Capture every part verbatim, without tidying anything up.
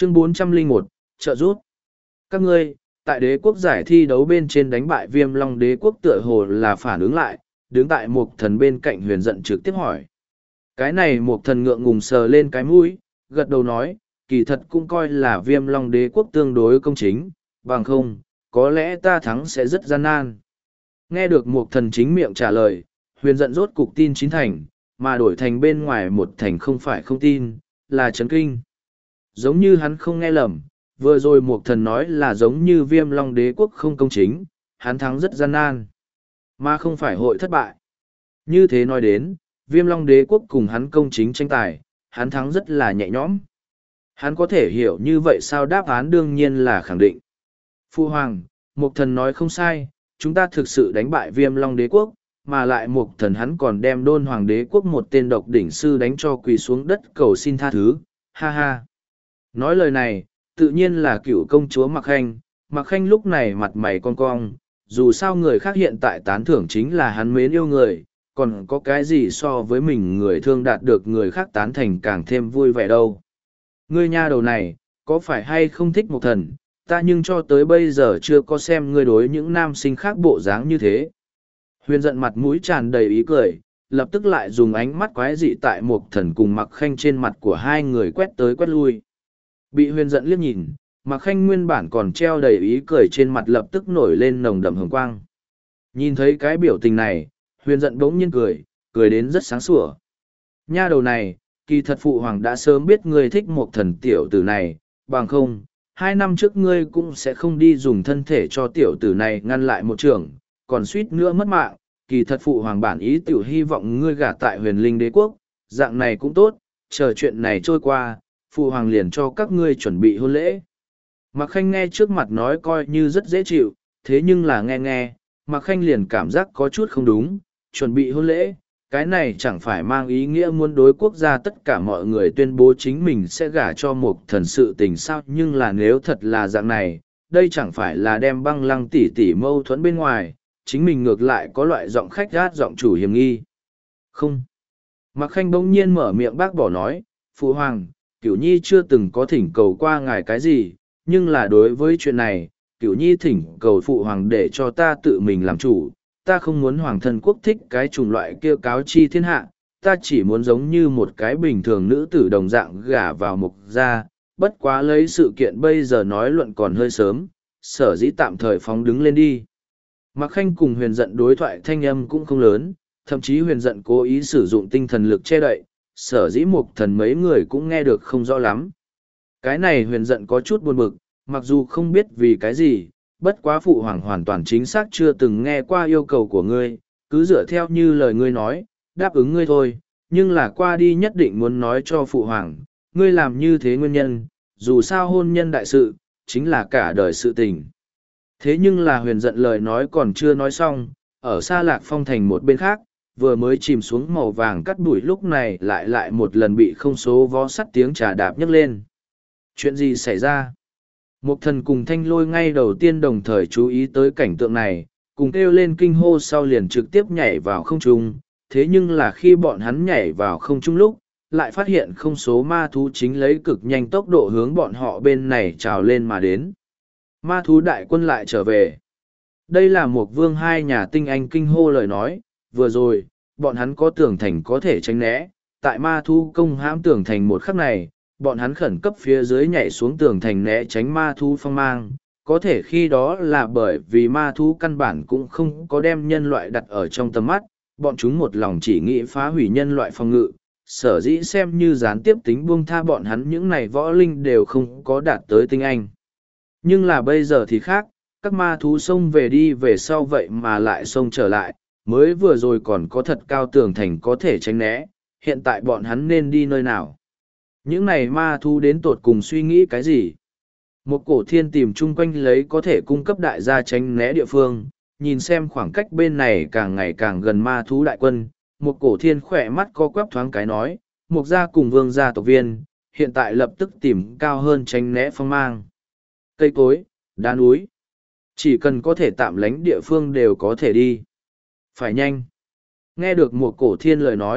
Chương bốn trăm lẻ một, trợ giúp. Các ngươi, tại đế quốc giải thi đấu bên trên đánh bại viêm long đế quốc tựa hồ là phản ứng lại, đứng tại một thần bên cạnh huyền giận trực tiếp hỏi. Cái này một thần ngượng ngùng sờ lên cái mũi, gật đầu nói, kỳ thật cũng coi là viêm long đế quốc tương đối công chính, bằng không, có lẽ ta thắng sẽ rất gian nan. Nghe được một thần chính miệng trả lời, huyền giận rốt cục tin chín thành, mà đổi thành bên ngoài một thành không phải không tin, là chấn kinh. Giống như hắn không nghe lầm, vừa rồi một thần nói là giống như viêm long đế quốc không công chính, hắn thắng rất gian nan, mà không phải hội thất bại. Như thế nói đến, viêm long đế quốc cùng hắn công chính tranh tài, hắn thắng rất là nhẹ nhõm. Hắn có thể hiểu như vậy sao? Đáp án đương nhiên là khẳng định. Phu Hoàng, một thần nói không sai, chúng ta thực sự đánh bại viêm long đế quốc, mà lại một thần hắn còn đem đôn hoàng đế quốc một tên độc đỉnh sư đánh cho quỳ xuống đất cầu xin tha thứ, ha ha. Nói lời này, tự nhiên là cựu công chúa Mạc Khanh, Mạc Khanh lúc này mặt mày cong cong, dù sao người khác hiện tại tán thưởng chính là hắn mến yêu người, còn có cái gì so với mình người thương đạt được người khác tán thành càng thêm vui vẻ đâu. Ngươi nha đầu này, có phải hay không thích một thần, ta nhưng cho tới bây giờ chưa có xem ngươi đối những nam sinh khác bộ dáng như thế. Huyền giận mặt mũi tràn đầy ý cười, lập tức lại dùng ánh mắt quái dị tại một thần cùng Mạc Khanh trên mặt của hai người quét tới quét lui. Bị huyền giận liếc nhìn, Mạc Khanh nguyên bản còn treo đầy ý cười trên mặt lập tức nổi lên nồng đậm hồng quang. Nhìn thấy cái biểu tình này, huyền giận bỗng nhiên cười, cười đến rất sáng sủa. Nha đầu này, kỳ thật phụ hoàng đã sớm biết ngươi thích một thần tiểu tử này, bằng không, hai năm trước ngươi cũng sẽ không đi dùng thân thể cho tiểu tử này ngăn lại một trường, còn suýt nữa mất mạng. Kỳ thật phụ hoàng bản ý tiểu hy vọng ngươi gả tại huyền linh đế quốc, dạng này cũng tốt, chờ chuyện này trôi qua, phụ hoàng liền cho các ngươi chuẩn bị hôn lễ. Mạc Khanh nghe trước mặt nói coi như rất dễ chịu, thế nhưng là nghe nghe, Mạc Khanh liền cảm giác có chút không đúng, chuẩn bị hôn lễ, cái này chẳng phải mang ý nghĩa muốn đối quốc gia tất cả mọi người tuyên bố chính mình sẽ gả cho một thần sự tình sao, nhưng là nếu thật là dạng này, đây chẳng phải là đem băng lăng tỉ tỉ mâu thuẫn bên ngoài, chính mình ngược lại có loại giọng khách gát giọng chủ hiểm nghi. Không. Mạc Khanh bỗng nhiên mở miệng bác bỏ nói, phụ hoàng, Cửu Nhi chưa từng có thỉnh cầu qua ngài cái gì, nhưng là đối với chuyện này, Cửu Nhi thỉnh cầu phụ hoàng để cho ta tự mình làm chủ, ta không muốn hoàng thân quốc thích cái chủng loại kia cáo chi thiên hạ, ta chỉ muốn giống như một cái bình thường nữ tử đồng dạng gả vào mục gia, bất quá lấy sự kiện bây giờ nói luận còn hơi sớm, sở dĩ tạm thời phóng đứng lên đi. Mạc Khanh cùng huyền giận đối thoại thanh âm cũng không lớn, thậm chí huyền giận cố ý sử dụng tinh thần lực che đậy, sở dĩ mục thần mấy người cũng nghe được không rõ lắm. Cái này huyền giận có chút buồn bực, mặc dù không biết vì cái gì, bất quá phụ hoàng hoàn toàn chính xác chưa từng nghe qua yêu cầu của ngươi, cứ dựa theo như lời ngươi nói, đáp ứng ngươi thôi, nhưng là qua đi nhất định muốn nói cho phụ hoàng, ngươi làm như thế nguyên nhân, dù sao hôn nhân đại sự, chính là cả đời sự tình. Thế nhưng là huyền giận lời nói còn chưa nói xong, ở xa lạc phong thành một bên khác, vừa mới chìm xuống màu vàng cắt bụi lúc này lại lại một lần bị không số vó sắt tiếng trà đạp nhấc lên. Chuyện gì xảy ra? Một thần cùng thanh lôi ngay đầu tiên đồng thời chú ý tới cảnh tượng này, cùng kêu lên kinh hô sau liền trực tiếp nhảy vào không trung. Thế nhưng là khi bọn hắn nhảy vào không trung lúc, lại phát hiện không số ma thú chính lấy cực nhanh tốc độ hướng bọn họ bên này trào lên mà đến. Ma thú đại quân lại trở về. Đây là một vương hai nhà tinh anh kinh hô lời nói, vừa rồi, bọn hắn có tường thành có thể tránh né, tại ma thú công hãm tường thành một khắc này, bọn hắn khẩn cấp phía dưới nhảy xuống tường thành né tránh ma thú phong mang, có thể khi đó là bởi vì ma thú căn bản cũng không có đem nhân loại đặt ở trong tầm mắt, bọn chúng một lòng chỉ nghĩ phá hủy nhân loại phòng ngự, sở dĩ xem như gián tiếp tính buông tha bọn hắn những này võ linh đều không có đạt tới tinh anh. Nhưng là bây giờ thì khác, các ma thú xông về đi về sau vậy mà lại xông trở lại, mới vừa rồi còn có thật cao tường thành có thể tránh né, hiện tại bọn hắn nên đi nơi nào. Những này ma thú đến tột cùng suy nghĩ cái gì? Một cổ thiên tìm chung quanh lấy có thể cung cấp đại gia tránh né địa phương, nhìn xem khoảng cách bên này càng ngày càng gần ma thú đại quân. Một cổ thiên khỏe mắt co quắp thoáng cái nói, một gia cùng vương gia tộc viên, hiện tại lập tức tìm cao hơn tránh né phong mang. Cây cối, đá núi, chỉ cần có thể tạm lánh địa phương đều có thể đi. Phải nhanh. Nghe được một cổ thiên lời nói,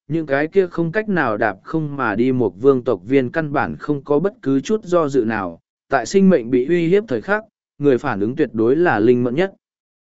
những cái kia không cách nào đạp không mà đi một vương tộc viên căn bản không có bất cứ chút do dự nào, tại sinh mệnh bị uy hiếp thời khắc, người phản ứng tuyệt đối là linh mẫn nhất.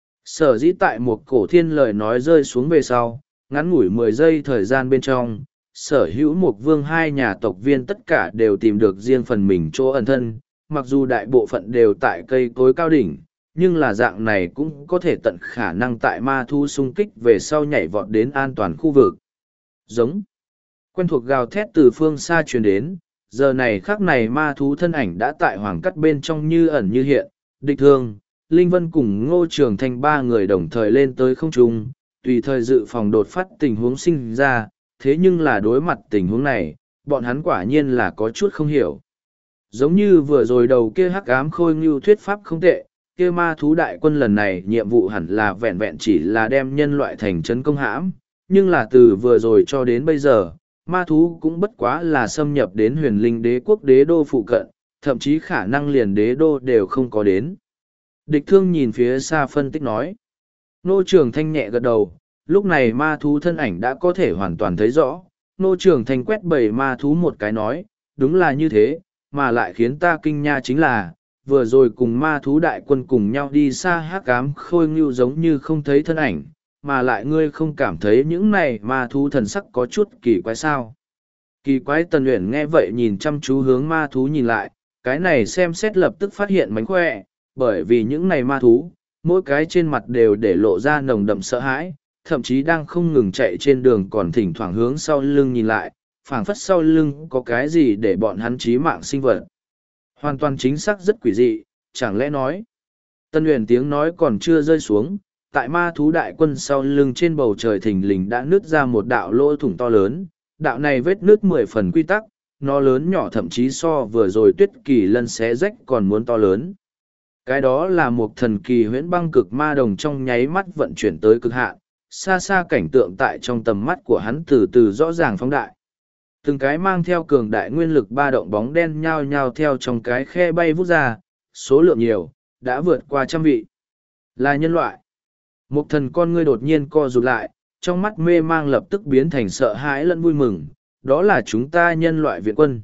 Sở dĩ tại một cổ thiên lời nói rơi xuống về sau, ngắn ngủi mười giây thời gian bên trong, sở hữu một vương hai nhà tộc viên tất cả đều tìm được riêng phần mình chỗ ẩn thân, mặc dù đại bộ phận đều tại cây cối cao đỉnh, nhưng là dạng này cũng có thể tận khả năng tại ma thu xung kích về sau nhảy vọt đến an toàn khu vực. Giống. Quen thuộc gào thét từ phương xa truyền đến, giờ này khắc này ma thú thân ảnh đã tại hoàng cắt bên trong như ẩn như hiện, địch thương, Linh Vân cùng Ngô Trường Thanh ba người đồng thời lên tới không trung, tùy thời dự phòng đột phát tình huống sinh ra, thế nhưng là đối mặt tình huống này, bọn hắn quả nhiên là có chút không hiểu. Giống như vừa rồi đầu kia hắc ám khôi ngưu thuyết pháp không tệ, kia ma thú đại quân lần này nhiệm vụ hẳn là vẹn vẹn chỉ là đem nhân loại thành trấn công hãm, nhưng là từ vừa rồi cho đến bây giờ, ma thú cũng bất quá là xâm nhập đến huyền linh đế quốc đế đô phụ cận, thậm chí khả năng liền đế đô đều không có đến. Địch thương nhìn phía xa phân tích nói. Nô Trường Thanh nhẹ gật đầu, lúc này ma thú thân ảnh đã có thể hoàn toàn thấy rõ. Nô Trường Thanh quét bầy ma thú một cái nói, đúng là như thế, mà lại khiến ta kinh nha chính là, vừa rồi cùng ma thú đại quân cùng nhau đi xa hắc ám khôi ngưu giống như không thấy thân ảnh, mà lại ngươi không cảm thấy những này ma thú thần sắc có chút kỳ quái sao. Kỳ quái Tần Uyển nghe vậy nhìn chăm chú hướng ma thú nhìn lại, cái này xem xét lập tức phát hiện mánh khỏe, bởi vì những này ma thú, mỗi cái trên mặt đều để lộ ra nồng đậm sợ hãi, thậm chí đang không ngừng chạy trên đường còn thỉnh thoảng hướng sau lưng nhìn lại, phảng phất sau lưng có cái gì để bọn hắn chí mạng sinh vật. Hoàn toàn chính xác rất quỷ dị, chẳng lẽ nói. Tân Uyển tiếng nói còn chưa rơi xuống, tại ma thú đại quân sau lưng trên bầu trời thình lình đã nứt ra một đạo lỗ thủng to lớn, đạo này vết nứt mười phần quy tắc, nó lớn nhỏ thậm chí so vừa rồi tuyết kỳ lân xé rách còn muốn to lớn. Cái đó là một thần kỳ huyễn băng cực ma đồng trong nháy mắt vận chuyển tới cực hạn, xa xa cảnh tượng tại trong tầm mắt của hắn từ từ rõ ràng phóng đại. Từng cái mang theo cường đại nguyên lực ba động bóng đen nhao nhao theo trong cái khe bay vút ra, số lượng nhiều, đã vượt qua trăm vị. Là nhân loại. Một thần con ngươi đột nhiên co rụt lại, trong mắt mê mang lập tức biến thành sợ hãi lẫn vui mừng, đó là chúng ta nhân loại viện quân.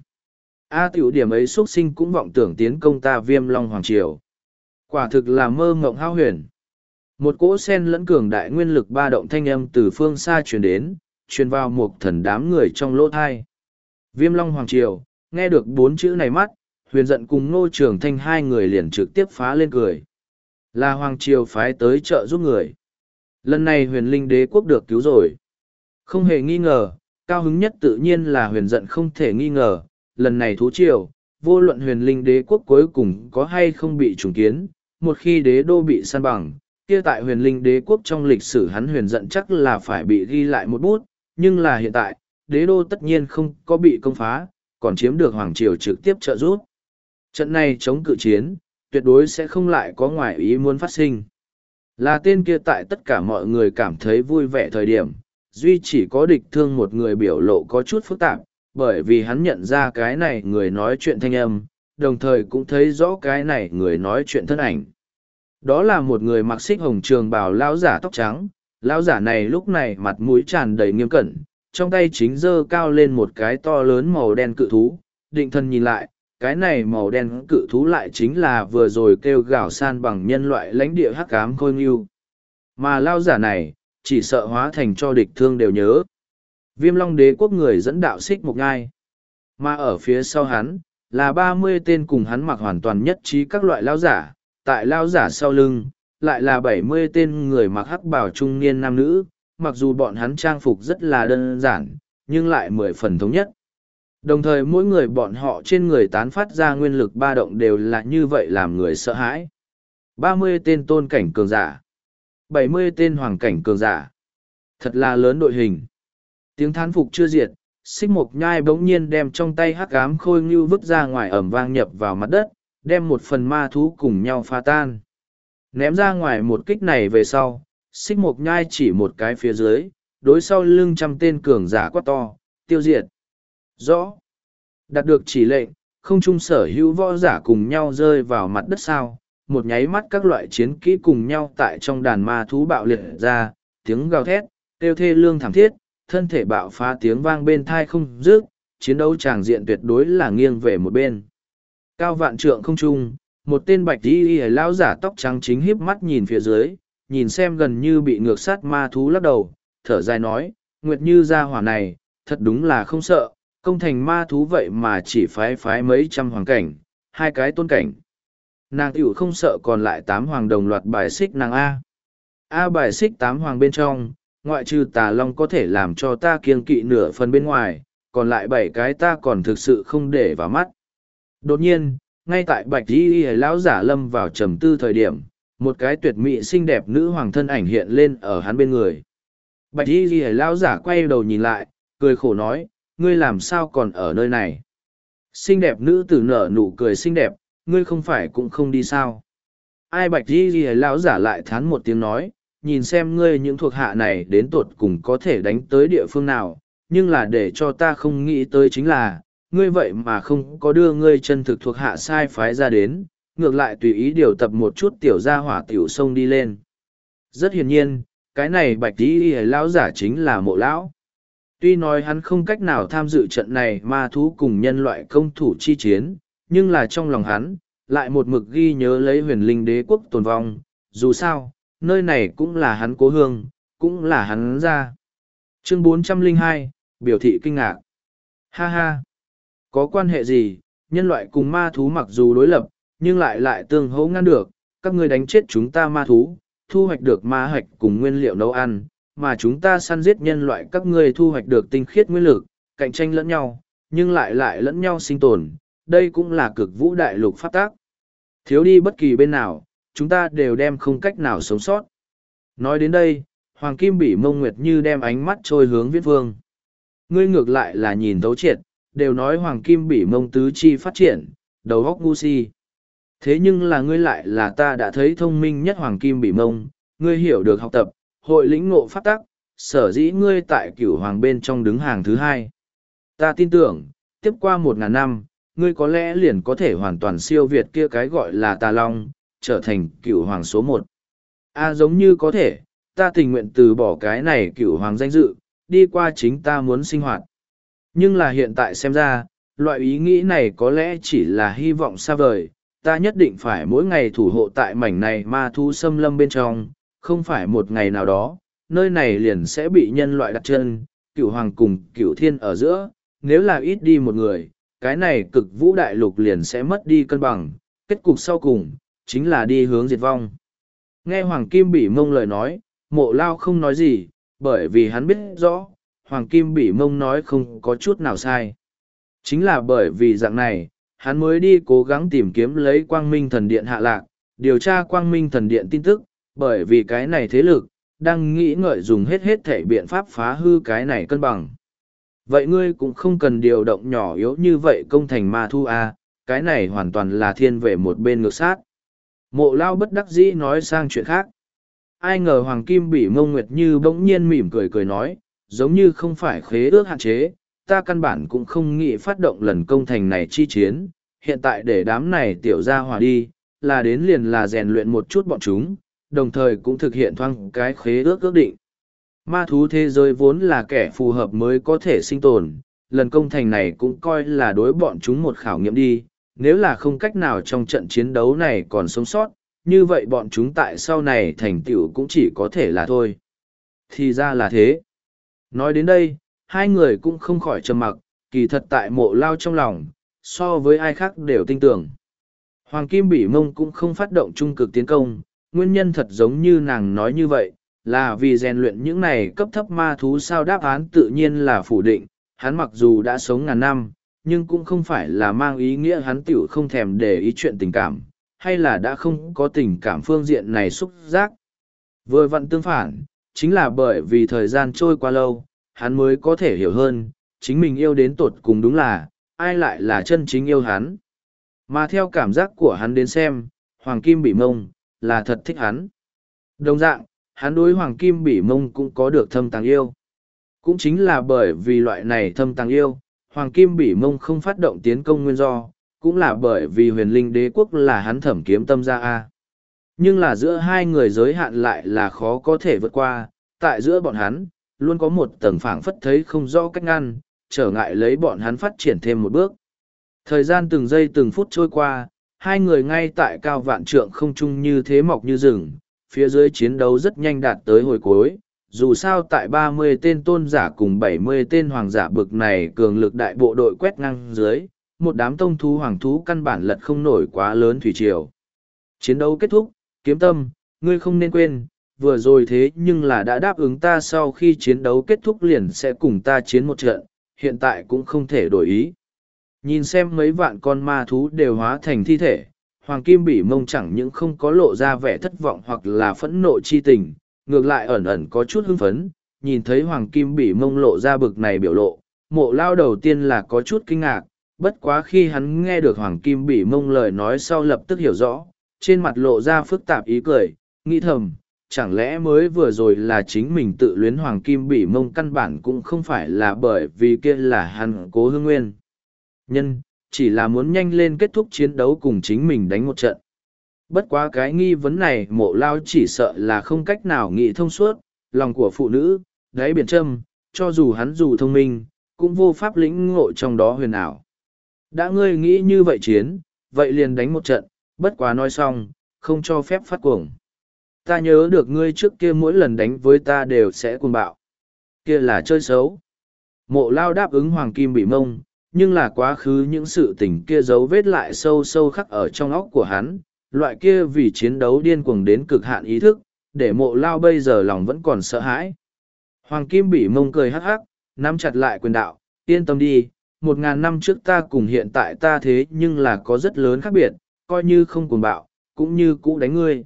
A tiểu điểm ấy xuất sinh cũng vọng tưởng tiến công ta Viêm Long Hoàng Triều. Quả thực là mơ mộng hao huyền. Một cỗ sen lẫn cường đại nguyên lực ba động thanh âm từ phương xa truyền đến, truyền vào một thần đám người trong lỗ thai. Viêm Long Hoàng Triều, nghe được bốn chữ này mắt, Huyền Giận cùng Ngô Trường Thanh hai người liền trực tiếp phá lên cười. Là Hoàng Triều phái tới trợ giúp người. Lần này huyền linh đế quốc được cứu rồi. Không hề nghi ngờ, cao hứng nhất tự nhiên là Huyền Giận không thể nghi ngờ, lần này thú triều, vô luận huyền linh đế quốc cuối cùng có hay không bị trùng kiến, một khi đế đô bị san bằng, kia tại huyền linh đế quốc trong lịch sử hắn Huyền Giận chắc là phải bị ghi lại một bút, nhưng là hiện tại, đế đô tất nhiên không có bị công phá, còn chiếm được Hoàng Triều trực tiếp trợ giúp. Trận này chống cự chiến, tuyệt đối sẽ không lại có ngoại ý muốn phát sinh. Là tên kia tại tất cả mọi người cảm thấy vui vẻ thời điểm, duy chỉ có địch thương một người biểu lộ có chút phức tạp, bởi vì hắn nhận ra cái này người nói chuyện thanh âm, đồng thời cũng thấy rõ cái này người nói chuyện thân ảnh. Đó là một người mặc xích hồng trường bào lão giả tóc trắng, lão giả này lúc này mặt mũi tràn đầy nghiêm cẩn, trong tay chính giơ cao lên một cái to lớn màu đen cự thú, định thần nhìn lại, cái này màu đen cự thú lại chính là vừa rồi kêu gào san bằng nhân loại lãnh địa hắc ám khôi ngưu. Mà lao giả này, chỉ sợ hóa thành cho địch thương đều nhớ. Viêm Long đế quốc người dẫn đạo xích một ngai. Mà ở phía sau hắn, là ba mươi tên cùng hắn mặc hoàn toàn nhất trí các loại lao giả, tại lao giả sau lưng, lại là bảy mươi tên người mặc hắc bào trung niên nam nữ, mặc dù bọn hắn trang phục rất là đơn giản, nhưng lại mười phần thống nhất. Đồng thời mỗi người bọn họ trên người tán phát ra nguyên lực ba động đều là như vậy làm người sợ hãi. ba mươi tên tôn cảnh cường giả, bảy mươi tên hoàng cảnh cường giả. Thật là lớn đội hình. Tiếng thán phục chưa diệt, xích mộc nhai bỗng nhiên đem trong tay hắc ám khôi ngưu vứt ra ngoài ẩm vang nhập vào mặt đất, đem một phần ma thú cùng nhau pha tan. Ném ra ngoài một kích này về sau, xích mộc nhai chỉ một cái phía dưới, đối sau lưng trăm tên cường giả quát to, tiêu diệt. Rõ. Đạt được chỉ lệnh, không trung sở hữu võ giả cùng nhau rơi vào mặt đất sao, một nháy mắt các loại chiến kỹ cùng nhau tại trong đàn ma thú bạo liệt ra, tiếng gào thét, kêu thê lương thảm thiết, thân thể bạo phá tiếng vang bên thai không dứt, chiến đấu tràng diện tuyệt đối là nghiêng về một bên. Cao vạn trượng không trung, một tên bạch y y lão giả tóc trắng chính híp mắt nhìn phía dưới, nhìn xem gần như bị ngược sát ma thú lắc đầu, thở dài nói, Nguyệt Như gia hỏa này, thật đúng là không sợ, công thành ma thú vậy mà chỉ phái phái mấy trăm hoàng cảnh, hai cái tôn cảnh. Nàng tiểu không sợ còn lại tám hoàng đồng loạt bài xích nàng A. A bài xích tám hoàng bên trong, ngoại trừ tà long có thể làm cho ta kiêng kỵ nửa phần bên ngoài, còn lại bảy cái ta còn thực sự không để vào mắt. Đột nhiên, ngay tại bạch y y lão giả lâm vào trầm tư thời điểm, một cái tuyệt mỹ xinh đẹp nữ hoàng thân ảnh hiện lên ở hắn bên người. Bạch y y lão giả quay đầu nhìn lại, cười khổ nói, ngươi làm sao còn ở nơi này? Xinh đẹp nữ tử nở nụ cười xinh đẹp, ngươi không phải cũng không đi sao? Ai bạch y y lão giả lại thán một tiếng nói, nhìn xem ngươi những thuộc hạ này đến tột cùng có thể đánh tới địa phương nào, nhưng là để cho ta không nghĩ tới chính là, ngươi vậy mà không có đưa ngươi chân thực thuộc hạ sai phái ra đến, ngược lại tùy ý điều tập một chút tiểu gia hỏa tiểu sông đi lên. Rất hiển nhiên, cái này bạch y y lão giả chính là Mộ lão. Tuy nói hắn không cách nào tham dự trận này ma thú cùng nhân loại công thủ chi chiến, nhưng là trong lòng hắn, lại một mực ghi nhớ lấy huyền linh đế quốc tồn vong, dù sao, nơi này cũng là hắn cố hương, cũng là hắn ra. Chương bốn trăm lẻ hai, biểu thị kinh ngạc. Ha ha! Có quan hệ gì, nhân loại cùng ma thú mặc dù đối lập, nhưng lại lại tương hỗ ngăn được, các ngươi đánh chết chúng ta ma thú, thu hoạch được ma hạch cùng nguyên liệu nấu ăn, mà chúng ta săn giết nhân loại các ngươi thu hoạch được tinh khiết nguyên lực, cạnh tranh lẫn nhau, nhưng lại lại lẫn nhau sinh tồn, đây cũng là cực vũ đại lục pháp tác. Thiếu đi bất kỳ bên nào, chúng ta đều đem không cách nào sống sót. Nói đến đây, Hoàng Kim Bỉ Mông Nguyệt Như đem ánh mắt trôi hướng Viết Vương. Ngươi ngược lại là nhìn thấu triệt, đều nói Hoàng Kim Bỉ Mông tứ chi phát triển, đầu óc ngu si. Thế nhưng là ngươi lại là ta đã thấy thông minh nhất Hoàng Kim Bỉ Mông, ngươi hiểu được học tập, hội lĩnh ngộ pháp tắc, sở dĩ ngươi tại cửu hoàng bên trong đứng hàng thứ hai. Ta tin tưởng, tiếp qua một ngàn năm, ngươi có lẽ liền có thể hoàn toàn siêu việt kia cái gọi là tà long, trở thành cửu hoàng số một. A à, giống như có thể, ta tình nguyện từ bỏ cái này cửu hoàng danh dự, đi qua chính ta muốn sinh hoạt. Nhưng là hiện tại xem ra, loại ý nghĩ này có lẽ chỉ là hy vọng xa vời, ta nhất định phải mỗi ngày thủ hộ tại mảnh này ma thú xâm lâm bên trong, không phải một ngày nào đó, nơi này liền sẽ bị nhân loại đặt chân, cửu hoàng cùng cửu thiên ở giữa, nếu là ít đi một người, cái này cực vũ đại lục liền sẽ mất đi cân bằng, kết cục sau cùng, chính là đi hướng diệt vong. Nghe Hoàng Kim Bỉ Mông lời nói, Mộ Lao không nói gì, bởi vì hắn biết rõ, Hoàng Kim Bỉ Mông nói không có chút nào sai. Chính là bởi vì dạng này, hắn mới đi cố gắng tìm kiếm lấy Quang Minh Thần Điện hạ lạc, điều tra Quang Minh Thần Điện tin tức, bởi vì cái này thế lực, đang nghĩ ngợi dùng hết hết thể biện pháp phá hư cái này cân bằng. Vậy ngươi cũng không cần điều động nhỏ yếu như vậy công thành ma thu a, cái này hoàn toàn là thiên về một bên ngược sát. Mộ Lao bất đắc dĩ nói sang chuyện khác. Ai ngờ Hoàng Kim Bỉ Mông Nguyệt Như bỗng nhiên mỉm cười cười nói, giống như không phải khế ước hạn chế, ta căn bản cũng không nghĩ phát động lần công thành này chi chiến, hiện tại để đám này tiểu ra hòa đi, là đến liền là rèn luyện một chút bọn chúng, đồng thời cũng thực hiện thoang cái khế ước ước định. Ma thú thế giới vốn là kẻ phù hợp mới có thể sinh tồn, lần công thành này cũng coi là đối bọn chúng một khảo nghiệm đi, nếu là không cách nào trong trận chiến đấu này còn sống sót, như vậy bọn chúng tại sau này thành tựu cũng chỉ có thể là thôi. Thì ra là thế. Nói đến đây, hai người cũng không khỏi trầm mặc, kỳ thật tại Mộ Lao trong lòng, so với ai khác đều tin tưởng. Hoàng Kim Bỉ Mông cũng không phát động trung cực tiến công, nguyên nhân thật giống như nàng nói như vậy, là vì rèn luyện những này cấp thấp ma thú sao đáp án tự nhiên là phủ định, hắn mặc dù đã sống ngàn năm, nhưng cũng không phải là mang ý nghĩa hắn tiểu không thèm để ý chuyện tình cảm, hay là đã không có tình cảm phương diện này xúc giác. Vừa vặn tương phản, chính là bởi vì thời gian trôi qua lâu, hắn mới có thể hiểu hơn, chính mình yêu đến tột cùng đúng là, ai lại là chân chính yêu hắn. Mà theo cảm giác của hắn đến xem, Hoàng Kim Bỉ Mông, là thật thích hắn. Đồng dạng, hắn đối Hoàng Kim Bỉ Mông cũng có được thâm tàng yêu. Cũng chính là bởi vì loại này thâm tàng yêu, Hoàng Kim Bỉ Mông không phát động tiến công nguyên do, cũng là bởi vì huyền linh đế quốc là hắn thẩm kiếm tâm ra A. Nhưng là giữa hai người giới hạn lại là khó có thể vượt qua, tại giữa bọn hắn, luôn có một tầng phảng phất thấy không rõ cách ngăn, trở ngại lấy bọn hắn phát triển thêm một bước. Thời gian từng giây từng phút trôi qua, hai người ngay tại cao vạn trượng không trung như thế mọc như rừng, phía dưới chiến đấu rất nhanh đạt tới hồi cuối. Dù sao tại ba mươi tên tôn giả cùng bảy mươi tên hoàng giả bực này cường lực đại bộ đội quét ngang dưới, một đám tông thú hoàng thú căn bản lật không nổi quá lớn thủy triều. Chiến đấu kết thúc, Kiếm Tâm, ngươi không nên quên, vừa rồi thế nhưng là đã đáp ứng ta sau khi chiến đấu kết thúc liền sẽ cùng ta chiến một trận, hiện tại cũng không thể đổi ý. Nhìn xem mấy vạn con ma thú đều hóa thành thi thể, Hoàng Kim Bỉ Mông chẳng những không có lộ ra vẻ thất vọng hoặc là phẫn nộ chi tình, ngược lại ẩn ẩn có chút hưng phấn, nhìn thấy Hoàng Kim Bỉ Mông lộ ra bực này biểu lộ, Mộ Lao đầu tiên là có chút kinh ngạc, bất quá khi hắn nghe được Hoàng Kim Bỉ Mông lời nói sau lập tức hiểu rõ, trên mặt lộ ra phức tạp ý cười, nghĩ thầm, chẳng lẽ mới vừa rồi là chính mình tự luyến Hoàng Kim Bỉ Mông, căn bản cũng không phải là bởi vì kia là hắn Cố Hương Nguyên nhân, chỉ là muốn nhanh lên kết thúc chiến đấu cùng chính mình đánh một trận. Bất quá cái nghi vấn này Mộ Lao chỉ sợ là không cách nào nghĩ thông suốt, lòng của phụ nữ, đáy biển châm, cho dù hắn dù thông minh, cũng vô pháp lĩnh ngộ trong đó huyền ảo. Đã ngươi nghĩ như vậy chiến, vậy liền đánh một trận, bất quá nói xong, không cho phép phát cuồng. Ta nhớ được ngươi trước kia mỗi lần đánh với ta đều sẽ cuồng bạo. Kia là chơi xấu. Mộ Lao đáp ứng Hoàng Kim Bỉ Mông, nhưng là quá khứ những sự tình kia dấu vết lại sâu sâu khắc ở trong óc của hắn, loại kia vì chiến đấu điên cuồng đến cực hạn ý thức, để Mộ Lao bây giờ lòng vẫn còn sợ hãi. Hoàng Kim Bỉ Mông cười hắc hắc, nắm chặt lại quyền đạo, yên tâm đi, một ngàn năm trước ta cùng hiện tại ta thế nhưng là có rất lớn khác biệt, coi như không cuồng bạo, cũng như cũ đánh ngươi.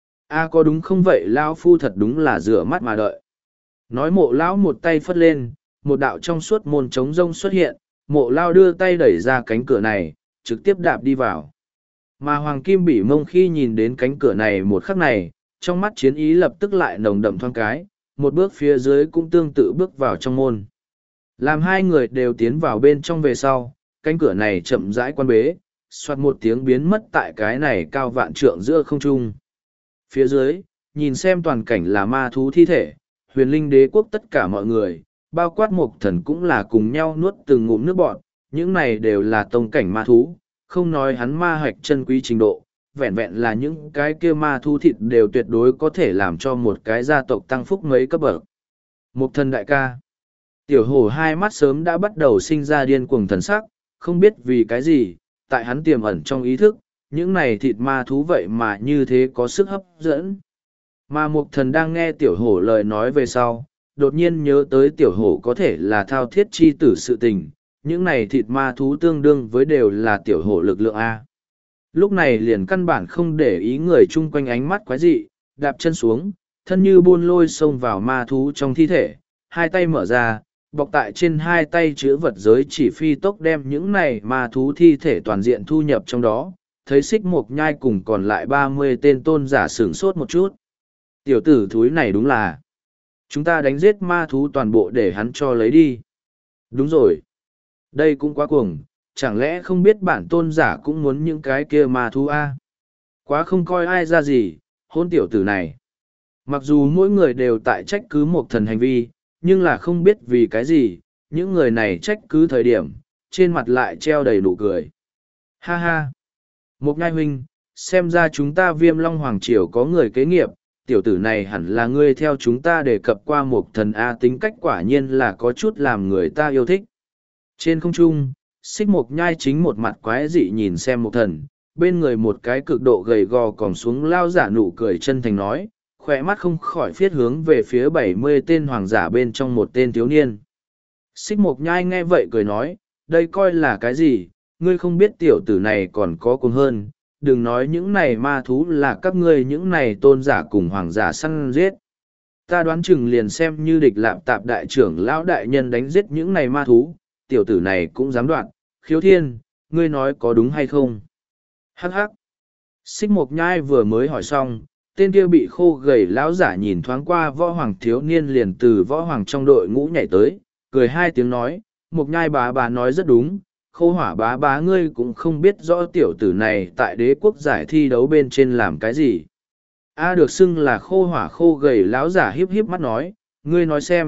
A có đúng không vậy, Lao Phu thật đúng là rửa mắt mà đợi. Nói Mộ Lão một tay phất lên, một đạo trong suốt môn trống rông xuất hiện, Mộ Lao đưa tay đẩy ra cánh cửa này, trực tiếp đạp đi vào. Mà Hoàng Kim Bỉ Mông khi nhìn đến cánh cửa này một khắc này, trong mắt chiến ý lập tức lại nồng đậm thoáng cái, một bước phía dưới cũng tương tự bước vào trong môn. Làm hai người đều tiến vào bên trong về sau, cánh cửa này chậm rãi quan bế, xoạt một tiếng biến mất tại cái này cao vạn trượng giữa không trung. Phía dưới, nhìn xem toàn cảnh là ma thú thi thể, Huyền Linh Đế quốc tất cả mọi người, bao quát Mộc Thần cũng là cùng nhau nuốt từng ngụm nước bọt, những này đều là tông cảnh ma thú, không nói hắn ma hoạch chân quý trình độ, vẹn vẹn là những cái kia ma thú thịt đều tuyệt đối có thể làm cho một cái gia tộc tăng phúc mấy cấp bậc. Mộc Thần đại ca, tiểu hổ hai mắt sớm đã bắt đầu sinh ra điên cuồng thần sắc, không biết vì cái gì, tại hắn tiềm ẩn trong ý thức, những này thịt ma thú vậy mà như thế có sức hấp dẫn. Mà Mộc Thần đang nghe tiểu hổ lời nói về sau, đột nhiên nhớ tới tiểu hổ có thể là thao thiết chi tử sự tình, những này thịt ma thú tương đương với đều là tiểu hổ lực lượng A. Lúc này liền căn bản không để ý người chung quanh ánh mắt quái dị, đạp chân xuống, thân như buôn lôi xông vào ma thú trong thi thể, hai tay mở ra, bọc tại trên hai tay chứa vật giới chỉ phi tốc đem những này ma thú thi thể toàn diện thu nhập trong đó, thấy xích mộc nhai cùng còn lại ba mươi tên tôn giả sửng sốt một chút. Tiểu tử thúi này đúng là chúng ta đánh giết ma thú toàn bộ để hắn cho lấy đi. Đúng rồi. Đây cũng quá cuồng, chẳng lẽ không biết bản tôn giả cũng muốn những cái kia ma thú a? Quá không coi ai ra gì, hôn tiểu tử này. Mặc dù mỗi người đều tại trách cứ một thần hành vi, nhưng là không biết vì cái gì, những người này trách cứ thời điểm, trên mặt lại treo đầy nụ cười. Ha ha! Một nhai huynh, xem ra chúng ta Viêm Long Hoàng Triều có người kế nghiệp, tiểu tử này hẳn là ngươi theo chúng ta đề cập qua một thần A, tính cách quả nhiên là có chút làm người ta yêu thích. Trên không trung, xích mộc nhai chính một mặt quái dị nhìn xem một thần, bên người một cái cực độ gầy gò còng xuống lao giả nụ cười chân thành nói, khỏe mắt không khỏi phiết hướng về phía bảy mươi tên hoàng giả bên trong một tên thiếu niên. Xích mộc nhai nghe vậy cười nói, đây coi là cái gì, ngươi không biết tiểu tử này còn có cuồng hơn, đừng nói những này ma thú là các ngươi những này tôn giả cùng hoàng giả săn giết. Ta đoán chừng liền xem như địch lạp tạp đại trưởng lão đại nhân đánh giết những này ma thú, tiểu tử này cũng dám đoạn, khiếu thiên, ngươi nói có đúng hay không? Hắc hắc. Xích mộc nhai vừa mới hỏi xong, tên kia bị khô gầy lão giả nhìn thoáng qua võ hoàng thiếu niên liền từ võ hoàng trong đội ngũ nhảy tới, cười hai tiếng nói, mộc nhai bá bá nói rất đúng, khô hỏa bá bá ngươi cũng không biết rõ tiểu tử này tại đế quốc giải thi đấu bên trên làm cái gì. A được xưng là khô hỏa khô gầy lão giả hiếp hiếp mắt nói, ngươi nói xem,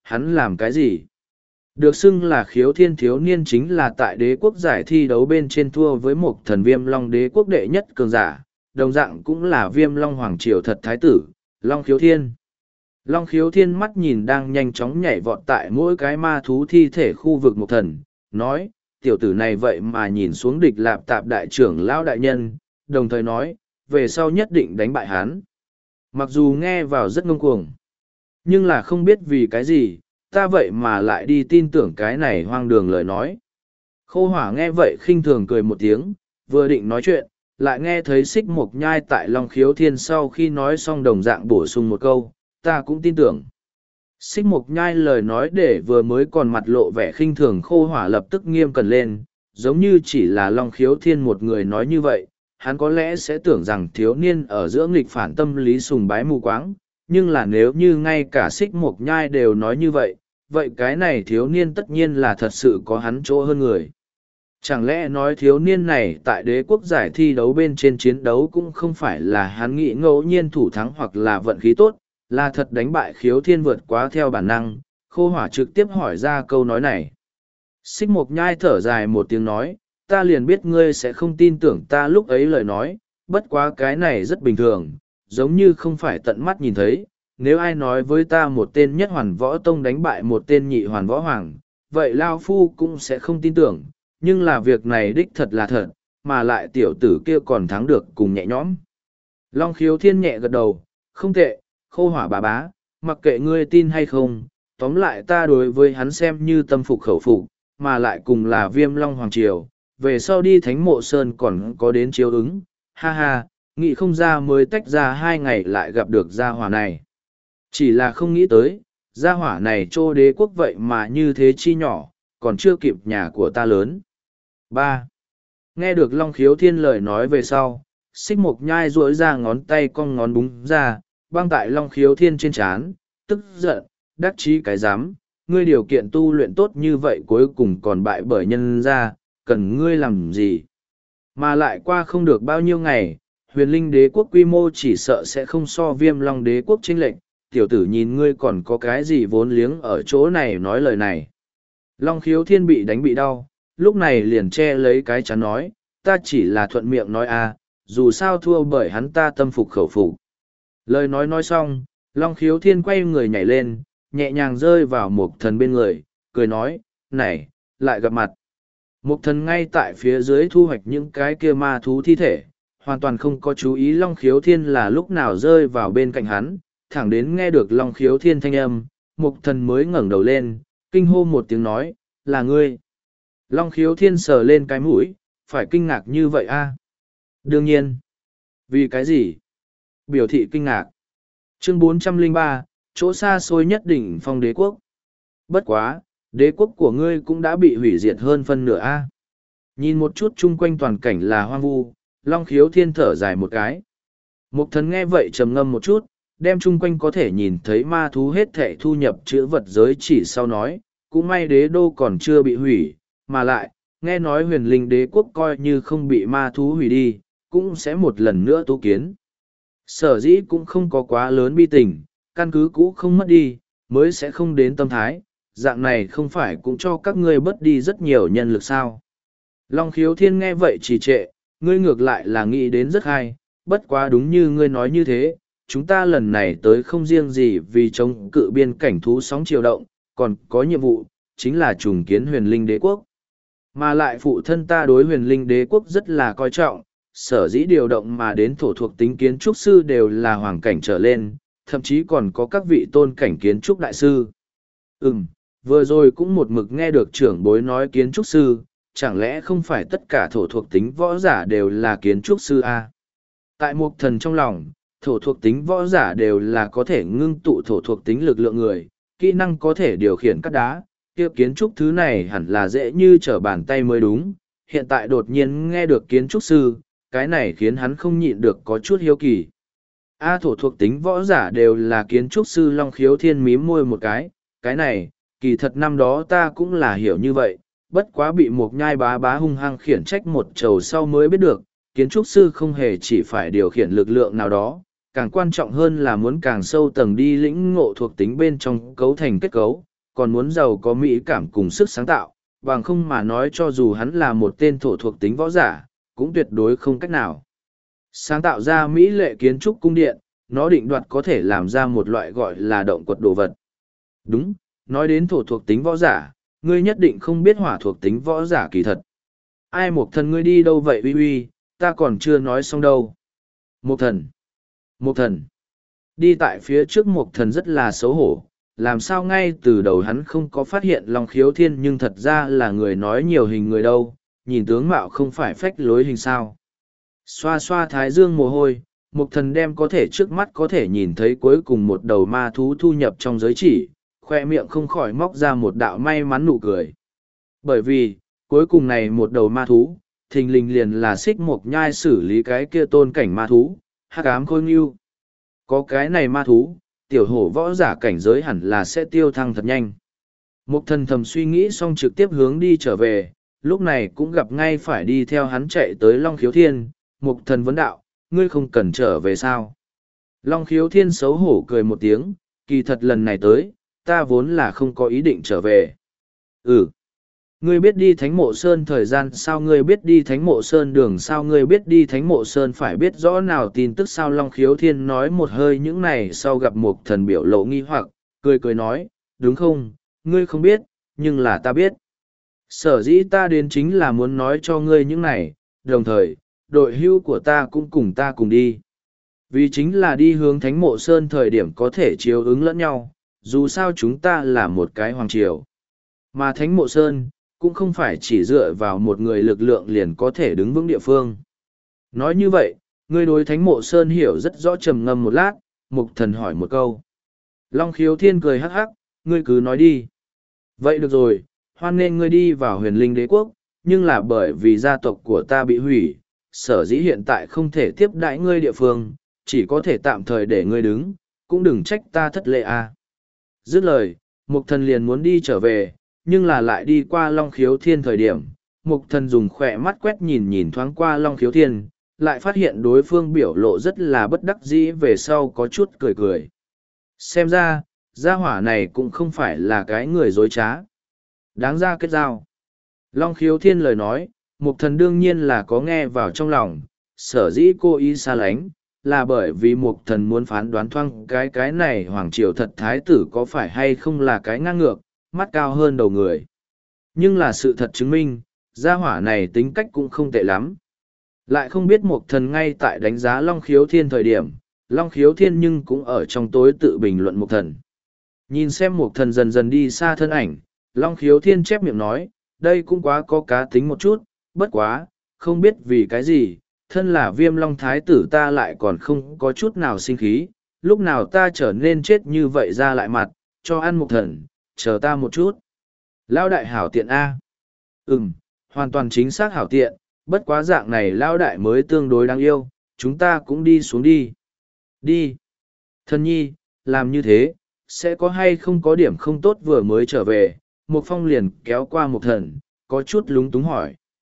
hắn làm cái gì? Được xưng là khiếu thiên thiếu niên chính là tại đế quốc giải thi đấu bên trên thua với một thần viêm long đế quốc đệ nhất cường giả, đồng dạng cũng là viêm long hoàng triều thật thái tử, Long Khiếu Thiên. Long Khiếu Thiên mắt nhìn đang nhanh chóng nhảy vọt tại mỗi cái ma thú thi thể khu vực một thần, nói, tiểu tử này vậy mà nhìn xuống địch lạp tạp đại trưởng lão đại nhân, đồng thời nói, về sau nhất định đánh bại hắn. Mặc dù nghe vào rất ngông cuồng, nhưng là không biết vì cái gì, ta vậy mà lại đi tin tưởng cái này hoang đường lời nói. Khô hỏa nghe vậy khinh thường cười một tiếng, vừa định nói chuyện, lại nghe thấy xích mộc nhai tại Long Khiếu Thiên sau khi nói xong đồng dạng bổ sung một câu, ta cũng tin tưởng. Xích mộc nhai lời nói để vừa mới còn mặt lộ vẻ khinh thường khô hỏa lập tức nghiêm cẩn lên, giống như chỉ là Long Khiếu Thiên một người nói như vậy, hắn có lẽ sẽ tưởng rằng thiếu niên ở giữa nghịch phản tâm lý sùng bái mù quáng, nhưng là nếu như ngay cả xích mộc nhai đều nói như vậy, vậy cái này thiếu niên tất nhiên là thật sự có hắn chỗ hơn người. Chẳng lẽ nói thiếu niên này tại đế quốc giải thi đấu bên trên chiến đấu cũng không phải là hắn nghĩ ngẫu nhiên thủ thắng hoặc là vận khí tốt, là thật đánh bại khiếu thiên vượt quá theo bản năng, khô hỏa trực tiếp hỏi ra câu nói này. Xích mộc nhai thở dài một tiếng nói, ta liền biết ngươi sẽ không tin tưởng ta lúc ấy lời nói, bất quá cái này rất bình thường, giống như không phải tận mắt nhìn thấy, nếu ai nói với ta một tên nhất hoàn võ tông đánh bại một tên nhị hoàn võ hoàng, vậy Lao Phu cũng sẽ không tin tưởng, nhưng là việc này đích thật là thật, mà lại tiểu tử kia còn thắng được cùng nhẹ nhõm. Long Khiếu Thiên nhẹ gật đầu, không tệ, khô hỏa bà bá, mặc kệ ngươi tin hay không, tóm lại ta đối với hắn xem như tâm phục khẩu phục, mà lại cùng là viêm long hoàng triều, về sau đi thánh mộ sơn còn có đến chiếu ứng, ha ha, nghĩ không ra mới tách ra hai ngày lại gặp được gia hỏa này. Chỉ là không nghĩ tới, gia hỏa này trô đế quốc vậy mà như thế chi nhỏ, còn chưa kịp nhà của ta lớn. ba. Nghe được Long Khiếu Thiên lời nói về sau, xích mộc nhai duỗi ra ngón tay cong ngón búng ra, băng tại Long Khiếu Thiên trên trán, tức giận, đắc chí cái dám, ngươi điều kiện tu luyện tốt như vậy cuối cùng còn bại bởi nhân ra, cần ngươi làm gì? Mà lại qua không được bao nhiêu ngày, huyền linh đế quốc quy mô chỉ sợ sẽ không so viêm long đế quốc chênh lệch, tiểu tử nhìn ngươi còn có cái gì vốn liếng ở chỗ này nói lời này. Long Khiếu Thiên bị đánh bị đau, lúc này liền che lấy cái chắn nói, ta chỉ là thuận miệng nói à, dù sao thua bởi hắn ta tâm phục khẩu phục. Lời nói nói xong, Long Khiếu Thiên quay người nhảy lên, nhẹ nhàng rơi vào một thần bên người, cười nói, này, lại gặp mặt. Một thần ngay tại phía dưới thu hoạch những cái kia ma thú thi thể, hoàn toàn không có chú ý Long Khiếu Thiên là lúc nào rơi vào bên cạnh hắn, thẳng đến nghe được Long Khiếu Thiên thanh âm, một thần mới ngẩng đầu lên, kinh hô một tiếng nói, là ngươi. Long Khiếu Thiên sờ lên cái mũi, phải kinh ngạc như vậy a? Đương nhiên. Vì cái gì? Biểu thị kinh ngạc. Chương bốn trăm lẻ ba, chỗ xa xôi nhất đỉnh phong đế quốc. Bất quá, đế quốc của ngươi cũng đã bị hủy diệt hơn phân nửa a. Nhìn một chút chung quanh toàn cảnh là hoang vu, Long Khiếu Thiên thở dài một cái. Mục thần nghe vậy trầm ngâm một chút, đem chung quanh có thể nhìn thấy ma thú hết thệ thu nhập chữ vật giới chỉ sau nói, cũng may đế đô còn chưa bị hủy, mà lại, nghe nói huyền linh đế quốc coi như không bị ma thú hủy đi, cũng sẽ một lần nữa tu kiến. Sở dĩ cũng không có quá lớn bi tình, căn cứ cũ không mất đi, mới sẽ không đến tâm thái, dạng này không phải cũng cho các ngươi bớt đi rất nhiều nhân lực sao. Long Khiếu Thiên nghe vậy trì trệ, ngươi ngược lại là nghĩ đến rất hay, bất quá đúng như ngươi nói như thế, chúng ta lần này tới không riêng gì vì chống cự biên cảnh thú sóng triều động, còn có nhiệm vụ, chính là trùng kiến huyền linh đế quốc. Mà lại phụ thân ta đối huyền linh đế quốc rất là coi trọng, sở dĩ điều động mà đến thổ thuộc tính kiến trúc sư đều là hoàng cảnh trở lên, thậm chí còn có các vị tôn cảnh kiến trúc đại sư. Ừm, vừa rồi cũng một mực nghe được trưởng bối nói kiến trúc sư, chẳng lẽ không phải tất cả thổ thuộc tính võ giả đều là kiến trúc sư à? Tại mục thần trong lòng, thổ thuộc tính võ giả đều là có thể ngưng tụ thổ thuộc tính lực lượng người, kỹ năng có thể điều khiển các đá, kia kiến trúc thứ này hẳn là dễ như trở bàn tay mới đúng. Hiện tại đột nhiên nghe được kiến trúc sư, cái này khiến hắn không nhịn được có chút hiếu kỳ. A thổ thuộc tính võ giả đều là kiến trúc sư. Long Khiếu Thiên mím môi một cái, cái này, kỳ thật năm đó ta cũng là hiểu như vậy, bất quá bị một nhai bá bá hung hăng khiển trách một trầu sau mới biết được, kiến trúc sư không hề chỉ phải điều khiển lực lượng nào đó, càng quan trọng hơn là muốn càng sâu tầng đi lĩnh ngộ thuộc tính bên trong cấu thành kết cấu, còn muốn giàu có mỹ cảm cùng sức sáng tạo, bằng không mà nói cho dù hắn là một tên thổ thuộc tính võ giả, cũng tuyệt đối không cách nào sáng tạo ra mỹ lệ kiến trúc cung điện, nó định đoạt có thể làm ra một loại gọi là động quật đồ vật. Đúng, nói đến thổ thuộc tính võ giả, ngươi nhất định không biết hỏa thuộc tính võ giả kỳ thật. Ai Mộc Thần ngươi đi đâu vậy uy uy, ta còn chưa nói xong đâu. Mộc Thần, Mộc Thần. Đi tại phía trước Mộc Thần rất là xấu hổ, làm sao ngay từ đầu hắn không có phát hiện Long Khiếu Thiên nhưng thật ra là người nói nhiều hình người đâu, nhìn tướng mạo không phải phách lối hình sao. Xoa xoa thái dương mồ hôi, Mộc Thần đem có thể trước mắt có thể nhìn thấy cuối cùng một đầu ma thú thu nhập trong giới chỉ, khoe miệng không khỏi móc ra một đạo may mắn nụ cười. Bởi vì, cuối cùng này một đầu ma thú, thình lình liền là xích mộc nhai xử lý cái kia tôn cảnh ma thú, hắc ám khôi ngưu. Có cái này ma thú, tiểu hổ võ giả cảnh giới hẳn là sẽ tiêu thăng thật nhanh. Mộc Thần thầm suy nghĩ xong trực tiếp hướng đi trở về, lúc này cũng gặp ngay phải đi theo hắn chạy tới Long Khiếu Thiên. Mộc Thần vấn đạo, ngươi không cần trở về sao? Long Khiếu Thiên xấu hổ cười một tiếng, kỳ thật lần này tới, ta vốn là không có ý định trở về. Ừ. Ngươi biết đi Thánh Mộ Sơn thời gian sao, ngươi biết đi Thánh Mộ Sơn đường sao, ngươi biết đi Thánh Mộ Sơn phải biết rõ nào tin tức sao? Long Khiếu Thiên nói một hơi những này sau gặp Mộc Thần biểu lộ nghi hoặc, cười cười nói, đúng không, ngươi không biết, nhưng là ta biết. Sở dĩ ta đến chính là muốn nói cho ngươi những này, đồng thời, đội hưu của ta cũng cùng ta cùng đi. Vì chính là đi hướng Thánh Mộ Sơn thời điểm có thể chiếu ứng lẫn nhau, dù sao chúng ta là một cái hoàng triều. Mà Thánh Mộ Sơn, cũng không phải chỉ dựa vào một người lực lượng liền có thể đứng vững địa phương. Nói như vậy, ngươi đối Thánh Mộ Sơn hiểu rất rõ. Trầm ngâm một lát, Mộc Thần hỏi một câu. Long Khiếu Thiên cười hắc hắc, ngươi cứ nói đi. Vậy được rồi, hoan nên ngươi đi vào Huyền Linh Đế Quốc, nhưng là bởi vì gia tộc của ta bị hủy, sở dĩ hiện tại không thể tiếp đãi ngươi địa phương, chỉ có thể tạm thời để ngươi đứng, cũng đừng trách ta thất lễ à. Dứt lời, Mộc Thần liền muốn đi trở về, nhưng là lại đi qua Long Khiếu Thiên thời điểm, Mộc Thần dùng khỏe mắt quét nhìn nhìn thoáng qua Long Khiếu Thiên, lại phát hiện đối phương biểu lộ rất là bất đắc dĩ, về sau có chút cười cười. Xem ra, gia hỏa này cũng không phải là cái người dối trá. Đáng ra kết giao. Long Khiếu Thiên lời nói, Mộc Thần đương nhiên là có nghe vào trong lòng, sở dĩ cô ý xa lánh, là bởi vì Mộc Thần muốn phán đoán thoang cái cái này hoàng triều thật thái tử có phải hay không là cái ngang ngược, mắt cao hơn đầu người. Nhưng là sự thật chứng minh, gia hỏa này tính cách cũng không tệ lắm. Lại không biết Mộc Thần ngay tại đánh giá Long Khiếu Thiên thời điểm, Long Khiếu Thiên nhưng cũng ở trong tối tự bình luận Mộc Thần. Nhìn xem Mộc Thần dần dần đi xa thân ảnh, Long Khiếu Thiên chép miệng nói, đây cũng quá có cá tính một chút, bất quá, không biết vì cái gì, thân là Viêm Long Thái tử ta lại còn không có chút nào sinh khí, lúc nào ta trở nên chết như vậy ra lại mặt, cho ăn Mộc Thần, chờ ta một chút. Lão đại hảo tiện A. Ừm, hoàn toàn chính xác hảo tiện, bất quá dạng này Lão đại mới tương đối đáng yêu, chúng ta cũng đi xuống đi. Đi. Thần nhi, làm như thế, sẽ có hay không có điểm không tốt vừa mới trở về, Mộc Phong liền kéo qua Mộc Thần, có chút lúng túng hỏi.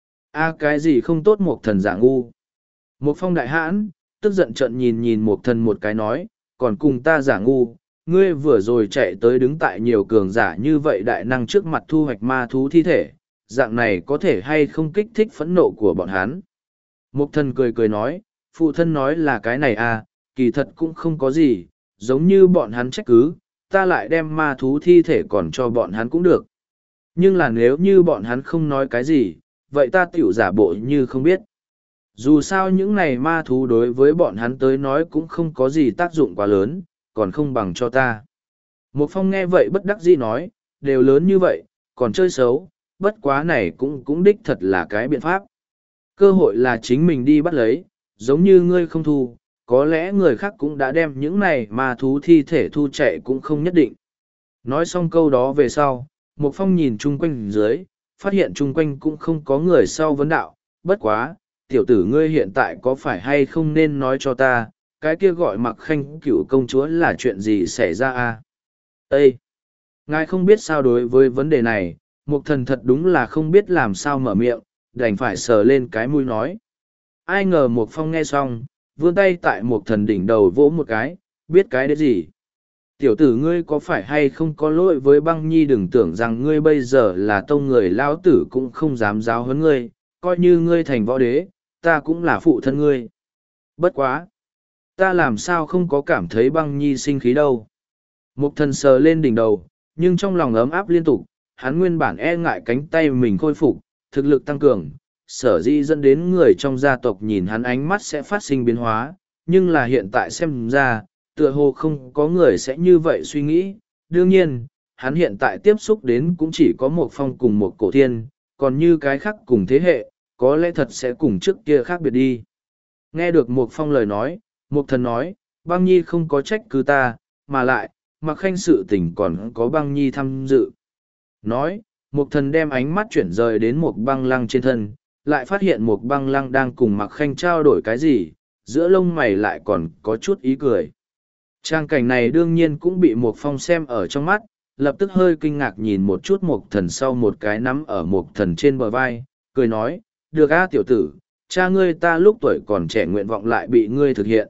A cái gì không tốt Mộc Thần giả ngu. Mộc Phong đại hãn, tức giận trận nhìn nhìn Mộc Thần một cái nói, còn cùng ta giả ngu, ngươi vừa rồi chạy tới đứng tại nhiều cường giả như vậy đại năng trước mặt thu hoạch ma thú thi thể, dạng này có thể hay không kích thích phẫn nộ của bọn hắn. Mộc Thần cười cười nói, phụ thân nói là cái này à, kỳ thật cũng không có gì, giống như bọn hắn trách cứ, ta lại đem ma thú thi thể còn cho bọn hắn cũng được. Nhưng là nếu như bọn hắn không nói cái gì, vậy ta tiểu giả bộ như không biết. Dù sao những này ma thú đối với bọn hắn tới nói cũng không có gì tác dụng quá lớn, còn không bằng cho ta. Một Phong nghe vậy bất đắc dĩ nói, đều lớn như vậy, còn chơi xấu, bất quá này cũng cũng đích thật là cái biện pháp. Cơ hội là chính mình đi bắt lấy, giống như ngươi không thu, có lẽ người khác cũng đã đem những này ma thú thi thể thu chạy cũng không nhất định. Nói xong câu đó về sau, Một Phong nhìn chung quanh dưới, phát hiện chung quanh cũng không có người sau vấn đạo, bất quá, tiểu tử ngươi hiện tại có phải hay không nên nói cho ta, cái kia gọi Mặc Khanh cựu công chúa là chuyện gì xảy ra à? Ê! Ngài không biết sao đối với vấn đề này, Mục Thần thật đúng là không biết làm sao mở miệng, đành phải sờ lên cái mũi nói. Ai ngờ Mục Phong nghe xong, vươn tay tại Mục Thần đỉnh đầu vỗ một cái, biết cái đấy gì? Tiểu tử ngươi có phải hay không có lỗi với băng nhi, đừng tưởng rằng ngươi bây giờ là tông người, lão tử cũng không dám giáo huấn ngươi, coi như ngươi thành võ đế, ta cũng là phụ thân ngươi. Bất quá! Ta làm sao không có cảm thấy băng nhi sinh khí đâu. Mục thần sờ lên đỉnh đầu, nhưng trong lòng ấm áp liên tục, hắn nguyên bản e ngại cánh tay mình khôi phục, thực lực tăng cường, sở dĩ dẫn đến người trong gia tộc nhìn hắn ánh mắt sẽ phát sinh biến hóa, nhưng là hiện tại xem ra, tựa hồ không có người sẽ như vậy suy nghĩ. Đương nhiên, hắn hiện tại tiếp xúc đến cũng chỉ có một phong cùng một cổ thiên, còn như cái khác cùng thế hệ, có lẽ thật sẽ cùng trước kia khác biệt đi. Nghe được một phong lời nói, một thần nói, băng nhi không có trách cứ ta, mà lại, mặc khanh sự tình còn có băng nhi tham dự. Nói, một thần đem ánh mắt chuyển rời đến một băng lăng trên thân, lại phát hiện một băng lăng đang cùng mặc khanh trao đổi cái gì, giữa lông mày lại còn có chút ý cười. Trang cảnh này đương nhiên cũng bị một phong xem ở trong mắt, lập tức hơi kinh ngạc nhìn một chút một thần sau một cái nắm ở một thần trên bờ vai, cười nói, được a tiểu tử, cha ngươi ta lúc tuổi còn trẻ nguyện vọng lại bị ngươi thực hiện.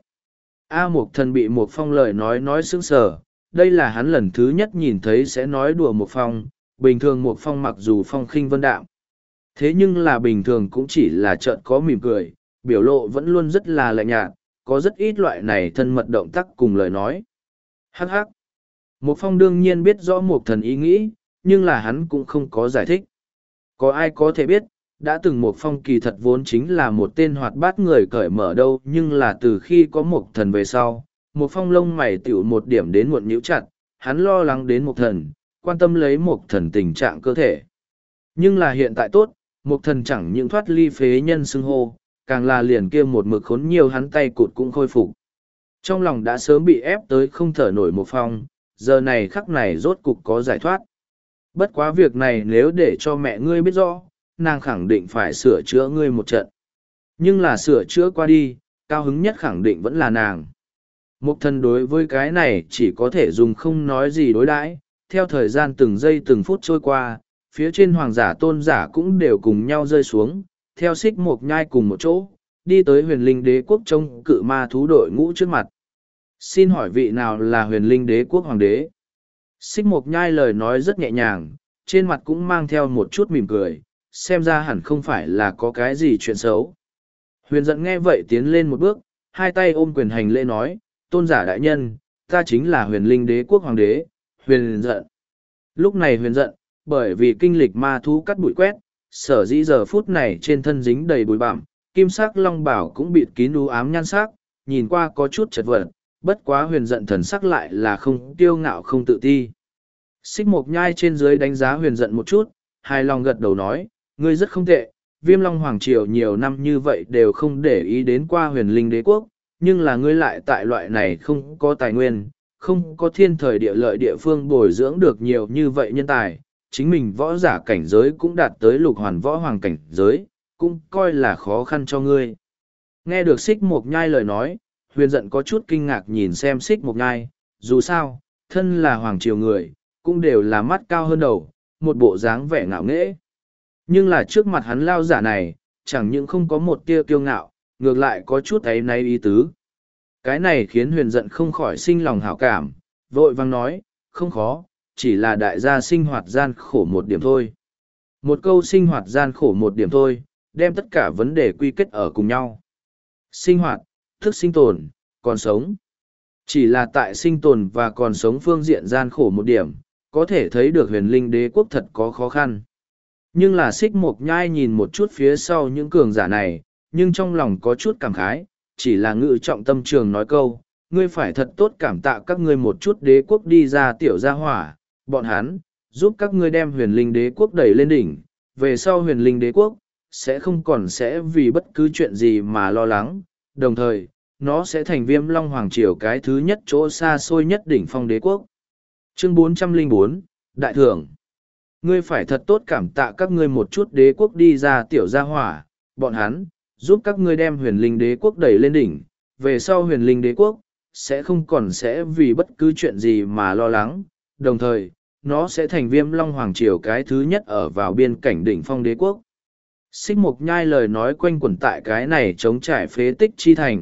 A Mục Thần bị Mục Phong lời nói nói sững sờ, đây là hắn lần thứ nhất nhìn thấy sẽ nói đùa Mục Phong, bình thường Mục Phong mặc dù phong khinh vân đạm. Thế nhưng là bình thường cũng chỉ là trợn có mỉm cười, biểu lộ vẫn luôn rất là lạnh nhạt, có rất ít loại này thân mật động tác cùng lời nói. Hắc hắc. Mục Phong đương nhiên biết rõ Mục Thần ý nghĩ, nhưng là hắn cũng không có giải thích. Có ai có thể biết, đã từng Mục Phong kỳ thật vốn chính là một tên hoạt bát người cởi mở đâu, nhưng là từ khi có Mục Thần về sau, Mục Phong lông mày tiểu một điểm đến muộn nhíu chặt, hắn lo lắng đến Mục Thần, quan tâm lấy Mục Thần tình trạng cơ thể. Nhưng là hiện tại tốt, Mục Thần chẳng những thoát ly phế nhân xưng hô, càng là liền kia một mực khốn nhiều hắn tay cụt cũng khôi phục. Trong lòng đã sớm bị ép tới không thở nổi Mục Phong, giờ này khắc này rốt cục có giải thoát. Bất quá việc này nếu để cho mẹ ngươi biết rõ, nàng khẳng định phải sửa chữa ngươi một trận. Nhưng là sửa chữa qua đi, cao hứng nhất khẳng định vẫn là nàng. Mục Thần đối với cái này chỉ có thể dùng không nói gì đối đãi. Theo thời gian từng giây từng phút trôi qua, phía trên hoàng giả tôn giả cũng đều cùng nhau rơi xuống, theo xích mộc nhai cùng một chỗ, đi tới huyền linh đế quốc trông cự ma thú đội ngũ trước mặt. Xin hỏi vị nào là huyền linh đế quốc hoàng đế? Xích mộc nhai lời nói rất nhẹ nhàng, trên mặt cũng mang theo một chút mỉm cười, xem ra hẳn không phải là có cái gì chuyện xấu. Huyền giận nghe vậy tiến lên một bước, hai tay ôm quyền hành lễ nói, tôn giả đại nhân, ta chính là huyền linh đế quốc hoàng đế, huyền giận. Lúc này huyền giận, bởi vì kinh lịch ma thú cắt bụi quét, sở dĩ giờ phút này trên thân dính đầy bụi bặm, kim sắc long bảo cũng bịt kín u ám nhan sắc, nhìn qua có chút chật vật, bất quá huyền giận thần sắc lại là không tiêu ngạo không tự ti. Xích mộc nhai trên dưới đánh giá huyền giận một chút, hài lòng gật đầu nói, ngươi rất không tệ, viêm long hoàng triều nhiều năm như vậy đều không để ý đến qua huyền linh đế quốc, nhưng là ngươi lại tại loại này không có tài nguyên, không có thiên thời địa lợi địa phương bồi dưỡng được nhiều như vậy nhân tài, chính mình võ giả cảnh giới cũng đạt tới lục hoàn võ hoàng cảnh giới, cũng coi là khó khăn cho ngươi. Nghe được xích mộc nhai lời nói, huyền giận có chút kinh ngạc nhìn xem xích mộc nhai, dù sao, thân là hoàng triều người, cũng đều là mắt cao hơn đầu, một bộ dáng vẻ ngạo nghễ. Nhưng là trước mặt hắn lao giả này, chẳng những không có một tia kiêu ngạo, ngược lại có chút áy náy ý tứ. Cái này khiến huyền giận không khỏi sinh lòng hảo cảm, vội vang nói, không khó, chỉ là đại gia sinh hoạt gian khổ một điểm thôi. Một câu sinh hoạt gian khổ một điểm thôi, đem tất cả vấn đề quy kết ở cùng nhau. Sinh hoạt, thức sinh tồn, còn sống. Chỉ là tại sinh tồn và còn sống phương diện gian khổ một điểm, có thể thấy được huyền linh đế quốc thật có khó khăn. Nhưng là xích mộc nhai nhìn một chút phía sau những cường giả này, nhưng trong lòng có chút cảm khái, chỉ là ngự trọng tâm trường nói câu, ngươi phải thật tốt cảm tạ các ngươi một chút đế quốc đi ra tiểu gia hỏa, bọn hắn, giúp các ngươi đem huyền linh đế quốc đẩy lên đỉnh, về sau huyền linh đế quốc, sẽ không còn sẽ vì bất cứ chuyện gì mà lo lắng, đồng thời, nó sẽ thành viêm long hoàng triều cái thứ nhất chỗ xa xôi nhất đỉnh phong đế quốc. Chương bốn trăm lẻ bốn, Đại thưởng. Ngươi phải thật tốt cảm tạ các ngươi một chút đế quốc đi ra tiểu gia hỏa, bọn hắn, giúp các ngươi đem huyền linh đế quốc đẩy lên đỉnh, về sau huyền linh đế quốc, sẽ không còn sẽ vì bất cứ chuyện gì mà lo lắng, đồng thời, nó sẽ thành viêm long hoàng triều cái thứ nhất ở vào biên cảnh đỉnh phong đế quốc. Xích mộc nhai lời nói quanh quẩn tại cái này chống trải phế tích chi thành,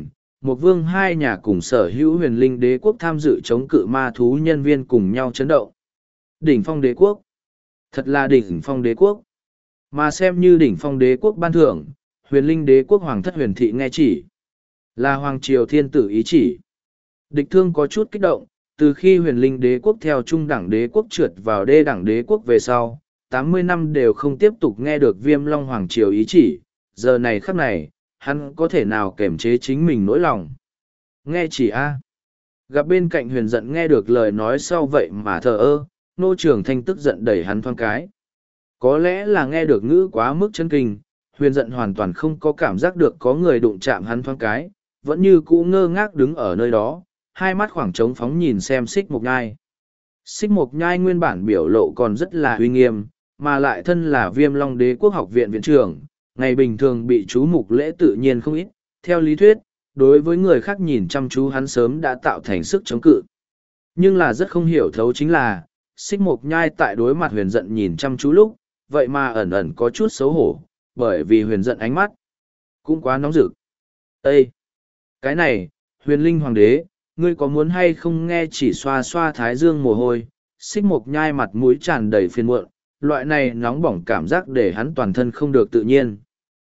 một vương hai nhà cùng sở hữu huyền linh đế quốc tham dự chống cự ma thú nhân viên cùng nhau chấn động. Đỉnh phong đế quốc. Thật là đỉnh phong đế quốc. Mà xem như đỉnh phong đế quốc ban thưởng, huyền linh đế quốc hoàng thất huyền thị nghe chỉ. Là hoàng triều thiên tử ý chỉ. Địch thương có chút kích động, từ khi huyền linh đế quốc theo trung đẳng đế quốc trượt vào đê đẳng đế quốc về sau, tám mươi năm đều không tiếp tục nghe được viêm long hoàng triều ý chỉ, giờ này khắc này, hắn có thể nào kềm chế chính mình nỗi lòng. Nghe chỉ a Gặp bên cạnh huyền giận nghe được lời nói sau vậy mà thờ ơ, nô trường thanh tức giận đẩy hắn thoáng cái. Có lẽ là nghe được ngữ quá mức chân kinh, huyền giận hoàn toàn không có cảm giác được có người đụng chạm hắn thoáng cái, vẫn như cũ ngơ ngác đứng ở nơi đó, hai mắt khoảng trống phóng nhìn xem xích mộc nhai. Xích mộc nhai nguyên bản biểu lộ còn rất là uy nghiêm, mà lại thân là viêm long đế quốc học viện viện trưởng, ngày bình thường bị chú mục lễ tự nhiên không ít, theo lý thuyết, đối với người khác nhìn chăm chú hắn sớm đã tạo thành sức chống cự. Nhưng là rất không hiểu thấu chính là, xích mộc nhai tại đối mặt huyền giận nhìn chăm chú lúc, vậy mà ẩn ẩn có chút xấu hổ, bởi vì huyền giận ánh mắt cũng quá nóng rực. Ê! Cái này, huyền linh hoàng đế, ngươi có muốn hay không nghe chỉ xoa xoa thái dương mồ hôi, xích mộc nhai mặt mũi tràn đầy phiền muộn, loại này nóng bỏng cảm giác để hắn toàn thân không được tự nhiên.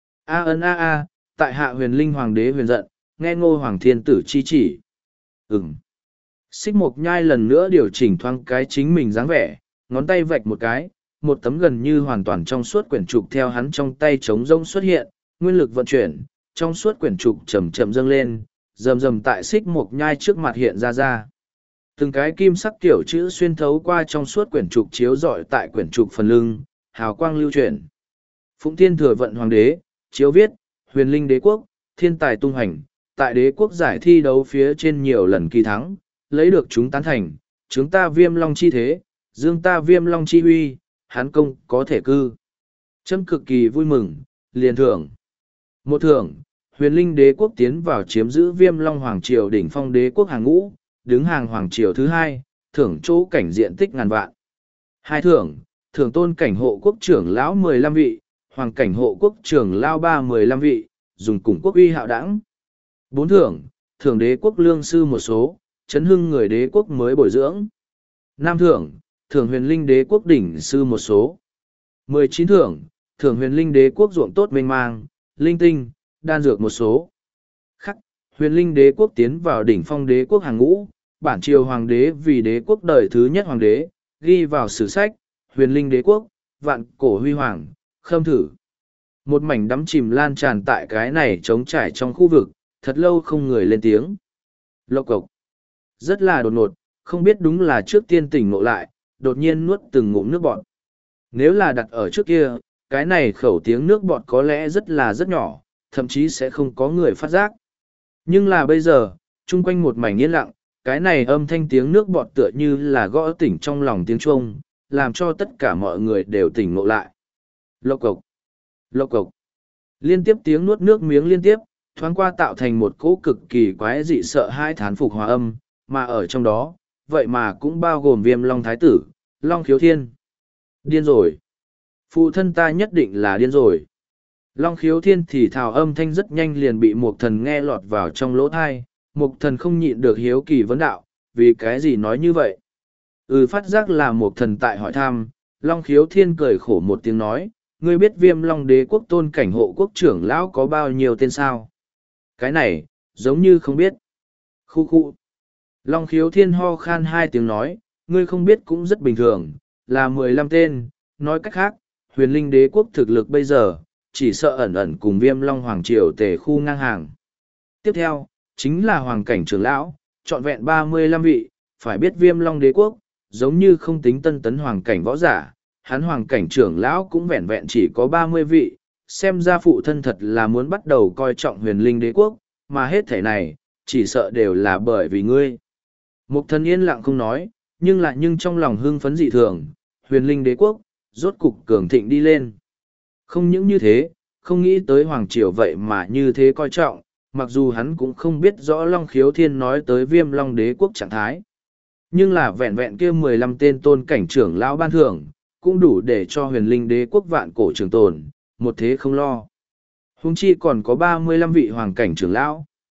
A ân a a, tại hạ huyền linh hoàng đế huyền giận, nghe ngô hoàng thiên tử chi chỉ. Ừm. Xích mộc nhai lần nữa điều chỉnh thoáng cái chính mình dáng vẻ, ngón tay vạch một cái, một tấm gần như hoàn toàn trong suốt quyển trục theo hắn trong tay trống rông xuất hiện, nguyên lực vận chuyển, trong suốt quyển trục chậm chậm dâng lên, rầm rầm tại xích mộc nhai trước mặt hiện ra ra. Từng cái kim sắc tiểu chữ xuyên thấu qua trong suốt quyển trục chiếu rọi tại quyển trục phần lưng, hào quang lưu chuyển. Phụng Thiên Thừa Vận Hoàng đế, chiếu viết, huyền linh đế quốc, thiên tài tung hành, tại đế quốc giải thi đấu phía trên nhiều lần kỳ thắng, lấy được chúng tán thành, chúng ta viêm long chi thế, dương ta viêm long chi huy, hán công có thể cư. Trâm cực kỳ vui mừng, liền thưởng. Một thưởng, huyền linh đế quốc tiến vào chiếm giữ viêm long hoàng triều đỉnh phong đế quốc hàng ngũ, đứng hàng hoàng triều thứ hai, thưởng chỗ cảnh diện tích ngàn vạn. Hai thưởng, thưởng tôn cảnh hộ quốc trưởng lão mười lăm vị, hoàng cảnh hộ quốc trưởng lao ba mười lăm vị, dùng cùng quốc uy hạo đẳng. Bốn thưởng, thưởng đế quốc lương sư một số, chấn hưng người đế quốc mới bồi dưỡng. Năm thưởng, thưởng huyền linh đế quốc đỉnh sư một số. Mười chín thưởng, thưởng huyền linh đế quốc ruộng tốt mênh mang, linh tinh, đan dược một số. Khắc, huyền linh đế quốc tiến vào đỉnh phong đế quốc hàng ngũ, bản triều hoàng đế vì đế quốc đời thứ nhất hoàng đế, ghi vào sử sách, huyền linh đế quốc, vạn cổ huy hoàng, khâm thử. Một mảnh đắm chìm lan tràn tại cái này trống trải trong khu vực, thật lâu không người lên tiếng. Lộc cộc. Rất là đột ngột, không biết đúng là trước tiên tỉnh ngộ lại, đột nhiên nuốt từng ngụm nước bọt. Nếu là đặt ở trước kia, cái này khẩu tiếng nước bọt có lẽ rất là rất nhỏ, thậm chí sẽ không có người phát giác. Nhưng là bây giờ, chung quanh một mảnh yên lặng, cái này âm thanh tiếng nước bọt tựa như là gõ tỉnh trong lòng tiếng chuông, làm cho tất cả mọi người đều tỉnh ngộ lại. Lộc cộc, lộc cộc. Liên tiếp tiếng nuốt nước miếng liên tiếp, thoáng qua tạo thành một cỗ cực kỳ quái dị sợ hai thán phục hòa âm, mà ở trong đó, vậy mà cũng bao gồm viêm long thái tử, long khiếu thiên. Điên rồi. Phụ thân ta nhất định là điên rồi. Long khiếu thiên thì thào âm thanh rất nhanh liền bị mục thần nghe lọt vào trong lỗ thai, mục thần không nhịn được hiếu kỳ vấn đạo, vì cái gì nói như vậy? Ừ, phát giác là mục thần tại hỏi thăm, long khiếu thiên cười khổ một tiếng nói, ngươi biết viêm long đế quốc tôn cảnh hộ quốc trưởng lão có bao nhiêu tên sao? Cái này, giống như không biết. Khu khu. Long khiếu thiên ho khan hai tiếng nói, ngươi không biết cũng rất bình thường, là mười lăm tên, nói cách khác, huyền linh đế quốc thực lực bây giờ, chỉ sợ ẩn ẩn cùng viêm long hoàng triều tề khu ngang hàng. Tiếp theo, chính là hoàng cảnh trưởng lão, trọn vẹn ba mươi lăm vị, phải biết viêm long đế quốc, giống như không tính tân tấn hoàng cảnh võ giả, hắn hoàng cảnh trưởng lão cũng vẹn vẹn chỉ có ba mươi vị, xem ra phụ thân thật là muốn bắt đầu coi trọng huyền linh đế quốc, mà hết thể này, chỉ sợ đều là bởi vì ngươi. Mục thần yên lặng không nói, nhưng lại nhưng trong lòng hưng phấn dị thường, huyền linh đế quốc, rốt cục cường thịnh đi lên. Không những như thế, không nghĩ tới hoàng triều vậy mà như thế coi trọng, mặc dù hắn cũng không biết rõ Long Khiếu Thiên nói tới viêm long đế quốc trạng thái. Nhưng là vẹn vẹn kia mười lăm tên tôn cảnh trưởng lão ban thưởng, cũng đủ để cho huyền linh đế quốc vạn cổ trường tồn, một thế không lo. Huống chi còn có ba mươi lăm vị hoàng cảnh trưởng lão.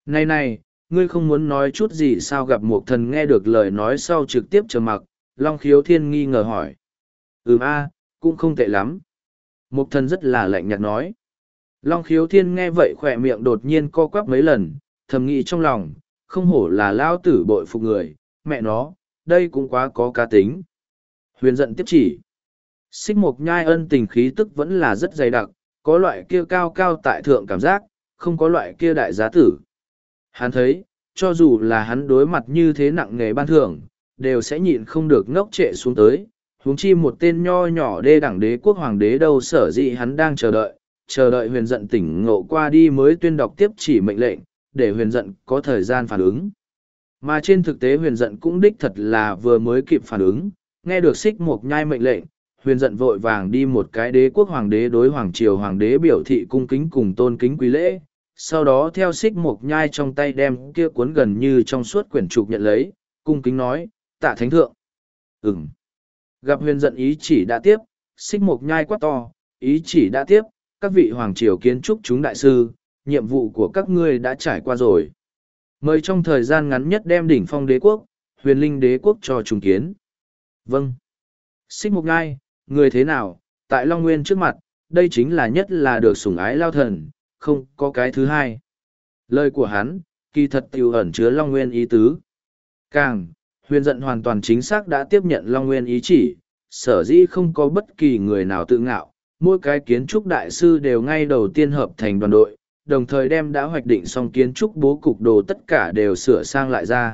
Này này, ngươi không muốn nói chút gì sao? Gặp Mục Thần nghe được lời nói sau trực tiếp trầm mặc, Long Khiếu Thiên nghi ngờ hỏi. Ừm a, cũng không tệ lắm. Mục Thần rất là lạnh nhạt nói. Long Khiếu Thiên nghe vậy khỏe miệng đột nhiên co quắp mấy lần, thầm nghĩ trong lòng, không hổ là lao tử bội phục người, mẹ nó, đây cũng quá có cá tính. Huyền giận tiếp chỉ. Xích Mộc Nhai ân tình khí tức vẫn là rất dày đặc, có loại kia cao cao tại thượng cảm giác, không có loại kia đại giá tử. Hắn thấy, cho dù là hắn đối mặt như thế nặng nề ban thưởng, đều sẽ nhịn không được ngốc trệ xuống tới. Huống chi một tên nho nhỏ đê đẳng đế quốc hoàng đế đâu, sở dĩ hắn đang chờ đợi, chờ đợi huyền giận tỉnh ngộ qua đi mới tuyên đọc tiếp chỉ mệnh lệnh, để huyền giận có thời gian phản ứng. Mà trên thực tế huyền giận cũng đích thật là vừa mới kịp phản ứng, nghe được Xích Mộc Nhai mệnh lệnh, huyền giận vội vàng đi một cái đế quốc hoàng đế đối hoàng triều hoàng đế biểu thị cung kính cùng tôn kính quý lễ, sau đó theo Xích Mộc Nhai trong tay đem kia cuốn gần như trong suốt quyển trục nhận lấy, cung kính nói, tạ thánh thượng. Ừm. Gặp huyền giận ý chỉ đã tiếp, Xích Mộc Nhai quát to, ý chỉ đã tiếp, các vị hoàng triều kiến trúc chúng đại sư, nhiệm vụ của các ngươi đã trải qua rồi. Mời trong thời gian ngắn nhất đem đỉnh phong đế quốc, huyền linh đế quốc cho trùng kiến. Vâng. Xích Mộc Nhai, người thế nào, tại Long Nguyên trước mặt, đây chính là nhất là được sủng ái lao thần, không có cái thứ hai. Lời của hắn, kỳ thật tiêu ẩn chứa Long Nguyên ý tứ. Càng, huyền giận hoàn toàn chính xác đã tiếp nhận Long Nguyên ý chỉ, sở dĩ không có bất kỳ người nào tự ngạo, mỗi cái kiến trúc đại sư đều ngay đầu tiên hợp thành đoàn đội, đồng thời đem đã hoạch định xong kiến trúc bố cục đồ tất cả đều sửa sang lại ra.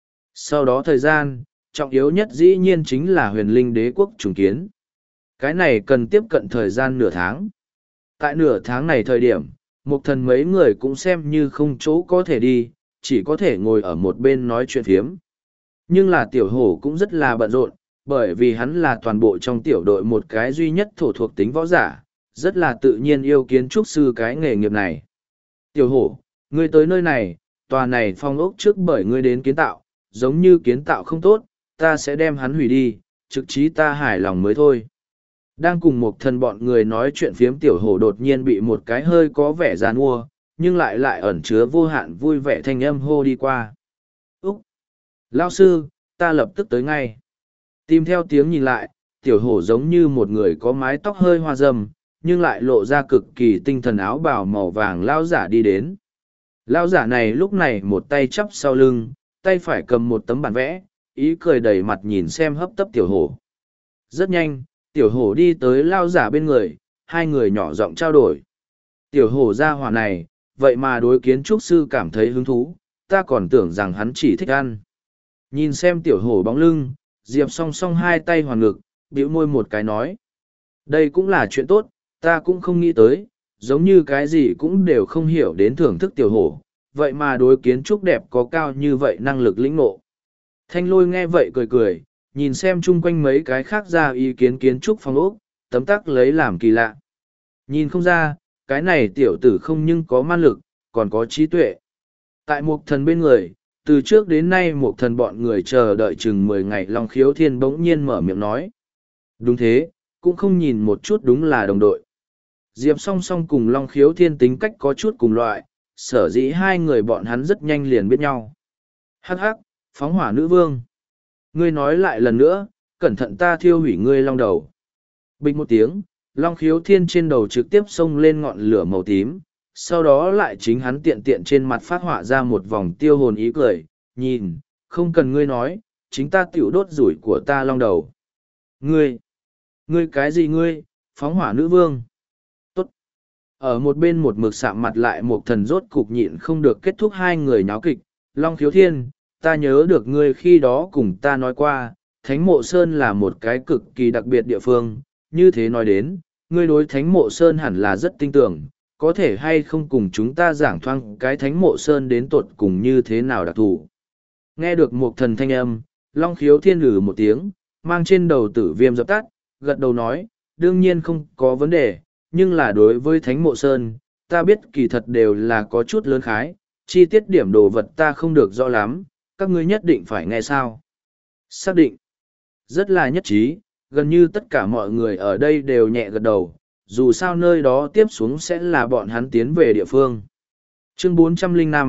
Sau đó thời gian, trọng yếu nhất dĩ nhiên chính là huyền linh đế quốc trùng kiến. Cái này cần tiếp cận thời gian nửa tháng. Tại nửa tháng này thời điểm, Mục Thần mấy người cũng xem như không chỗ có thể đi, chỉ có thể ngồi ở một bên nói chuyện phiếm. Nhưng là tiểu hổ cũng rất là bận rộn, bởi vì hắn là toàn bộ trong tiểu đội một cái duy nhất thổ thuộc tính võ giả, rất là tự nhiên yêu kiến trúc sư cái nghề nghiệp này. Tiểu hổ, ngươi tới nơi này, tòa này phong ốc trước bởi ngươi đến kiến tạo, giống như kiến tạo không tốt, ta sẽ đem hắn hủy đi, trực chí ta hài lòng mới thôi. Đang cùng một thần bọn người nói chuyện phiếm tiểu hổ đột nhiên bị một cái hơi có vẻ giàn mua, nhưng lại lại ẩn chứa vô hạn vui vẻ thanh âm hô đi qua. Úc! Lao sư, ta lập tức tới ngay. Tìm theo tiếng nhìn lại, tiểu hổ giống như một người có mái tóc hơi hoa râm, nhưng lại lộ ra cực kỳ tinh thần áo bào màu vàng lao giả đi đến. Lao giả này lúc này một tay chắp sau lưng, tay phải cầm một tấm bản vẽ, ý cười đầy mặt nhìn xem hấp tấp tiểu hổ. Rất nhanh, tiểu hổ đi tới lao giả bên người, hai người nhỏ giọng trao đổi. Tiểu hổ ra hỏa này, vậy mà đối kiến trúc sư cảm thấy hứng thú, ta còn tưởng rằng hắn chỉ thích ăn. Nhìn xem tiểu hổ bóng lưng, Diệp song song hai tay hoàn ngực, bĩu môi một cái nói. Đây cũng là chuyện tốt, ta cũng không nghĩ tới, giống như cái gì cũng đều không hiểu đến thưởng thức tiểu hổ, vậy mà đối kiến trúc đẹp có cao như vậy năng lực lĩnh ngộ. Thanh Lôi nghe vậy cười cười, nhìn xem chung quanh mấy cái khác ra ý kiến kiến trúc phong ốc, tấm tắc lấy làm kỳ lạ. Nhìn không ra, cái này tiểu tử không nhưng có man lực, còn có trí tuệ. Tại Mục Thần bên người, từ trước đến nay Mục Thần bọn người chờ đợi chừng mười ngày, Long Khiếu Thiên bỗng nhiên mở miệng nói. Đúng thế, cũng không nhìn một chút đúng là đồng đội. Diệp song song cùng Long Khiếu Thiên tính cách có chút cùng loại, sở dĩ hai người bọn hắn rất nhanh liền biết nhau. Hắc hắc, phóng hỏa nữ vương. Ngươi nói lại lần nữa, cẩn thận ta thiêu hủy ngươi long đầu. Bình một tiếng, Long Khiếu Thiên trên đầu trực tiếp xông lên ngọn lửa màu tím, sau đó lại chính hắn tiện tiện trên mặt phát họa ra một vòng tiêu hồn ý cười, nhìn, không cần ngươi nói, chính ta tiểu đốt rủi của ta long đầu. Ngươi, ngươi cái gì ngươi, phóng hỏa nữ vương? Tốt. Ở một bên một mực sạm mặt lại một thần rốt cục nhịn không được kết thúc hai người nháo kịch, Long Khiếu Thiên, ta nhớ được ngươi khi đó cùng ta nói qua, Thánh Mộ Sơn là một cái cực kỳ đặc biệt địa phương, như thế nói đến, ngươi đối Thánh Mộ Sơn hẳn là rất tin tưởng, có thể hay không cùng chúng ta giảng thoáng cái Thánh Mộ Sơn đến tột cùng như thế nào đặc thù. Nghe được một thần thanh âm, Long Khiếu Thiên lử một tiếng, mang trên đầu tử viêm dập tắt, gật đầu nói, đương nhiên không có vấn đề, nhưng là đối với Thánh Mộ Sơn, ta biết kỳ thật đều là có chút lớn khái, chi tiết điểm đồ vật ta không được rõ lắm, các ngươi nhất định phải nghe sao. Xác định. Rất là nhất trí, gần như tất cả mọi người ở đây đều nhẹ gật đầu, dù sao nơi đó tiếp xuống sẽ là bọn hắn tiến về địa phương. Chương bốn trăm lẻ năm,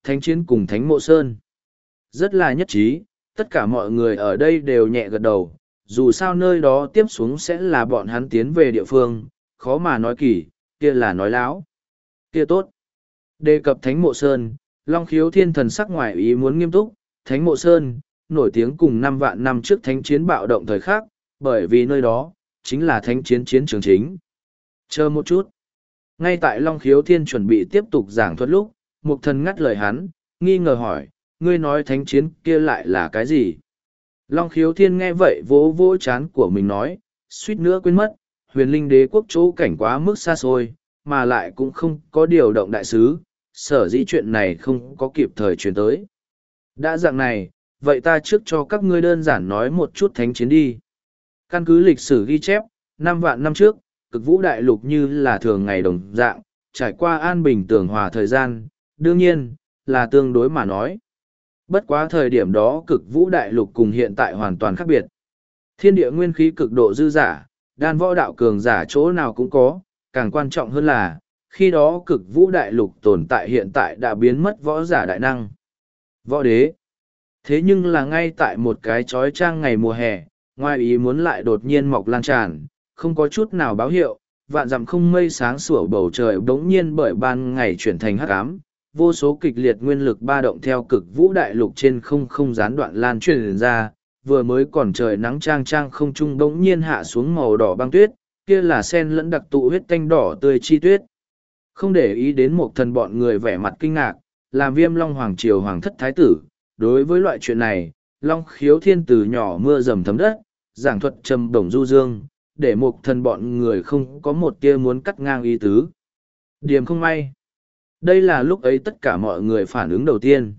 thánh chiến cùng thánh mộ sơn. Rất là nhất trí, tất cả mọi người ở đây đều nhẹ gật đầu, dù sao nơi đó tiếp xuống sẽ là bọn hắn tiến về địa phương, khó mà nói kỳ, kia là nói láo. Kia tốt. Đề cập thánh mộ sơn, Long Khiếu Thiên thần sắc ngoài ý muốn nghiêm túc, thánh mộ sơn, nổi tiếng cùng năm vạn năm trước thánh chiến bạo động thời khắc, bởi vì nơi đó, chính là thánh chiến chiến trường chính. Chờ một chút. Ngay tại Long Khiếu Thiên chuẩn bị tiếp tục giảng thuật lúc, Mục Thần ngắt lời hắn, nghi ngờ hỏi, ngươi nói thánh chiến kia lại là cái gì? Long Khiếu Thiên nghe vậy vỗ vỗ chán của mình nói, suýt nữa quên mất, huyền linh đế quốc chỗ cảnh quá mức xa xôi, mà lại cũng không có điều động đại sứ, sở dĩ chuyện này không có kịp thời truyền tới. Đã dạng này, vậy ta trước cho các ngươi đơn giản nói một chút thánh chiến đi. Căn cứ lịch sử ghi chép, năm vạn năm trước, cực vũ đại lục như là thường ngày đồng dạng, trải qua an bình tường hòa thời gian, đương nhiên, là tương đối mà nói. Bất quá thời điểm đó cực vũ đại lục cùng hiện tại hoàn toàn khác biệt. Thiên địa nguyên khí cực độ dư giả, đan võ đạo cường giả chỗ nào cũng có, càng quan trọng hơn là, khi đó cực vũ đại lục tồn tại hiện tại đã biến mất võ giả đại năng. Võ đế. Thế nhưng là ngay tại một cái trói trang ngày mùa hè, ngoài ý muốn lại đột nhiên mọc lan tràn, không có chút nào báo hiệu, vạn dặm không mây sáng sủa bầu trời bỗng nhiên bởi ban ngày chuyển thành hắc ám, vô số kịch liệt nguyên lực ba động theo cực vũ đại lục trên không không gián đoạn lan truyền ra, vừa mới còn trời nắng trang trang không trung bỗng nhiên hạ xuống màu đỏ băng tuyết, kia là sen lẫn đặc tụ huyết tanh đỏ tươi chi tuyết. Không để ý đến một thần bọn người vẻ mặt kinh ngạc, làm Viêm Long Hoàng Triều Hoàng thất thái tử, đối với loại chuyện này, Long Khiếu Thiên từ nhỏ mưa dầm thấm đất, giảng thuật trầm bổng du dương, để một thần bọn người không có một tia muốn cắt ngang ý tứ. Điểm không may. Đây là lúc ấy tất cả mọi người phản ứng đầu tiên.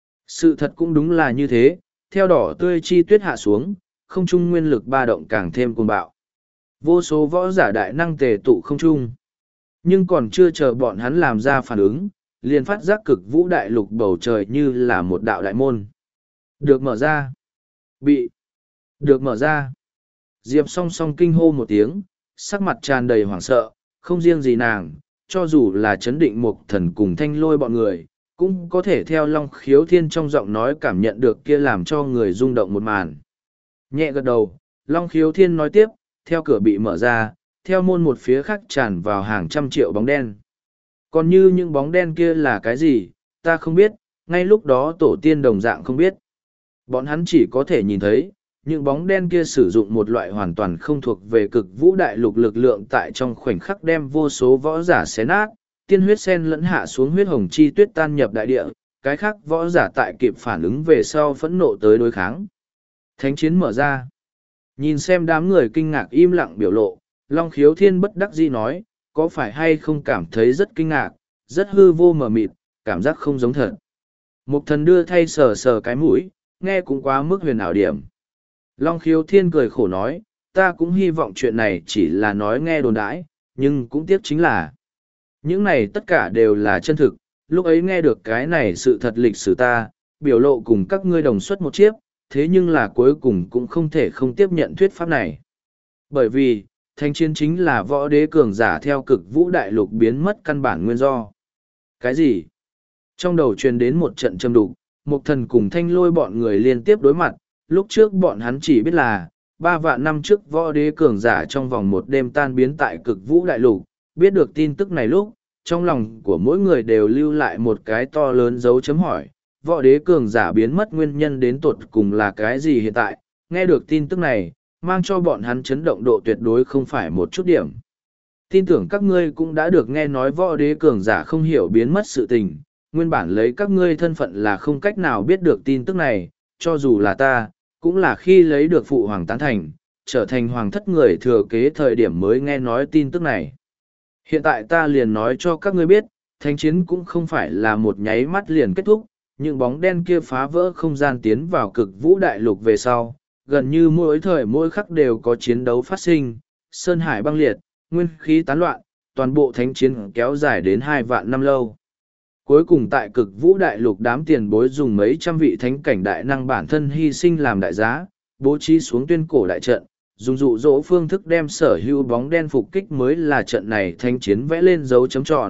Sự thật cũng đúng là như thế, theo đỏ tươi chi tuyết hạ xuống, không trung nguyên lực ba động càng thêm cuồng bạo. Vô số võ giả đại năng tề tụ không trung. Nhưng còn chưa chờ bọn hắn làm ra phản ứng, liền phát giác cực vũ đại lục bầu trời như là một đạo đại môn. Được mở ra. Bị. Được mở ra. Diệp song song kinh hô một tiếng, sắc mặt tràn đầy hoảng sợ, không riêng gì nàng, cho dù là chấn định một thần cùng thanh lôi bọn người, cũng có thể theo Long Khiếu Thiên trong giọng nói cảm nhận được kia làm cho người rung động một màn. Nhẹ gật đầu, Long Khiếu Thiên nói tiếp, theo cửa bị mở ra, theo môn một phía khác tràn vào hàng trăm triệu bóng đen. Còn như những bóng đen kia là cái gì, ta không biết, ngay lúc đó tổ tiên đồng dạng không biết. Bọn hắn chỉ có thể nhìn thấy, những bóng đen kia sử dụng một loại hoàn toàn không thuộc về cực vũ đại lục lực lượng tại trong khoảnh khắc đem vô số võ giả xé nát, tiên huyết sen lẫn hạ xuống huyết hồng chi tuyết tan nhập đại địa, cái khác võ giả tại kịp phản ứng về sau phẫn nộ tới đối kháng. Thánh chiến mở ra. Nhìn xem đám người kinh ngạc im lặng biểu lộ, Long Khiếu Thiên bất đắc dĩ nói, có phải hay không cảm thấy rất kinh ngạc, rất hư vô mờ mịt, cảm giác không giống thật. Mục thần đưa thay sờ sờ cái mũi, nghe cũng quá mức huyền ảo điểm. Long Khiếu Thiên cười khổ nói, ta cũng hy vọng chuyện này chỉ là nói nghe đồn đãi, nhưng cũng tiếc chính là những này tất cả đều là chân thực, lúc ấy nghe được cái này sự thật lịch sử ta, biểu lộ cùng các ngươi đồng xuất một chiếc, thế nhưng là cuối cùng cũng không thể không tiếp nhận thuyết pháp này. Bởi vì, thánh chiến chính là võ đế cường giả theo cực vũ đại lục biến mất căn bản nguyên do. Cái gì? Trong đầu truyền đến một trận châm đục, Mục Thần cùng Thanh Lôi bọn người liên tiếp đối mặt, lúc trước bọn hắn chỉ biết là, ba vạn năm trước võ đế cường giả trong vòng một đêm tan biến tại cực vũ đại lục, biết được tin tức này lúc, trong lòng của mỗi người đều lưu lại một cái to lớn dấu chấm hỏi, võ đế cường giả biến mất nguyên nhân đến tột cùng là cái gì hiện tại, nghe được tin tức này, mang cho bọn hắn chấn động độ tuyệt đối không phải một chút điểm. Tin tưởng các ngươi cũng đã được nghe nói võ đế cường giả không hiểu biến mất sự tình, nguyên bản lấy các ngươi thân phận là không cách nào biết được tin tức này, cho dù là ta, cũng là khi lấy được phụ hoàng tán thành, trở thành hoàng thất người thừa kế thời điểm mới nghe nói tin tức này. Hiện tại ta liền nói cho các ngươi biết, thánh chiến cũng không phải là một nháy mắt liền kết thúc, những bóng đen kia phá vỡ không gian tiến vào cực vũ đại lục về sau, gần như mỗi thời mỗi khắc đều có chiến đấu phát sinh, sơn hải băng liệt, nguyên khí tán loạn, toàn bộ thánh chiến kéo dài đến hai vạn năm lâu. Cuối cùng tại cực vũ đại lục đám tiền bối dùng mấy trăm vị thánh cảnh đại năng bản thân hy sinh làm đại giá, bố trí xuống tuyên cổ đại trận, dùng dụ dỗ phương thức đem sở hữu bóng đen phục kích mới là trận này thánh chiến vẽ lên dấu chấm tròn,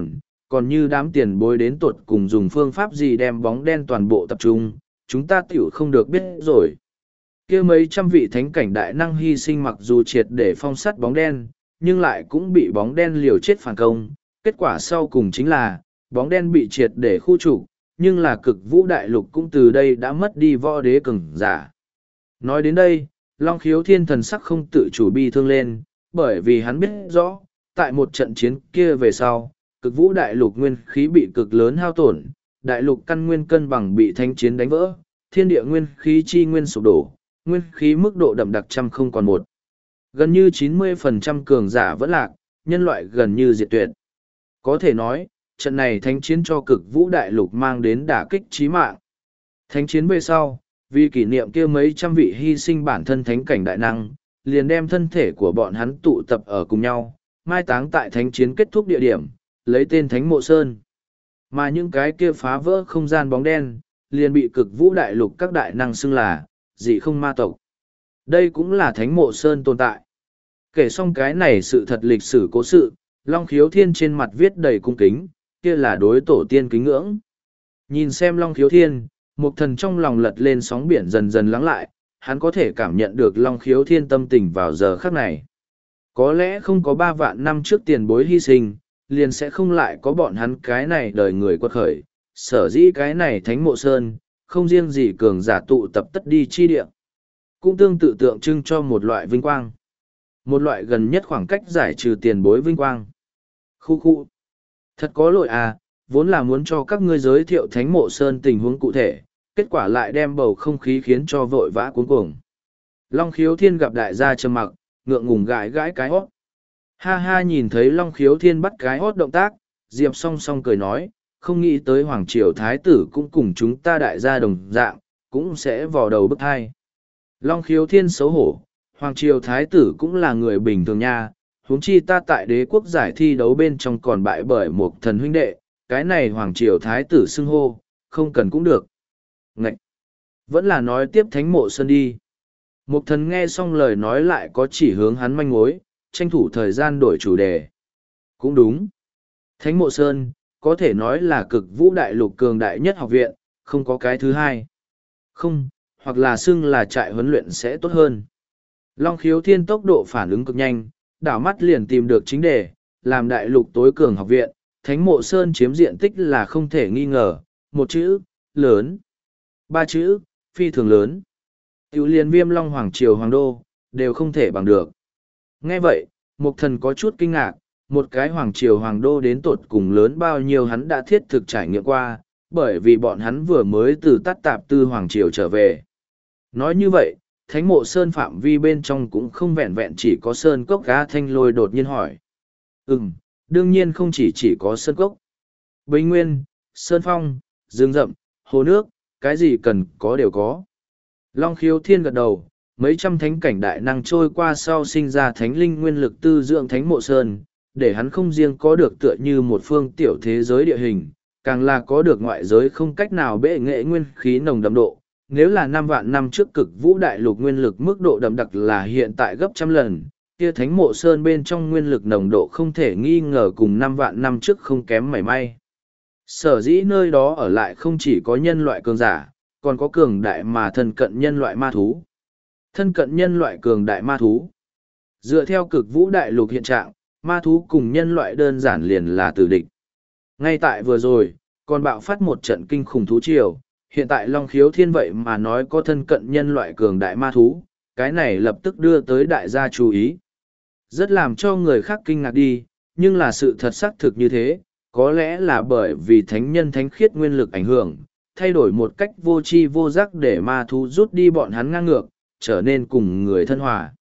còn như đám tiền bối đến tột cùng dùng phương pháp gì đem bóng đen toàn bộ tập trung, chúng ta tiểu không được biết rồi. Kia mấy trăm vị thánh cảnh đại năng hy sinh mặc dù triệt để phong sắt bóng đen, nhưng lại cũng bị bóng đen liều chết phản công. Kết quả sau cùng chính là, bóng đen bị triệt để khu trục, nhưng là cực vũ đại lục cũng từ đây đã mất đi võ đế cường giả. Nói đến đây, Long Khiếu Thiên thần sắc không tự chủ bi thương lên, bởi vì hắn biết rõ, tại một trận chiến kia về sau, cực vũ đại lục nguyên khí bị cực lớn hao tổn, đại lục căn nguyên cân bằng bị thánh chiến đánh vỡ, thiên địa nguyên khí chi nguyên sụp đổ, nguyên khí mức độ đậm đặc trăm không còn một. Gần như chín mươi phần trăm cường giả vẫn lạc, nhân loại gần như diệt tuyệt. Có thể nói, trận này thánh chiến cho cực vũ đại lục mang đến đả kích chí mạng. Thánh chiến về sau, vì kỷ niệm kia mấy trăm vị hy sinh bản thân thánh cảnh đại năng, liền đem thân thể của bọn hắn tụ tập ở cùng nhau, mai táng tại thánh chiến kết thúc địa điểm, lấy tên Thánh Mộ Sơn. Mà những cái kia phá vỡ không gian bóng đen, liền bị cực vũ đại lục các đại năng xưng là dị không ma tộc. Đây cũng là Thánh Mộ Sơn tồn tại. Kể xong cái này sự thật lịch sử cố sự, Long Khiếu Thiên trên mặt viết đầy cung kính, kia là đối tổ tiên kính ngưỡng. Nhìn xem Long Khiếu Thiên, Mục Thần trong lòng lật lên sóng biển dần dần lắng lại, hắn có thể cảm nhận được Long Khiếu Thiên tâm tình vào giờ khắc này. Có lẽ không có ba vạn năm trước tiền bối hy sinh, liền sẽ không lại có bọn hắn cái này đời người quật khởi, sở dĩ cái này Thánh Mộ Sơn, không riêng gì cường giả tụ tập tất đi chi địa. Cũng tương tự tượng trưng cho một loại vinh quang. Một loại gần nhất khoảng cách giải trừ tiền bối vinh quang. Khu khu. Thật có lỗi à, vốn là muốn cho các ngươi giới thiệu Thánh Mộ Sơn tình huống cụ thể, kết quả lại đem bầu không khí khiến cho vội vã cuống cuồng. Long Khiếu Thiên gặp đại gia trầm mặc, ngượng ngùng gãi gãi cái hót. Ha ha, nhìn thấy Long Khiếu Thiên bắt cái hót động tác, Diệp song song cười nói, không nghĩ tới Hoàng Triều Thái tử cũng cùng chúng ta đại gia đồng dạng, cũng sẽ vò đầu bức hai. Long Khiếu Thiên xấu hổ, Hoàng Triều Thái tử cũng là người bình thường nha, huống chi ta tại đế quốc giải thi đấu bên trong còn bại bởi một thần huynh đệ, cái này Hoàng Triều Thái tử xưng hô, không cần cũng được. Ngậy! Vẫn là nói tiếp Thánh Mộ Sơn đi. Một thần nghe xong lời nói lại có chỉ hướng hắn manh mối, tranh thủ thời gian đổi chủ đề. Cũng đúng. Thánh Mộ Sơn, có thể nói là cực vũ đại lục cường đại nhất học viện, không có cái thứ hai. Không, hoặc là xưng là trại huấn luyện sẽ tốt hơn. Long Khiếu Thiên tốc độ phản ứng cực nhanh, đảo mắt liền tìm được chính đề, làm đại lục tối cường học viện, Thánh Mộ Sơn chiếm diện tích là không thể nghi ngờ, một chữ, lớn. Ba chữ, phi thường lớn. Tiểu liên Viêm Long Hoàng Triều Hoàng Đô, đều không thể bằng được. Nghe vậy, Mục Thần có chút kinh ngạc, một cái Hoàng Triều Hoàng Đô đến tột cùng lớn bao nhiêu hắn đã thiết thực trải nghiệm qua, bởi vì bọn hắn vừa mới từ Tát Tạp Tư Hoàng Triều trở về. Nói như vậy, Thánh Mộ Sơn phạm vi bên trong cũng không vẹn vẹn chỉ có Sơn Cốc. Gã Thanh Lôi đột nhiên hỏi. Ừm, đương nhiên không chỉ chỉ có Sơn Cốc. Bình Nguyên, Sơn Phong, rừng rậm, hồ nước, cái gì cần có đều có. Long Khiếu Thiên gật đầu, mấy trăm thánh cảnh đại năng trôi qua sau sinh ra thánh linh nguyên lực tư dưỡng Thánh Mộ Sơn, để hắn không riêng có được tựa như một phương tiểu thế giới địa hình, càng là có được ngoại giới không cách nào bệ nghệ nguyên khí nồng đậm độ. Nếu là năm vạn năm trước cực vũ đại lục nguyên lực mức độ đậm đặc là hiện tại gấp trăm lần, kia Thánh Mộ Sơn bên trong nguyên lực nồng độ không thể nghi ngờ cùng năm vạn năm trước không kém mảy may. Sở dĩ nơi đó ở lại không chỉ có nhân loại cường giả, còn có cường đại mà thân cận nhân loại ma thú. Thân cận nhân loại cường đại ma thú. Dựa theo cực vũ đại lục hiện trạng, ma thú cùng nhân loại đơn giản liền là tử địch. Ngay tại vừa rồi, còn bạo phát một trận kinh khủng thú triều, hiện tại Long Khiếu Thiên vậy mà nói có thân cận nhân loại cường đại ma thú, cái này lập tức đưa tới đại gia chú ý. Rất làm cho người khác kinh ngạc đi, nhưng là sự thật xác thực như thế, có lẽ là bởi vì thánh nhân thánh khiết nguyên lực ảnh hưởng, thay đổi một cách vô tri vô giác để ma thú rút đi bọn hắn ngang ngược, trở nên cùng người thân hòa.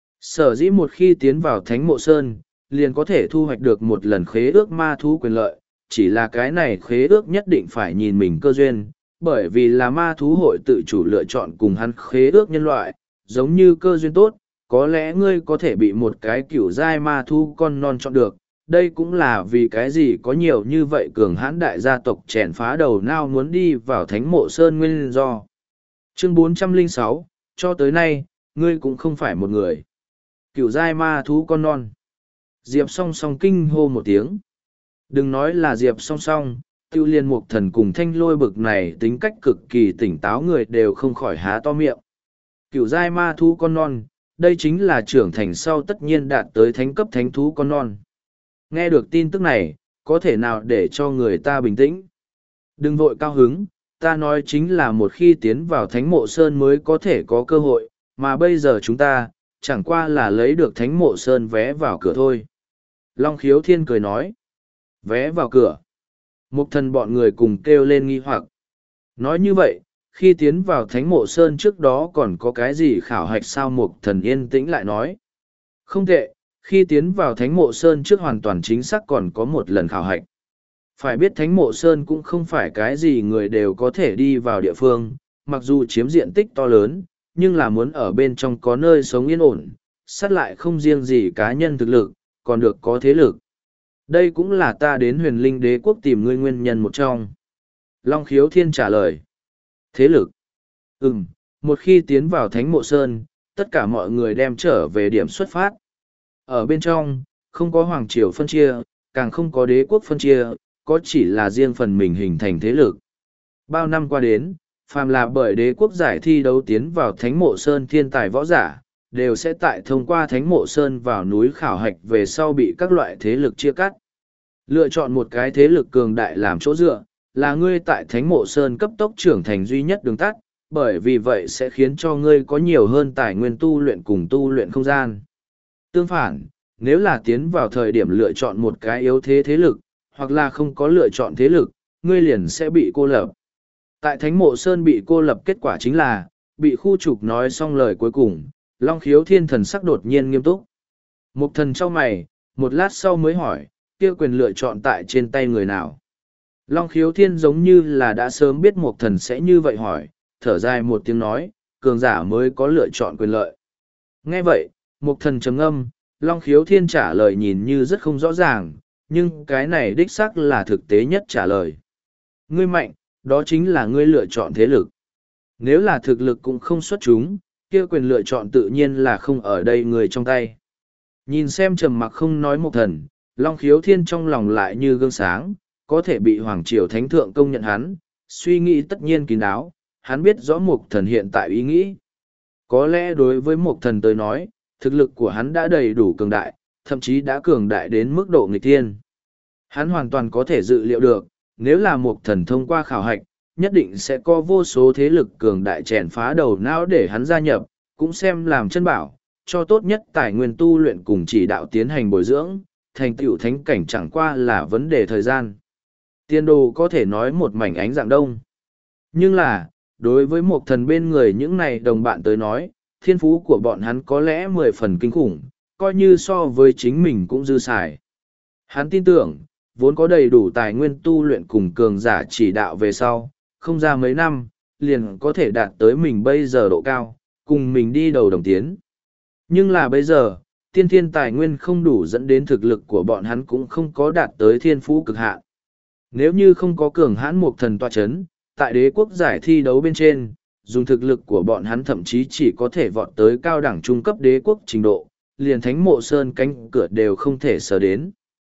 Sở dĩ một khi tiến vào Thánh Mộ Sơn, liền có thể thu hoạch được một lần khế ước ma thú quyền lợi, chỉ là cái này khế ước nhất định phải nhìn mình cơ duyên, bởi vì là ma thú hội tự chủ lựa chọn cùng hắn khế ước nhân loại, giống như cơ duyên tốt, có lẽ ngươi có thể bị một cái kiểu giai ma thú con non chọn được. Đây cũng là vì cái gì có nhiều như vậy cường hãn đại gia tộc chèn phá đầu nào muốn đi vào Thánh Mộ Sơn nguyên do. Chương bốn trăm lẻ sáu, cho tới nay, ngươi cũng không phải một người. Kiểu giai ma thú con non. Diệp song song kinh hô một tiếng. Đừng nói là Diệp song song, tiêu liên mục thần cùng thanh lôi bực này tính cách cực kỳ tỉnh táo người đều không khỏi há to miệng. Cựu giai ma thú con non, đây chính là trưởng thành sau tất nhiên đạt tới thánh cấp thánh thú con non. Nghe được tin tức này, có thể nào để cho người ta bình tĩnh? Đừng vội cao hứng, ta nói chính là một khi tiến vào thánh mộ sơn mới có thể có cơ hội, mà bây giờ chúng ta, chẳng qua là lấy được thánh mộ sơn vé vào cửa thôi. Long Khiếu Thiên cười nói, vé vào cửa. Mục thần bọn người cùng kêu lên nghi hoặc. Nói như vậy, khi tiến vào thánh mộ sơn trước đó còn có cái gì khảo hạch sao? Mục thần yên tĩnh lại nói. Không tệ, khi tiến vào thánh mộ sơn trước hoàn toàn chính xác còn có một lần khảo hạch. Phải biết thánh mộ sơn cũng không phải cái gì người đều có thể đi vào địa phương, mặc dù chiếm diện tích to lớn, nhưng là muốn ở bên trong có nơi sống yên ổn, sát lại không riêng gì cá nhân thực lực, còn được có thế lực. Đây cũng là ta đến huyền linh đế quốc tìm ngươi nguyên nhân một trong. Long Khiếu Thiên trả lời. Thế lực. Ừm, một khi tiến vào thánh mộ sơn, tất cả mọi người đem trở về điểm xuất phát. Ở bên trong, không có hoàng triều phân chia, càng không có đế quốc phân chia, có chỉ là riêng phần mình hình thành thế lực. Bao năm qua đến, phàm là bởi đế quốc giải thi đấu tiến vào thánh mộ sơn thiên tài võ giả, đều sẽ tại thông qua thánh mộ sơn vào núi khảo hạch về sau bị các loại thế lực chia cắt. Lựa chọn một cái thế lực cường đại làm chỗ dựa, là ngươi tại thánh mộ sơn cấp tốc trưởng thành duy nhất đường tắt, bởi vì vậy sẽ khiến cho ngươi có nhiều hơn tài nguyên tu luyện cùng tu luyện không gian. Tương phản, nếu là tiến vào thời điểm lựa chọn một cái yếu thế thế lực, hoặc là không có lựa chọn thế lực, ngươi liền sẽ bị cô lập. Tại Thánh Mộ Sơn bị cô lập kết quả chính là, bị khu trục nói xong lời cuối cùng, Long Khiếu Thiên thần sắc đột nhiên nghiêm túc. Mục thần trao mày, một lát sau mới hỏi, kia quyền lựa chọn tại trên tay người nào? Long Khiếu Thiên giống như là đã sớm biết Mục thần sẽ như vậy hỏi, thở dài một tiếng nói, cường giả mới có lựa chọn quyền lợi. Nghe vậy, Mục thần trầm ngâm, Long Khiếu Thiên trả lời nhìn như rất không rõ ràng, nhưng cái này đích xác là thực tế nhất trả lời. Ngươi mạnh, đó chính là ngươi lựa chọn thế lực. Nếu là thực lực cũng không xuất chúng, kia quyền lựa chọn tự nhiên là không ở đây người trong tay. Nhìn xem trầm mặc không nói Mục thần, Long Khiếu Thiên trong lòng lại như gương sáng, có thể bị Hoàng Triều Thánh Thượng công nhận hắn, suy nghĩ tất nhiên kín đáo, hắn biết rõ Mục thần hiện tại ý nghĩ. Có lẽ đối với Mục thần tới nói, thực lực của hắn đã đầy đủ cường đại, thậm chí đã cường đại đến mức độ nghịch thiên. Hắn hoàn toàn có thể dự liệu được, nếu là Mục thần thông qua khảo hạch, nhất định sẽ có vô số thế lực cường đại chèn phá đầu não để hắn gia nhập, cũng xem làm chân bảo, cho tốt nhất tài nguyên tu luyện cùng chỉ đạo tiến hành bồi dưỡng, thành tựu thánh cảnh chẳng qua là vấn đề thời gian. Tiên đồ có thể nói một mảnh ánh dạng đông. Nhưng là, đối với Mục thần bên người những này đồng bạn tới nói, thiên phú của bọn hắn có lẽ mười phần kinh khủng, coi như so với chính mình cũng dư xài. Hắn tin tưởng, vốn có đầy đủ tài nguyên tu luyện cùng cường giả chỉ đạo về sau, không ra mấy năm, liền có thể đạt tới mình bây giờ độ cao, cùng mình đi đầu đồng tiến. Nhưng là bây giờ, tiên thiên tài nguyên không đủ dẫn đến thực lực của bọn hắn cũng không có đạt tới thiên phú cực hạn. Nếu như không có cường hãn Mục thần tọa chấn, tại đế quốc giải thi đấu bên trên, dùng thực lực của bọn hắn thậm chí chỉ có thể vọt tới cao đẳng trung cấp đế quốc trình độ, liền Thánh Mộ Sơn cánh cửa đều không thể sờ đến.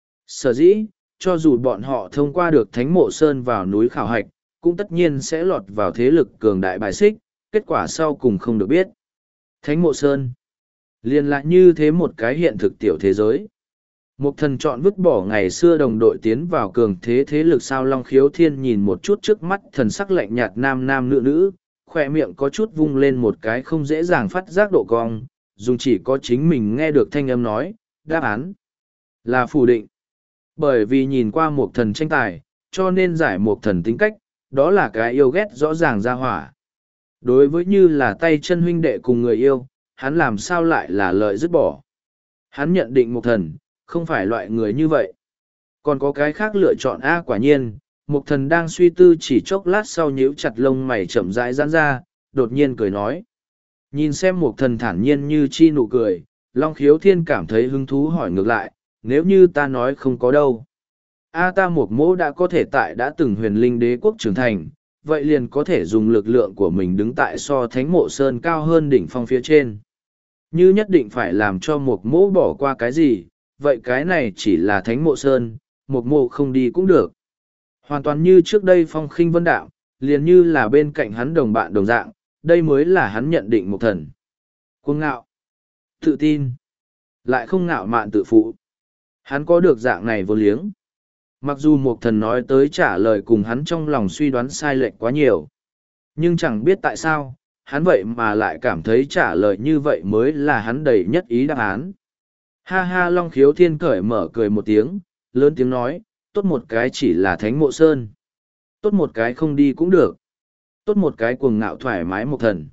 Sở dĩ, cho dù bọn họ thông qua được Thánh Mộ Sơn vào núi khảo hạch, cũng tất nhiên sẽ lọt vào thế lực cường đại bài xích, kết quả sau cùng không được biết. Thánh Mộ Sơn liền lại như thế một cái hiện thực tiểu thế giới. Mục thần chọn vứt bỏ ngày xưa đồng đội tiến vào cường thế thế lực sao? Long Khiếu Thiên nhìn một chút trước mắt thần sắc lạnh nhạt nam nam nữ nữ, khỏe miệng có chút vung lên một cái không dễ dàng phát giác độ cong, dùng chỉ có chính mình nghe được thanh âm nói, đáp án là phủ định. Bởi vì nhìn qua Mục thần tranh tài, cho nên giải Mục thần tính cách, đó là cái yêu ghét rõ ràng ra hỏa. Đối với như là tay chân huynh đệ cùng người yêu, hắn làm sao lại là lợi dứt bỏ. Hắn nhận định Mục thần, không phải loại người như vậy. Còn có cái khác lựa chọn A. Quả nhiên, Mục thần đang suy tư chỉ chốc lát sau nhíu chặt lông mày chậm rãi giãn ra, đột nhiên cười nói. Nhìn xem Mục thần thản nhiên như chi nụ cười, Long Khiếu Thiên cảm thấy hứng thú hỏi ngược lại, nếu như ta nói không có đâu. A ta Mục mỗ đã có thể tại đã từng huyền linh đế quốc trưởng thành, vậy liền có thể dùng lực lượng của mình đứng tại so Thánh Mộ Sơn cao hơn đỉnh phong phía trên. Như nhất định phải làm cho Mục mỗ bỏ qua cái gì, vậy cái này chỉ là Thánh Mộ Sơn, một mộ không đi cũng được. Hoàn toàn như trước đây phong khinh vân đạm, liền như là bên cạnh hắn đồng bạn đồng dạng, đây mới là hắn nhận định một thần. Cuồng ngạo, tự tin, lại không ngạo mạn tự phụ. Hắn có được dạng này vô liếng. Mặc dù một thần nói tới trả lời cùng hắn trong lòng suy đoán sai lệch quá nhiều. Nhưng chẳng biết tại sao, hắn vậy mà lại cảm thấy trả lời như vậy mới là hắn đầy nhất ý đáp án. Ha ha, Long Khiếu Thiên cởi mở cười một tiếng, lớn tiếng nói, tốt một cái chỉ là Thánh Mộ Sơn. Tốt một cái không đi cũng được. Tốt một cái cuồng ngạo thoải mái một thần.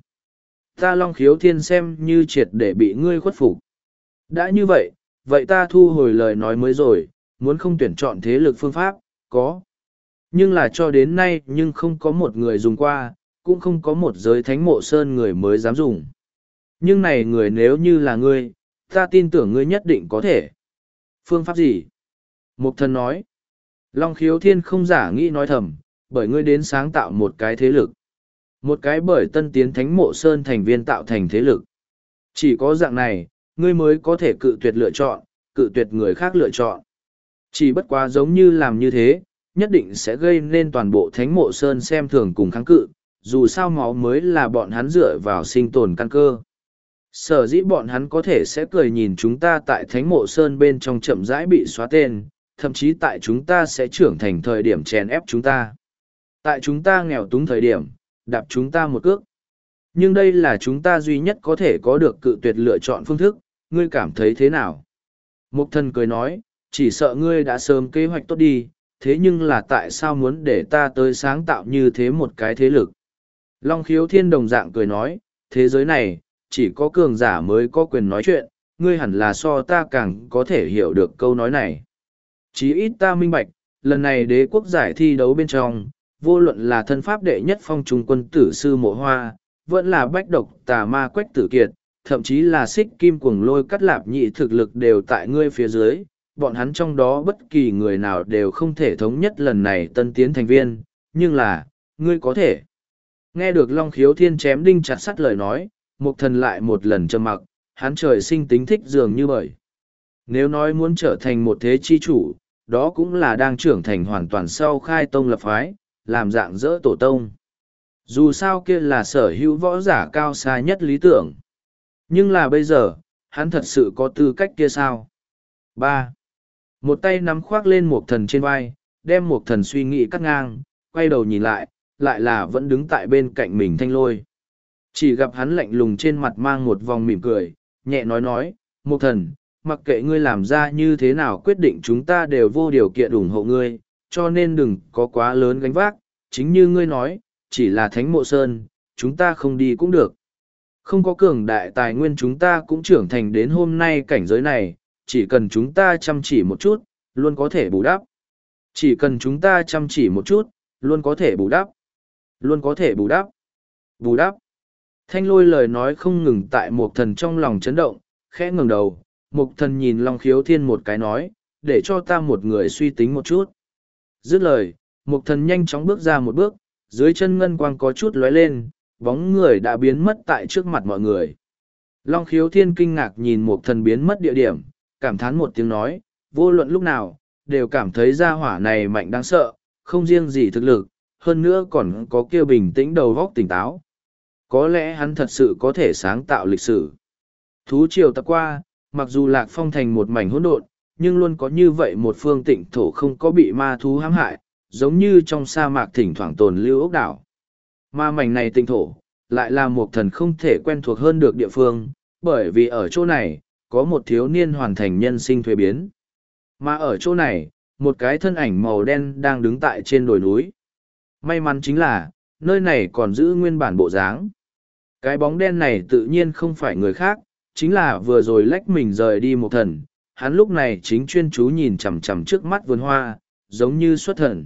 Ta Long Khiếu Thiên xem như triệt để bị ngươi khuất phục. Đã như vậy, vậy ta thu hồi lời nói mới rồi, muốn không tuyển chọn thế lực phương pháp, có. Nhưng là cho đến nay nhưng không có một người dùng qua, cũng không có một giới Thánh Mộ Sơn người mới dám dùng. Nhưng này người nếu như là ngươi, ta tin tưởng ngươi nhất định có thể. Phương pháp gì? Mục thần nói. Long Khiếu Thiên không giả nghĩ nói thầm, bởi ngươi đến sáng tạo một cái thế lực. Một cái bởi tân tiến Thánh Mộ Sơn thành viên tạo thành thế lực. Chỉ có dạng này, ngươi mới có thể cự tuyệt lựa chọn, cự tuyệt người khác lựa chọn. Chỉ bất quá giống như làm như thế, nhất định sẽ gây nên toàn bộ Thánh Mộ Sơn xem thường cùng kháng cự, dù sao máu mới là bọn hắn dựa vào sinh tồn căn cơ. Sở dĩ bọn hắn có thể sẽ cười nhìn chúng ta tại Thánh Mộ Sơn bên trong chậm rãi bị xóa tên, thậm chí tại chúng ta sẽ trưởng thành thời điểm chèn ép chúng ta. Tại chúng ta nghèo túng thời điểm, đạp chúng ta một cước. Nhưng đây là chúng ta duy nhất có thể có được cự tuyệt lựa chọn phương thức, ngươi cảm thấy thế nào? Mục thần cười nói, chỉ sợ ngươi đã sớm kế hoạch tốt đi, thế nhưng là tại sao muốn để ta tới sáng tạo như thế một cái thế lực? Long Khiếu Thiên đồng dạng cười nói, thế giới này, chỉ có cường giả mới có quyền nói chuyện, ngươi hẳn là so ta càng có thể hiểu được câu nói này. Chí ít ta minh bạch, lần này đế quốc giải thi đấu bên trong, vô luận là thân pháp đệ nhất phong trung quân tử sư mộ hoa, vẫn là bách độc tà ma quách tử kiệt, thậm chí là xích kim cuồng lôi cắt lạp nhị thực lực đều tại ngươi phía dưới, bọn hắn trong đó bất kỳ người nào đều không thể thống nhất lần này tân tiến thành viên, nhưng là, ngươi có thể. Nghe được Long Khiếu Thiên chém đinh chặt sắt lời nói, Mục thần lại một lần trầm mặc, hắn trời sinh tính thích dường như bởi. Nếu nói muốn trở thành một thế chi chủ, đó cũng là đang trưởng thành hoàn toàn sau khai tông lập phái, làm dạng dỡ tổ tông. Dù sao kia là sở hữu võ giả cao xa nhất lý tưởng. Nhưng là bây giờ, hắn thật sự có tư cách kia sao? ba. Một tay nắm khoác lên Mục thần trên vai, đem Mục thần suy nghĩ cắt ngang, quay đầu nhìn lại, lại là vẫn đứng tại bên cạnh mình Thanh Lôi. Chỉ gặp hắn lạnh lùng trên mặt mang một vòng mỉm cười, nhẹ nói nói, Mục thần, mặc kệ ngươi làm ra như thế nào quyết định chúng ta đều vô điều kiện ủng hộ ngươi, cho nên đừng có quá lớn gánh vác, chính như ngươi nói, chỉ là Thánh Mộ Sơn, chúng ta không đi cũng được. Không có cường đại tài nguyên chúng ta cũng trưởng thành đến hôm nay cảnh giới này, chỉ cần chúng ta chăm chỉ một chút, luôn có thể bù đắp. Chỉ cần chúng ta chăm chỉ một chút, luôn có thể bù đắp. Luôn có thể bù đắp. Bù đắp. Thanh Lôi lời nói không ngừng tại Mục thần trong lòng chấn động, khẽ ngẩng đầu, Mục thần nhìn Long Khiếu Thiên một cái nói, để cho ta một người suy tính một chút. Dứt lời, Mục thần nhanh chóng bước ra một bước, dưới chân ngân quang có chút lóe lên, bóng người đã biến mất tại trước mặt mọi người. Long Khiếu Thiên kinh ngạc nhìn Mục thần biến mất địa điểm, cảm thán một tiếng nói, vô luận lúc nào, đều cảm thấy gia hỏa này mạnh đáng sợ, không riêng gì thực lực, hơn nữa còn có kia bình tĩnh đầu óc tỉnh táo. Có lẽ hắn thật sự có thể sáng tạo lịch sử. Thú triều tập qua, mặc dù Lạc Phong thành một mảnh hỗn độn, nhưng luôn có như vậy một phương tịnh thổ không có bị ma thú hãm hại, giống như trong sa mạc thỉnh thoảng tồn lưu ốc đảo. Ma mảnh này tịnh thổ, lại là một thần không thể quen thuộc hơn được địa phương, bởi vì ở chỗ này, có một thiếu niên hoàn thành nhân sinh thuế biến. Mà ở chỗ này, một cái thân ảnh màu đen đang đứng tại trên đồi núi. May mắn chính là, nơi này còn giữ nguyên bản bộ dáng. Cái bóng đen này tự nhiên không phải người khác, chính là vừa rồi lách mình rời đi một thần. Hắn lúc này chính chuyên chú nhìn chằm chằm trước mắt vườn hoa, giống như xuất thần.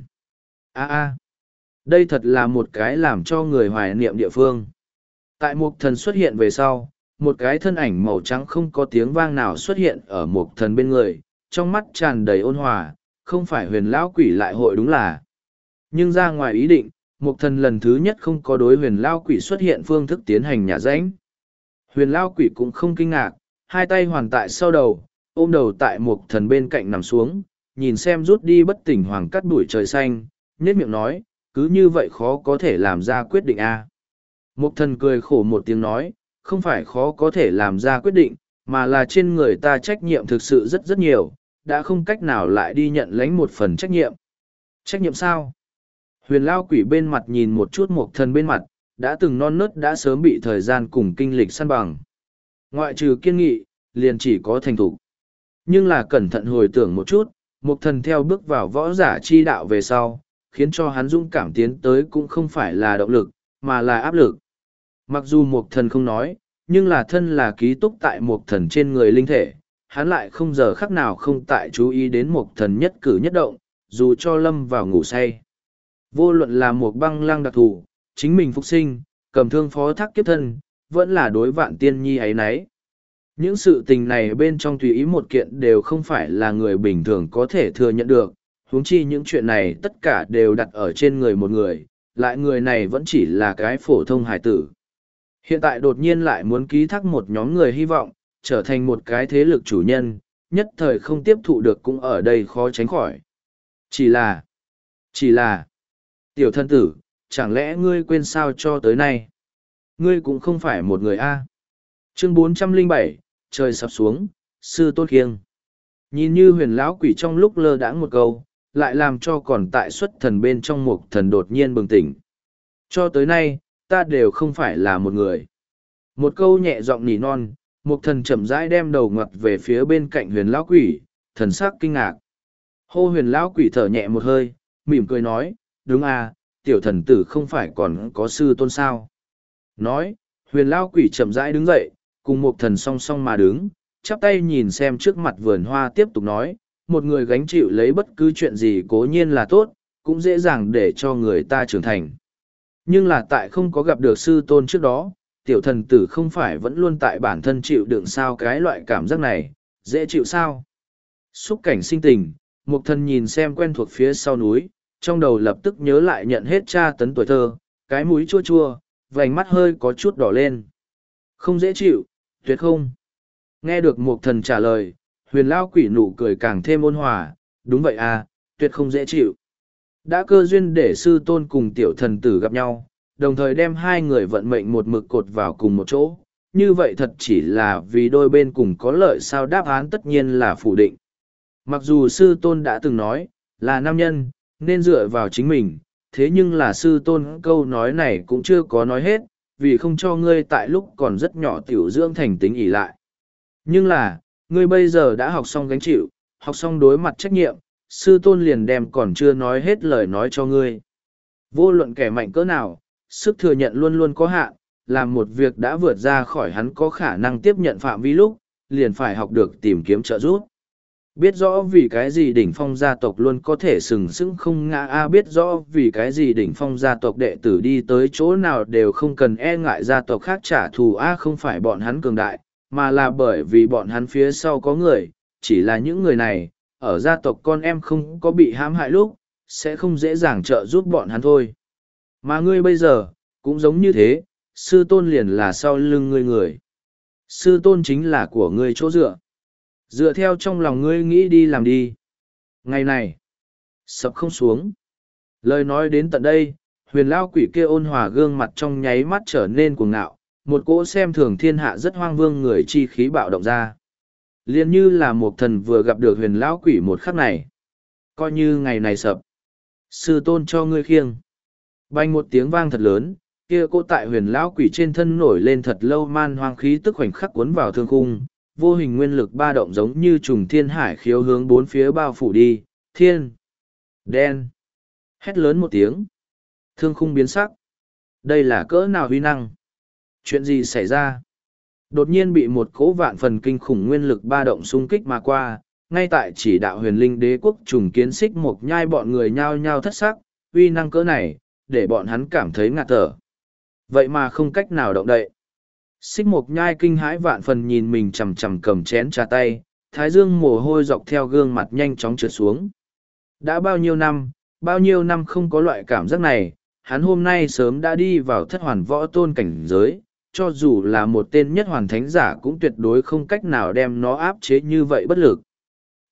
A a, đây thật là một cái làm cho người hoài niệm địa phương. Tại một thần xuất hiện về sau, một cái thân ảnh màu trắng không có tiếng vang nào xuất hiện ở một thần bên người, trong mắt tràn đầy ôn hòa, không phải huyền lão quỷ lại hội đúng là. Nhưng ra ngoài ý định, Mục thần lần thứ nhất không có đối huyền lao quỷ xuất hiện phương thức tiến hành nhả rãnh. Huyền lao quỷ cũng không kinh ngạc, hai tay hoàn tại sau đầu, ôm đầu tại Mục thần bên cạnh nằm xuống, nhìn xem rút đi bất tỉnh hoàng cắt bụi trời xanh, nết miệng nói, cứ như vậy khó có thể làm ra quyết định a. Mục thần cười khổ một tiếng nói, không phải khó có thể làm ra quyết định, mà là trên người ta trách nhiệm thực sự rất rất nhiều, đã không cách nào lại đi nhận lãnh một phần trách nhiệm. Trách nhiệm sao? Huyền lao quỷ bên mặt nhìn một chút mục thần bên mặt, đã từng non nớt đã sớm bị thời gian cùng kinh lịch săn bằng. Ngoại trừ kiên nghị, liền chỉ có thành thục. Nhưng là cẩn thận hồi tưởng một chút, mục thần theo bước vào võ giả chi đạo về sau, khiến cho hắn dũng cảm tiến tới cũng không phải là động lực, mà là áp lực. Mặc dù mục thần không nói, nhưng là thân là ký túc tại mục thần trên người linh thể, hắn lại không giờ khắc nào không tại chú ý đến mục thần nhất cử nhất động, dù cho lâm vào ngủ say. Vô luận là một băng lăng đặc thù, chính mình phục sinh, cầm thương phó thác kiếp thân, vẫn là đối vạn tiên nhi ấy nấy. Những sự tình này bên trong tùy ý một kiện đều không phải là người bình thường có thể thừa nhận được, huống chi những chuyện này tất cả đều đặt ở trên người một người, lại người này vẫn chỉ là cái phổ thông hải tử. Hiện tại đột nhiên lại muốn ký thác một nhóm người hy vọng, trở thành một cái thế lực chủ nhân, nhất thời không tiếp thụ được cũng ở đây khó tránh khỏi. Chỉ là, chỉ là, tiểu thân tử, chẳng lẽ ngươi quên sao cho tới nay? Ngươi cũng không phải một người A. Chương bốn trăm lẻ bảy, trời sập xuống, sư tôn khiêng. Nhìn như huyền lão quỷ trong lúc lơ đãng một câu, lại làm cho còn tại xuất thần bên trong một thần đột nhiên bừng tỉnh. Cho tới nay, ta đều không phải là một người. Một câu nhẹ giọng nỉ non, một thần chậm rãi đem đầu ngoặt về phía bên cạnh huyền lão quỷ, thần sắc kinh ngạc. Hô huyền lão quỷ thở nhẹ một hơi, mỉm cười nói, đúng à, tiểu thần tử không phải còn có sư tôn sao. Nói, huyền lão quỷ chậm rãi đứng dậy, cùng một thần song song mà đứng, chắp tay nhìn xem trước mặt vườn hoa tiếp tục nói, một người gánh chịu lấy bất cứ chuyện gì cố nhiên là tốt, cũng dễ dàng để cho người ta trưởng thành. Nhưng là tại không có gặp được sư tôn trước đó, tiểu thần tử không phải vẫn luôn tại bản thân chịu đựng sao cái loại cảm giác này, dễ chịu sao. Xúc cảnh sinh tình, một thần nhìn xem quen thuộc phía sau núi, trong đầu lập tức nhớ lại nhận hết tra tấn tuổi thơ, cái mũi chua chua, vành mắt hơi có chút đỏ lên. Không dễ chịu, tuyệt không. Nghe được một thần trả lời, huyền lao quỷ nụ cười càng thêm ôn hòa, đúng vậy à, tuyệt không dễ chịu. Đã cơ duyên để sư tôn cùng tiểu thần tử gặp nhau, đồng thời đem hai người vận mệnh một mực cột vào cùng một chỗ, như vậy thật chỉ là vì đôi bên cùng có lợi sao, đáp án tất nhiên là phủ định. Mặc dù sư tôn đã từng nói, là nam nhân, nên dựa vào chính mình, thế nhưng là sư tôn câu nói này cũng chưa có nói hết, vì không cho ngươi tại lúc còn rất nhỏ tiểu dưỡng thành tính ỷ lại. Nhưng là, ngươi bây giờ đã học xong gánh chịu, học xong đối mặt trách nhiệm, sư tôn liền đem còn chưa nói hết lời nói cho ngươi. Vô luận kẻ mạnh cỡ nào, sức thừa nhận luôn luôn có hạn, làm một việc đã vượt ra khỏi hắn có khả năng tiếp nhận phạm vi lúc, liền phải học được tìm kiếm trợ giúp. Biết rõ vì cái gì đỉnh phong gia tộc luôn có thể sừng sững không ngã a, biết rõ vì cái gì đỉnh phong gia tộc đệ tử đi tới chỗ nào đều không cần e ngại gia tộc khác trả thù a, không phải bọn hắn cường đại, mà là bởi vì bọn hắn phía sau có người, chỉ là những người này, ở gia tộc con em không có bị hãm hại lúc, sẽ không dễ dàng trợ giúp bọn hắn thôi. Mà ngươi bây giờ, cũng giống như thế, sư tôn liền là sau lưng ngươi người. Sư tôn chính là của ngươi chỗ dựa. Dựa theo trong lòng ngươi nghĩ đi làm đi. Ngày này, sập không xuống. Lời nói đến tận đây, huyền lao quỷ kia ôn hòa gương mặt trong nháy mắt trở nên cuồng ngạo, một cỗ xem thường thiên hạ rất hoang vương người chi khí bạo động ra. Liên như là một thần vừa gặp được huyền lão quỷ một khắc này. Coi như ngày này sập. Sư tôn cho ngươi khiêng. Bành một tiếng vang thật lớn, kia cô tại huyền lão quỷ trên thân nổi lên thật lâu man hoang khí tức khoảnh khắc cuốn vào thương khung, vô hình nguyên lực ba động giống như trùng thiên hải khiếu hướng bốn phía bao phủ đi, thiên, đen, hét lớn một tiếng. Thương khung biến sắc. Đây là cỡ nào huy năng? Chuyện gì xảy ra? Đột nhiên bị một cỗ vạn phần kinh khủng nguyên lực ba động xung kích mà qua, ngay tại chỉ đạo huyền linh đế quốc trùng kiến xích một nhai bọn người nhao nhao thất sắc, uy năng cỡ này, để bọn hắn cảm thấy ngạt thở. Vậy mà không cách nào động đậy. Xích một nhai kinh hãi vạn phần nhìn mình chầm chầm cầm chén trà tay, thái dương mồ hôi dọc theo gương mặt nhanh chóng trượt xuống. Đã bao nhiêu năm, bao nhiêu năm không có loại cảm giác này, hắn hôm nay sớm đã đi vào thất hoàn võ tôn cảnh giới, cho dù là một tên nhất hoàn thánh giả cũng tuyệt đối không cách nào đem nó áp chế như vậy bất lực.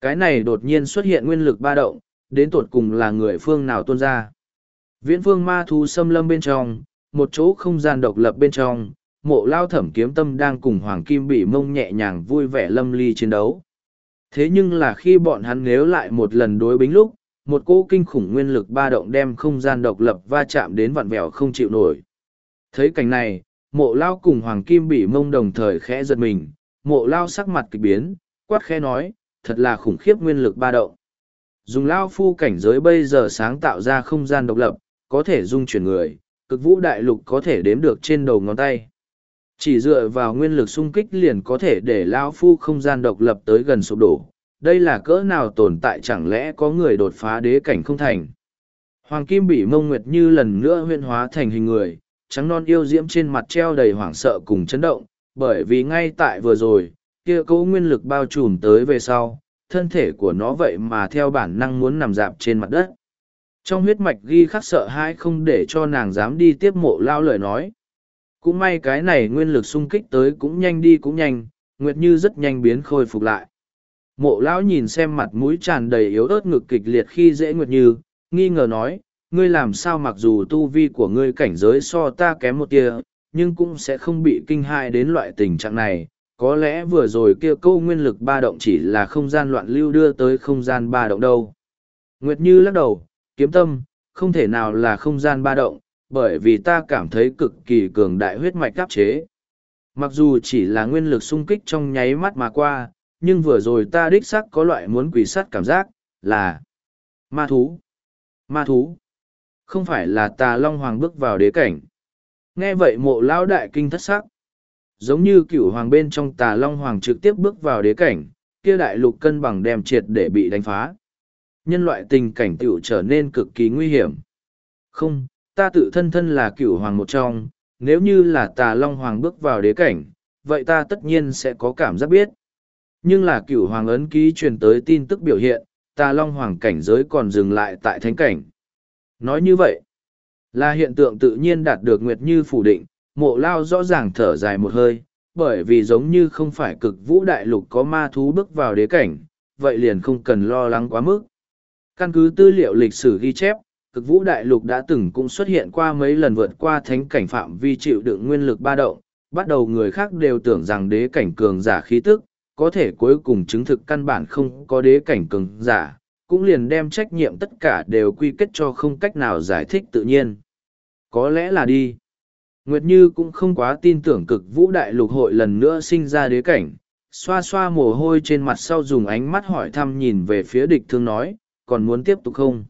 Cái này đột nhiên xuất hiện nguyên lực ba động, đến tột cùng là người phương nào tuôn ra. Viễn phương ma thú xâm lâm bên trong, một chỗ không gian độc lập bên trong, Mộ Lao Thẩm Kiếm Tâm đang cùng Hoàng Kim Bỉ Mông nhẹ nhàng vui vẻ lâm ly chiến đấu. Thế nhưng là khi bọn hắn nếu lại một lần đối bính lúc, một cỗ kinh khủng nguyên lực ba động đem không gian độc lập va chạm đến vặn vẹo không chịu nổi. Thấy cảnh này, Mộ Lao cùng Hoàng Kim Bỉ Mông đồng thời khẽ giật mình, Mộ Lao sắc mặt kịch biến, quát khẽ nói, thật là khủng khiếp nguyên lực ba động. Dùng Lao Phu cảnh giới bây giờ sáng tạo ra không gian độc lập, có thể dung chuyển người, cực vũ đại lục có thể đếm được trên đầu ngón tay. Chỉ dựa vào nguyên lực xung kích liền có thể để Lao Phu không gian độc lập tới gần sụp đổ. Đây là cỡ nào tồn tại, chẳng lẽ có người đột phá đế cảnh không thành. Hoàng Kim Bỉ Mông Nguyệt như lần nữa huyễn hóa thành hình người, trắng non yêu diễm trên mặt treo đầy hoảng sợ cùng chấn động, bởi vì ngay tại vừa rồi, kia cỗ nguyên lực bao trùm tới về sau, thân thể của nó vậy mà theo bản năng muốn nằm dạp trên mặt đất. Trong huyết mạch ghi khắc sợ hãi không để cho nàng dám đi tiếp Mộ Lao lời nói. Cũng may cái này nguyên lực xung kích tới cũng nhanh đi cũng nhanh, Nguyệt Như rất nhanh biến khôi phục lại. Mộ Lão nhìn xem mặt mũi tràn đầy yếu ớt ngực kịch liệt khi dễ Nguyệt Như, nghi ngờ nói, ngươi làm sao mặc dù tu vi của ngươi cảnh giới so ta kém một tia, nhưng cũng sẽ không bị kinh hại đến loại tình trạng này. Có lẽ vừa rồi kia câu nguyên lực ba động chỉ là không gian loạn lưu đưa tới không gian ba động đâu. Nguyệt Như lắc đầu, Kiếm Tâm, không thể nào là không gian ba động, bởi vì ta cảm thấy cực kỳ cường đại huyết mạch áp chế. Mặc dù chỉ là nguyên lực xung kích trong nháy mắt mà qua, nhưng vừa rồi ta đích xác có loại muốn quỷ sắt cảm giác, là ma thú. Ma thú. Không phải là Tà Long Hoàng bước vào đế cảnh. Nghe vậy Mộ Lão đại kinh thất sắc. Giống như Cửu Hoàng bên trong Tà Long Hoàng trực tiếp bước vào đế cảnh, kia đại lục cân bằng đem triệt để bị đánh phá. Nhân loại tình cảnh tiểu trở nên cực kỳ nguy hiểm. Không, ta tự thân thân là Cửu Hoàng một trong, nếu như là Tà Long Hoàng bước vào đế cảnh, vậy ta tất nhiên sẽ có cảm giác biết. Nhưng là Cửu Hoàng ấn ký truyền tới tin tức biểu hiện, Tà Long Hoàng cảnh giới còn dừng lại tại thánh cảnh. Nói như vậy, là hiện tượng tự nhiên đạt được Nguyệt Như phủ định, Mộ Lao rõ ràng thở dài một hơi, bởi vì giống như không phải cực vũ đại lục có ma thú bước vào đế cảnh, vậy liền không cần lo lắng quá mức. Căn cứ tư liệu lịch sử ghi chép, cực vũ đại lục đã từng cũng xuất hiện qua mấy lần vượt qua thánh cảnh phạm vi chịu đựng nguyên lực ba động, bắt đầu người khác đều tưởng rằng đế cảnh cường giả khí tức, có thể cuối cùng chứng thực căn bản không có đế cảnh cường giả, cũng liền đem trách nhiệm tất cả đều quy kết cho không cách nào giải thích tự nhiên. Có lẽ là đi. Nguyệt Như cũng không quá tin tưởng cực vũ đại lục hội lần nữa sinh ra đế cảnh, xoa xoa mồ hôi trên mặt sau dùng ánh mắt hỏi thăm nhìn về phía địch thương nói, còn muốn tiếp tục không?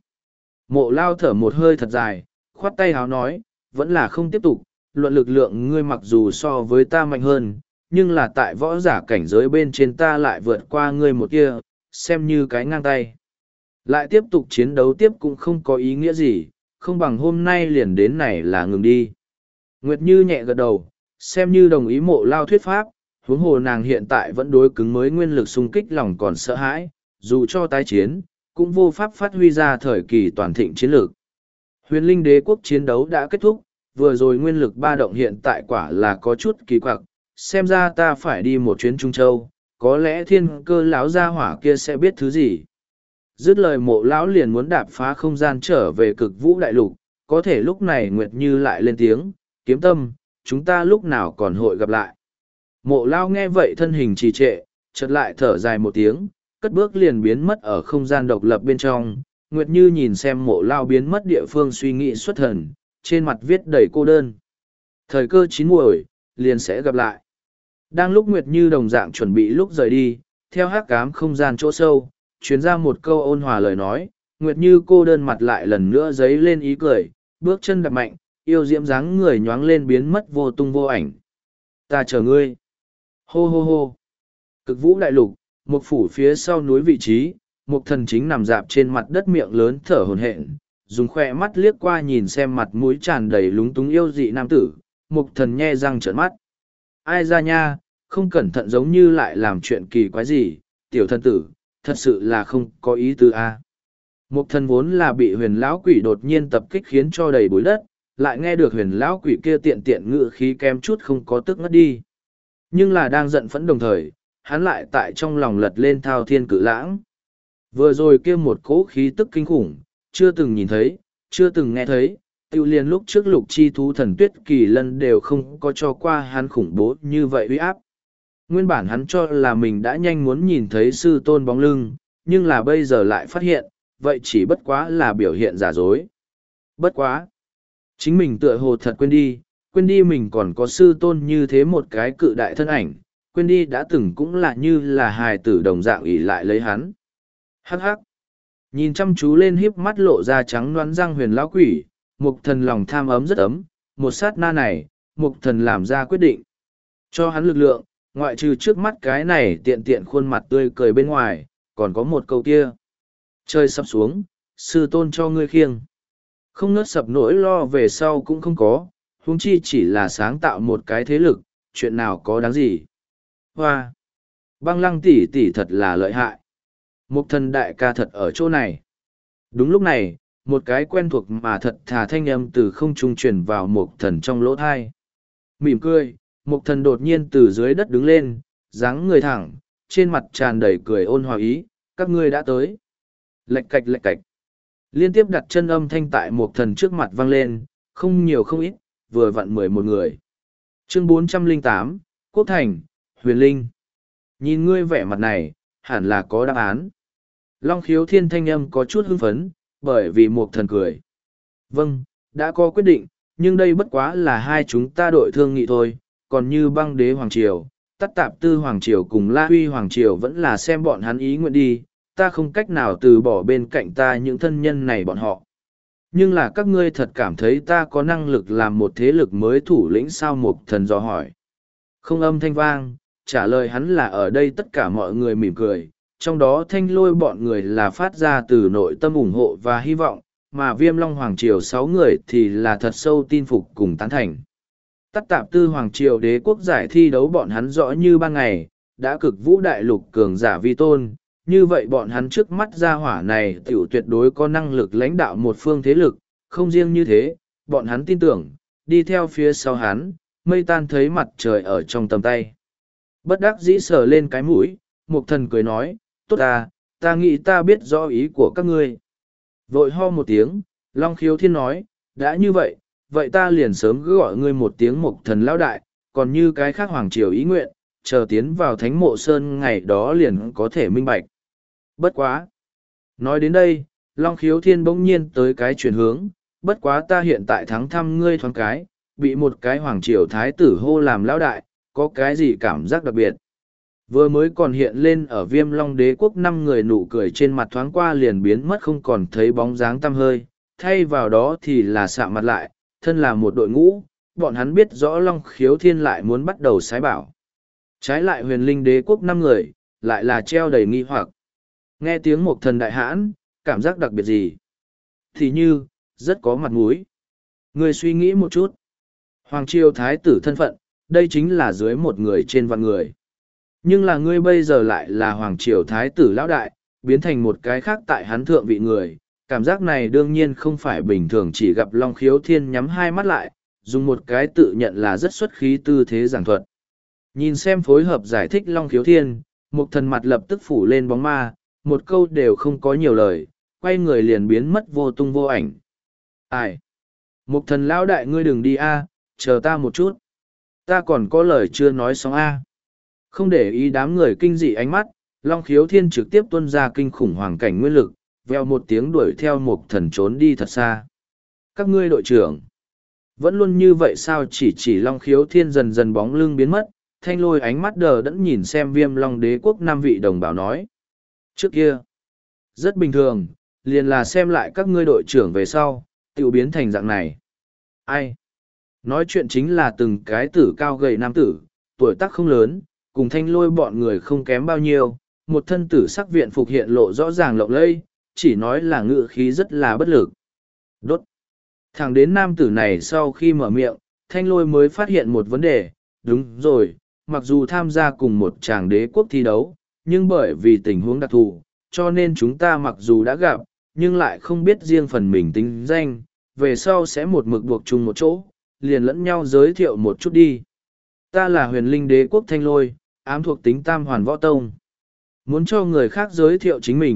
Mộ Lao thở một hơi thật dài, khoát tay háo nói, vẫn là không tiếp tục, luận lực lượng ngươi mặc dù so với ta mạnh hơn, nhưng là tại võ giả cảnh giới bên trên ta lại vượt qua ngươi một kia, xem như cái ngang tay. Lại tiếp tục chiến đấu tiếp cũng không có ý nghĩa gì, không bằng hôm nay liền đến này là ngừng đi. Nguyệt Như nhẹ gật đầu, xem như đồng ý Mộ Lao thuyết pháp, huống hồ nàng hiện tại vẫn đối cứng mới nguyên lực xung kích lòng còn sợ hãi, dù cho tái chiến, cũng vô pháp phát huy ra thời kỳ toàn thịnh chiến lược. Huyền Linh Đế quốc chiến đấu đã kết thúc, vừa rồi nguyên lực ba động hiện tại quả là có chút kỳ quặc, xem ra ta phải đi một chuyến Trung Châu, có lẽ thiên cơ lão gia hỏa kia sẽ biết thứ gì. Dứt lời Mộ Lão liền muốn đạp phá không gian trở về cực vũ đại lục, có thể lúc này Nguyệt Như lại lên tiếng, Kiếm Tâm, chúng ta lúc nào còn hội gặp lại. Mộ Lão nghe vậy thân hình trì trệ, chợt lại thở dài một tiếng, cất bước liền biến mất ở không gian độc lập bên trong. Nguyệt Như nhìn xem Mộ Lão biến mất địa phương suy nghĩ xuất thần, trên mặt viết đầy cô đơn. Thời cơ chín muồi, liền sẽ gặp lại. Đang lúc Nguyệt Như đồng dạng chuẩn bị lúc rời đi, theo hắc ám không gian chỗ sâu, truyền ra một câu ôn hòa lời nói, Nguyệt Như cô đơn mặt lại lần nữa dấy lên ý cười, bước chân đạp mạnh, yêu diễm dáng người nhoáng lên biến mất vô tung vô ảnh. Ta chờ ngươi. Hô hô hô. Cực vũ đại lục, một phủ phía sau núi vị trí, một thần chính nằm dạp trên mặt đất miệng lớn thở hổn hển, dùng khoe mắt liếc qua nhìn xem mặt mũi tràn đầy lúng túng yêu dị nam tử, một thần nhe răng trợn mắt. Ai ra nha, không cẩn thận giống như lại làm chuyện kỳ quái gì, tiểu thân tử, thật sự là không có ý tư a. Một thần vốn là bị huyền lão quỷ đột nhiên tập kích khiến cho đầy bụi đất, lại nghe được huyền lão quỷ kia tiện tiện ngự khí kém chút không có tức ngất đi. Nhưng là đang giận phẫn đồng thời, hắn lại tại trong lòng lật lên thao thiên cự lãng. Vừa rồi kia một cỗ khí tức kinh khủng, chưa từng nhìn thấy, chưa từng nghe thấy, tiêu liền lúc trước lục chi thú thần tuyết kỳ lân đều không có cho qua hắn khủng bố như vậy uy áp. Nguyên bản hắn cho là mình đã nhanh muốn nhìn thấy sư tôn bóng lưng, nhưng là bây giờ lại phát hiện, vậy chỉ bất quá là biểu hiện giả dối. Bất quá. Chính mình tựa hồ thật quên đi, quên đi mình còn có sư tôn như thế một cái cự đại thân ảnh, quên đi đã từng cũng là như là hài tử đồng dạng ỷ lại lấy hắn. Hắc hắc. Nhìn chăm chú lên híp mắt lộ ra trắng đoán răng huyền lão quỷ, mục thần lòng tham ấm rất ấm, một sát na này, mục thần làm ra quyết định. Cho hắn lực lượng, ngoại trừ trước mắt cái này tiện tiện khuôn mặt tươi cười bên ngoài, còn có một câu kia. Trời sắp xuống, sư tôn cho ngươi khiêng. Không ngớt sập nỗi lo về sau cũng không có, huống chi chỉ là sáng tạo một cái thế lực, chuyện nào có đáng gì. Hoa! Băng lăng tỷ tỷ thật là lợi hại. Một thần đại ca thật ở chỗ này. Đúng lúc này, một cái quen thuộc mà thật thà thanh âm từ không trung truyền vào một thần trong lỗ thai. Mỉm cười, một thần đột nhiên từ dưới đất đứng lên, dáng người thẳng, trên mặt tràn đầy cười ôn hòa ý, các ngươi đã tới. Lạch cạch lạch cạch. Liên tiếp đặt chân âm thanh tại một thần trước mặt vang lên, không nhiều không ít, vừa vặn mười một người. Chương bốn trăm lẻ tám, Quốc Thành, Huyền Linh. Nhìn ngươi vẻ mặt này, hẳn là có đáp án. Long khiếu thiên thanh âm có chút hưng phấn, bởi vì một thần cười. Vâng, đã có quyết định, nhưng đây bất quá là hai chúng ta đội thương nghị thôi, còn như băng đế Hoàng Triều, tắt tạp tư Hoàng Triều cùng La Huy Hoàng Triều vẫn là xem bọn hắn ý nguyện đi, ta không cách nào từ bỏ bên cạnh ta những thân nhân này bọn họ. Nhưng là các ngươi thật cảm thấy ta có năng lực làm một thế lực mới thủ lĩnh sao một thần dò hỏi. Không âm thanh vang, trả lời hắn là ở đây tất cả mọi người mỉm cười, trong đó thanh lôi bọn người là phát ra từ nội tâm ủng hộ và hy vọng, mà viêm long Hoàng Triều sáu người thì là thật sâu tin phục cùng tán thành. Tắt tạp tư Hoàng Triều đế quốc giải thi đấu bọn hắn rõ như ban ngày, đã cực vũ đại lục cường giả vi tôn, như vậy bọn hắn trước mắt gia hỏa này tiểu tuyệt đối có năng lực lãnh đạo một phương thế lực, không riêng như thế, bọn hắn tin tưởng, đi theo phía sau hắn, mây tan thấy mặt trời ở trong tầm tay. Bất đắc dĩ sờ lên cái mũi, mục thần cười nói, tốt ta, ta nghĩ ta biết rõ ý của các ngươi. Vội ho một tiếng, Long khiếu thiên nói, đã như vậy, vậy ta liền sớm cứ gọi ngươi một tiếng mục thần lão đại, còn như cái khác Hoàng Triều ý nguyện, chờ tiến vào thánh mộ sơn ngày đó liền có thể minh bạch. Bất quá. Nói đến đây, Long khiếu thiên bỗng nhiên tới cái chuyển hướng, bất quá ta hiện tại thắng thăm ngươi thoáng cái, bị một cái Hoàng Triều thái tử hô làm lão đại, có cái gì cảm giác đặc biệt. Vừa mới còn hiện lên ở viêm long đế quốc năm người nụ cười trên mặt thoáng qua liền biến mất không còn thấy bóng dáng tăm hơi, thay vào đó thì là sạ mặt lại, thân là một đội ngũ, bọn hắn biết rõ Long khiếu thiên lại muốn bắt đầu sái bảo. Trái lại huyền linh đế quốc năm người, lại là treo đầy nghi hoặc. Nghe tiếng một thần đại hãn, cảm giác đặc biệt gì? Thì như, rất có mặt mũi. Người suy nghĩ một chút. Hoàng triều thái tử thân phận, đây chính là dưới một người trên vạn người. Nhưng là ngươi bây giờ lại là Hoàng triều thái tử lão đại, biến thành một cái khác tại hắn thượng vị người. Cảm giác này đương nhiên không phải bình thường chỉ gặp Long khiếu thiên nhắm hai mắt lại, dùng một cái tự nhận là rất xuất khí tư thế giảng thuật. Nhìn xem phối hợp giải thích Long khiếu thiên, một thần mặt lập tức phủ lên bóng ma, một câu đều không có nhiều lời, quay người liền biến mất vô tung vô ảnh. Ai? Một thần lão đại ngươi đừng đi a, chờ ta một chút. Ta còn có lời chưa nói xong a. Không để ý đám người kinh dị ánh mắt, Long khiếu thiên trực tiếp tuôn ra kinh khủng hoàng cảnh nguyên lực, veo một tiếng đuổi theo một thần trốn đi thật xa. Các ngươi đội trưởng, vẫn luôn như vậy sao? Chỉ chỉ Long khiếu thiên dần dần bóng lưng biến mất, thanh lôi ánh mắt đờ đẫn nhìn xem viêm long đế quốc năm vị đồng bào nói. Trước kia, rất bình thường, liền là xem lại các ngươi đội trưởng về sau, tự biến thành dạng này. Ai? Nói chuyện chính là từng cái tử cao gầy nam tử, tuổi tác không lớn, cùng thanh lôi bọn người không kém bao nhiêu, một thân tử sắc viện phục hiện lộ rõ ràng lộng lẫy, chỉ nói là ngự khí rất là bất lực. Đốt. Thẳng đến nam tử này sau khi mở miệng, thanh lôi mới phát hiện một vấn đề, đúng rồi, mặc dù tham gia cùng một tràng đế quốc thi đấu, nhưng bởi vì tình huống đặc thù, cho nên chúng ta mặc dù đã gặp, nhưng lại không biết riêng phần mình tính danh, về sau sẽ một mực buộc chung một chỗ, liền lẫn nhau giới thiệu một chút đi. Ta là huyền linh đế quốc thanh lôi, ám thuộc tính tam hoàn võ tông. Muốn cho người khác giới thiệu chính mình,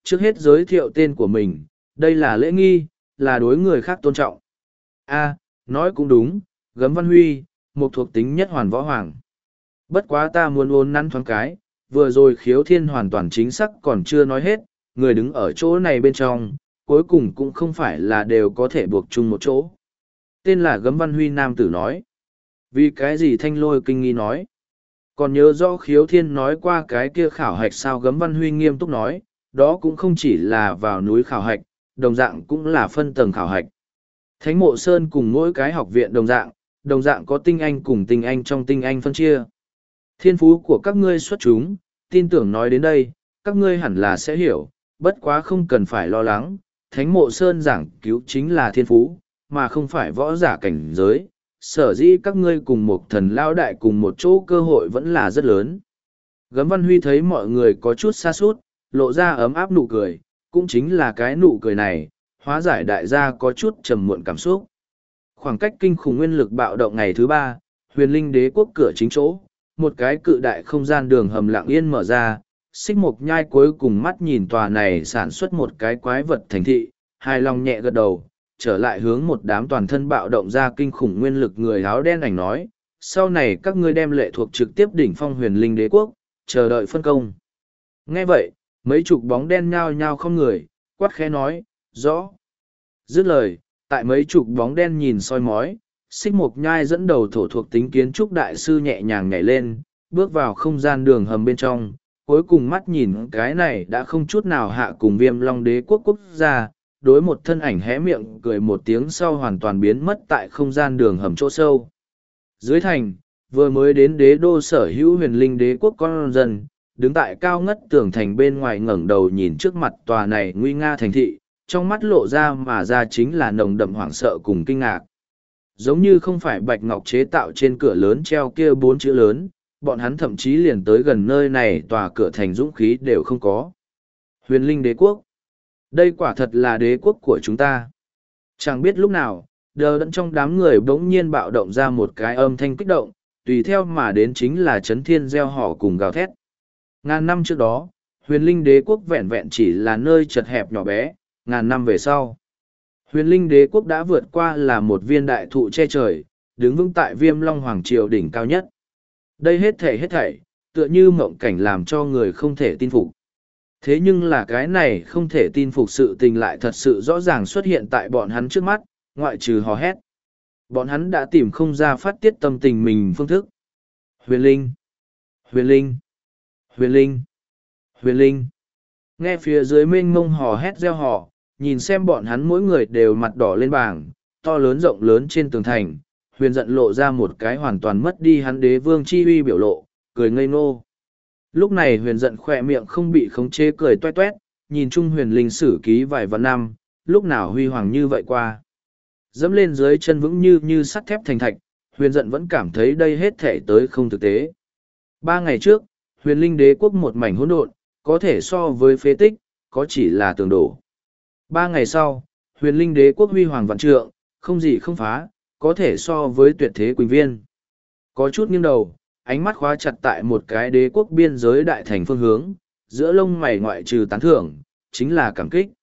trước hết giới thiệu tên của mình, đây là lễ nghi, là đối người khác tôn trọng. A, nói cũng đúng, Gấm Văn Huy, một thuộc tính nhất hoàn võ hoàng. Bất quá ta muốn ôn nắn thoáng cái, vừa rồi Khiếu Thiên hoàn toàn chính xác còn chưa nói hết, người đứng ở chỗ này bên trong, cuối cùng cũng không phải là đều có thể buộc chung một chỗ. Tên là Gấm Văn Huy nam tử nói. Vì cái gì Thanh Lôi kinh nghi nói? Còn nhớ rõ Khiếu Thiên nói qua cái kia khảo hạch sao? Gấm Văn Huy nghiêm túc nói, đó cũng không chỉ là vào núi khảo hạch, đồng dạng cũng là phân tầng khảo hạch. Thánh Mộ Sơn cùng mỗi cái học viện đồng dạng, đồng dạng có tinh anh cùng tinh anh trong tinh anh phân chia. Thiên phú của các ngươi xuất chúng, tin tưởng nói đến đây, các ngươi hẳn là sẽ hiểu, bất quá không cần phải lo lắng, Thánh Mộ Sơn giảng cứu chính là thiên phú, mà không phải võ giả cảnh giới, sở dĩ các ngươi cùng một thần lao đại cùng một chỗ cơ hội vẫn là rất lớn. Gấm Văn Huy thấy mọi người có chút xa sút lộ ra ấm áp nụ cười, cũng chính là cái nụ cười này, hóa giải đại gia có chút trầm muộn cảm xúc. Khoảng cách kinh khủng nguyên lực bạo động ngày thứ ba, huyền linh đế quốc cửa chính chỗ, một cái cự đại không gian đường hầm lặng yên mở ra, xích mộc nhai cuối cùng mắt nhìn tòa này sản xuất một cái quái vật thành thị, hài lòng nhẹ gật đầu, trở lại hướng một đám toàn thân bạo động ra kinh khủng nguyên lực người áo đen ảnh nói, sau này các ngươi đem lệ thuộc trực tiếp đỉnh phong huyền linh đế quốc, chờ đợi phân công. Nghe vậy, mấy chục bóng đen nhao nhao không người, quát khẽ nói, rõ. Dứt lời, tại mấy chục bóng đen nhìn soi mói, xích mộc nhai dẫn đầu thổ thuộc tính kiến trúc đại sư nhẹ nhàng nhảy lên, bước vào không gian đường hầm bên trong, cuối cùng mắt nhìn cái này đã không chút nào hạ cùng viêm long đế quốc quốc gia, đối một thân ảnh hé miệng cười một tiếng sau hoàn toàn biến mất tại không gian đường hầm chỗ sâu. Dưới thành, vừa mới đến đế đô sở hữu huyền linh đế quốc con dân, đứng tại cao ngất tường thành bên ngoài ngẩng đầu nhìn trước mặt tòa này nguy nga thành thị, trong mắt lộ ra mà ra chính là nồng đậm hoảng sợ cùng kinh ngạc. Giống như không phải bạch ngọc chế tạo trên cửa lớn treo kia bốn chữ lớn, bọn hắn thậm chí liền tới gần nơi này tòa cửa thành dũng khí đều không có. Huyền linh đế quốc. Đây quả thật là đế quốc của chúng ta. Chẳng biết lúc nào, đờ đẫn trong đám người bỗng nhiên bạo động ra một cái âm thanh kích động, tùy theo mà đến chính là chấn thiên gieo họ cùng gào thét. Ngàn năm trước đó, huyền linh đế quốc vẹn vẹn chỉ là nơi chật hẹp nhỏ bé, ngàn năm về sau. Huyền linh đế quốc đã vượt qua là một viên đại thụ che trời, đứng vững tại viêm long hoàng triều đỉnh cao nhất. Đây hết thảy hết thảy, tựa như mộng cảnh làm cho người không thể tin phục. Thế nhưng là cái này không thể tin phục sự tình lại thật sự rõ ràng xuất hiện tại bọn hắn trước mắt, ngoại trừ hò hét. Bọn hắn đã tìm không ra phát tiết tâm tình mình phương thức. Huyền linh! Huyền linh! Huyền linh! Huyền linh! Nghe phía dưới mênh mông hò hét reo hò, nhìn xem bọn hắn mỗi người đều mặt đỏ lên bảng, to lớn rộng lớn trên tường thành, huyền giận lộ ra một cái hoàn toàn mất đi hắn đế vương chi uy biểu lộ, cười ngây ngô. Lúc này huyền giận khỏe miệng không bị khống chế cười toét toét, nhìn chung huyền linh sử ký vài vạn năm, lúc nào huy hoàng như vậy qua. Dẫm lên dưới chân vững như như sắt thép thành thạch, huyền giận vẫn cảm thấy đây hết thể tới không thực tế. Ba ngày trước, huyền linh đế quốc một mảnh hỗn độn, có thể so với phế tích, có chỉ là tường đổ. Ba ngày sau, huyền linh đế quốc huy hoàng vạn trượng, không gì không phá, có thể so với tuyệt thế quỳnh viên. Có chút nghiêng đầu, ánh mắt khóa chặt tại một cái đế quốc biên giới đại thành phương hướng, giữa lông mày ngoại trừ tán thưởng, chính là cảm kích.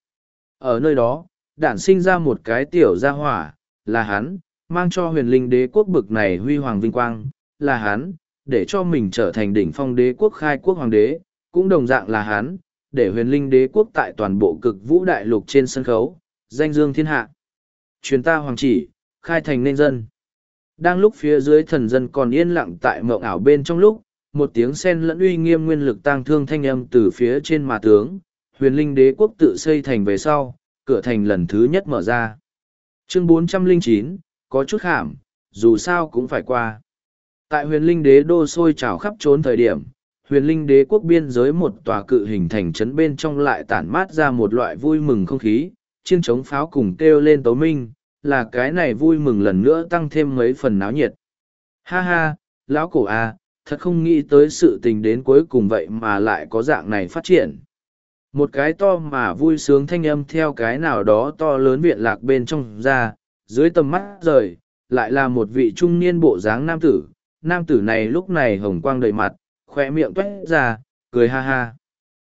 Ở nơi đó, đản sinh ra một cái tiểu gia hỏa, là hắn, mang cho huyền linh đế quốc bực này huy hoàng vinh quang, là hắn, để cho mình trở thành đỉnh phong đế quốc khai quốc hoàng đế, cũng đồng dạng là hắn, để huyền linh đế quốc tại toàn bộ cực vũ đại lục trên sân khấu, danh dương thiên hạ. Truyền ta hoàng chỉ, khai thành nên dân. Đang lúc phía dưới thần dân còn yên lặng tại mộng ảo bên trong lúc, một tiếng sen lẫn uy nghiêm nguyên lực tang thương thanh âm từ phía trên mà tướng, huyền linh đế quốc tự xây thành về sau, cửa thành lần thứ nhất mở ra. Chương bốn trăm lẻ chín, có chút khảm, dù sao cũng phải qua. Tại huyền linh đế đô sôi trào khắp trốn thời điểm, huyền linh đế quốc biên giới một tòa cự hình thành trấn bên trong lại tản mát ra một loại vui mừng không khí, chiêng trống pháo cùng kêu lên tấu minh, là cái này vui mừng lần nữa tăng thêm mấy phần náo nhiệt. Ha ha, lão cổ à, thật không nghĩ tới sự tình đến cuối cùng vậy mà lại có dạng này phát triển. Một cái to mà vui sướng thanh âm theo cái nào đó to lớn viện lạc bên trong ra, dưới tầm mắt rời, lại là một vị trung niên bộ dáng nam tử. Nam tử này lúc này hồng quang đầy mặt, khỏe miệng toét ra, cười ha ha.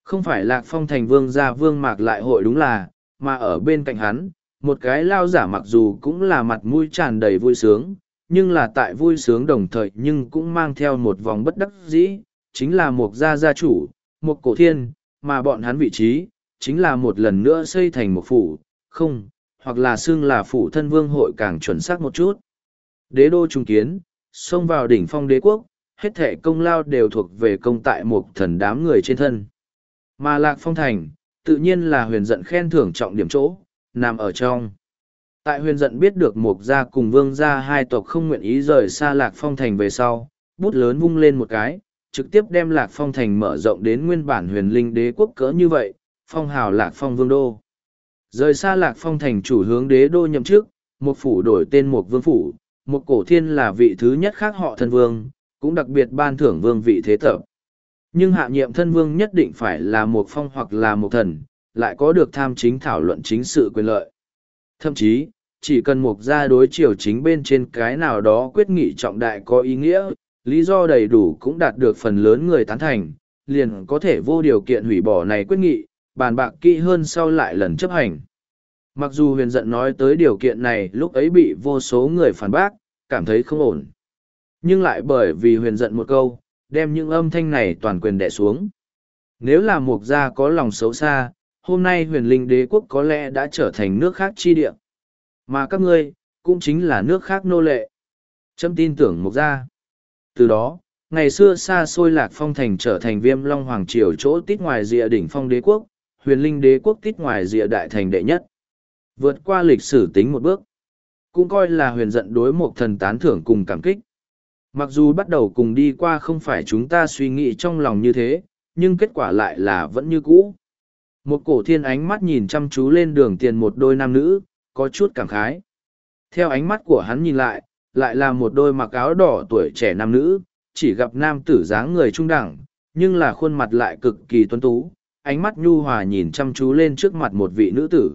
Không phải Lạc Phong thành vương gia Vương Mạc lại hội đúng là, mà ở bên cạnh hắn, một cái lao giả mặc dù cũng là mặt mũi tràn đầy vui sướng, nhưng là tại vui sướng đồng thời nhưng cũng mang theo một vòng bất đắc dĩ, chính là một gia gia chủ, một cổ thiên, mà bọn hắn vị trí, chính là một lần nữa xây thành một phủ, không, hoặc là xưng là phủ thân vương hội càng chuẩn xác một chút. Đế đô trung kiến, xông vào đỉnh phong đế quốc, hết thệ công lao đều thuộc về công tại một thần đám người trên thân. Mà Lạc Phong thành, tự nhiên là huyền giận khen thưởng trọng điểm chỗ, nằm ở trong. Tại huyền giận biết được Mục gia cùng Vương gia hai tộc không nguyện ý rời xa Lạc Phong thành về sau, bút lớn vung lên một cái, trực tiếp đem Lạc Phong thành mở rộng đến nguyên bản huyền linh đế quốc cỡ như vậy, phong hào Lạc Phong vương đô. Rời xa Lạc Phong thành chủ hướng đế đô nhậm chức, một phủ đổi tên một vương phủ, một cổ thiên là vị thứ nhất khác họ thân vương, cũng đặc biệt ban thưởng vương vị thế tập. Nhưng hạ nhiệm thân vương nhất định phải là một phong hoặc là một thần, lại có được tham chính thảo luận chính sự quyền lợi. Thậm chí, chỉ cần một gia đối chiều chính bên trên cái nào đó quyết nghị trọng đại có ý nghĩa, lý do đầy đủ cũng đạt được phần lớn người tán thành, liền có thể vô điều kiện hủy bỏ này quyết nghị, bàn bạc kỹ hơn sau lại lần chấp hành. Mặc dù huyền giận nói tới điều kiện này lúc ấy bị vô số người phản bác, cảm thấy không ổn. Nhưng lại bởi vì huyền giận một câu, đem những âm thanh này toàn quyền đè xuống. Nếu là một gia có lòng xấu xa, hôm nay huyền linh đế quốc có lẽ đã trở thành nước khác chi địa. Mà các ngươi, cũng chính là nước khác nô lệ. Chấm tin tưởng một gia. Từ đó, ngày xưa xa xôi Lạc Phong thành trở thành Viêm Long Hoàng Triều chỗ tít ngoài rìa đỉnh phong đế quốc, huyền linh đế quốc tít ngoài rìa đại thành đệ nhất. Vượt qua lịch sử tính một bước. Cũng coi là huyền giận đối một thần tán thưởng cùng cảm kích. Mặc dù bắt đầu cùng đi qua không phải chúng ta suy nghĩ trong lòng như thế, nhưng kết quả lại là vẫn như cũ. Một cổ thiên ánh mắt nhìn chăm chú lên đường tiền một đôi nam nữ, có chút cảm khái. Theo ánh mắt của hắn nhìn lại, lại là một đôi mặc áo đỏ tuổi trẻ nam nữ, chỉ gặp nam tử dáng người trung đẳng, nhưng là khuôn mặt lại cực kỳ tuấn tú, ánh mắt nhu hòa nhìn chăm chú lên trước mặt một vị nữ tử.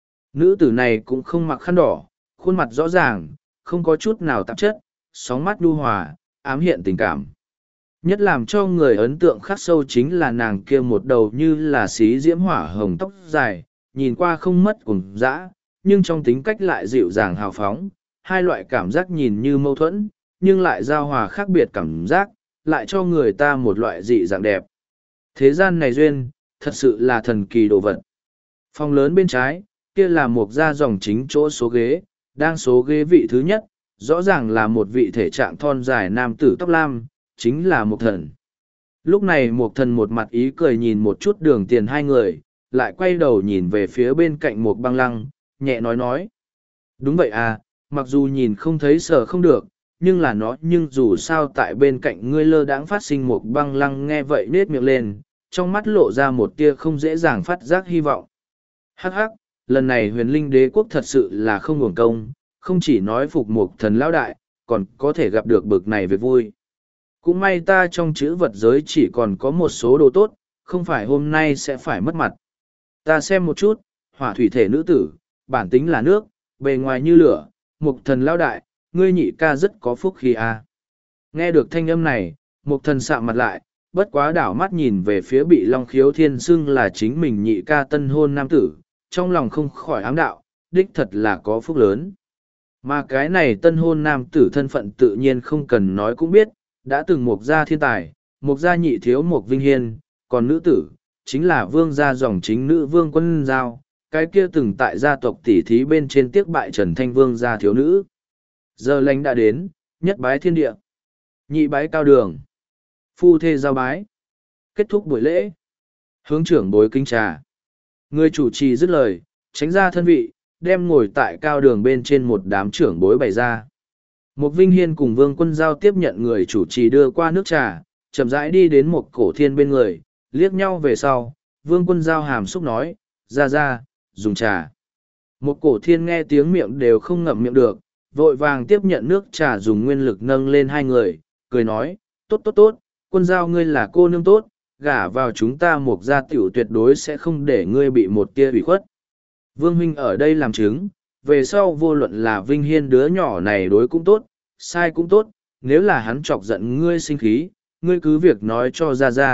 Nữ tử này cũng không mặc khăn đỏ, khuôn mặt rõ ràng, không có chút nào tạp chất, sóng mắt nhu hòa, ám hiện tình cảm. Nhất làm cho người ấn tượng khắc sâu chính là nàng kia một đầu như là xí diễm hỏa hồng tóc dài, nhìn qua không mất cùng dã, nhưng trong tính cách lại dịu dàng hào phóng, hai loại cảm giác nhìn như mâu thuẫn, nhưng lại giao hòa khác biệt cảm giác, lại cho người ta một loại dị dạng đẹp. Thế gian này duyên, thật sự là thần kỳ đồ vật. Phòng lớn bên trái, kia là một gia dòng chính chỗ số ghế, đang số ghế vị thứ nhất, rõ ràng là một vị thể trạng thon dài nam tử tóc lam, chính là một thần. Lúc này một thần một mặt ý cười nhìn một chút đường tiền hai người, lại quay đầu nhìn về phía bên cạnh một băng lăng, nhẹ nói nói. Đúng vậy à, mặc dù nhìn không thấy sợ không được, nhưng là nó nhưng dù sao tại bên cạnh ngươi lơ đãng phát sinh một băng lăng nghe vậy nết miệng lên, trong mắt lộ ra một tia không dễ dàng phát giác hy vọng. Hắc hắc, lần này huyền linh đế quốc thật sự là không uổng công, không chỉ nói phục một thần lão đại, còn có thể gặp được bực này về vui. Cũng may ta trong chữ vật giới chỉ còn có một số đồ tốt, không phải hôm nay sẽ phải mất mặt. Ta xem một chút, hỏa thủy thể nữ tử, bản tính là nước, bề ngoài như lửa, mục thần lão đại, ngươi nhị ca rất có phúc khi a. À. Nghe được thanh âm này, mục thần sạm mặt lại, bất quá đảo mắt nhìn về phía bị Long Khiếu Thiên xưng là chính mình nhị ca tân hôn nam tử, trong lòng không khỏi ám đạo, đích thật là có phúc lớn. Mà cái này tân hôn nam tử thân phận tự nhiên không cần nói cũng biết, đã từng mục gia thiên tài, mục gia nhị thiếu mục vinh hiên, còn nữ tử, chính là vương gia dòng chính nữ vương quân giao, cái kia từng tại gia tộc tỷ thí bên trên tiếc bại Trần Thanh Vương gia thiếu nữ. Giờ lành đã đến, nhất bái thiên địa, nhị bái cao đường, phu thê giao bái. Kết thúc buổi lễ, hướng trưởng bối kinh trà. Người chủ trì dứt lời, tránh ra thân vị, đem ngồi tại cao đường bên trên một đám trưởng bối bày ra. Một Vinh Hiên cùng Vương Quân Giao tiếp nhận người chủ trì đưa qua nước trà, chậm rãi đi đến một cổ thiên bên người, liếc nhau về sau, Vương Quân Giao hàm xúc nói, ra ra, dùng trà. Một cổ thiên nghe tiếng miệng đều không ngậm miệng được, vội vàng tiếp nhận nước trà dùng nguyên lực nâng lên hai người, cười nói, tốt tốt tốt, Quân Giao ngươi là cô nương tốt, gả vào chúng ta một gia tiểu tuyệt đối sẽ không để ngươi bị một tia ủy khuất. Vương huynh ở đây làm chứng, về sau vô luận là Vinh Hiên đứa nhỏ này đối cũng tốt, sai cũng tốt, nếu là hắn chọc giận ngươi sinh khí, ngươi cứ việc nói cho ra ra,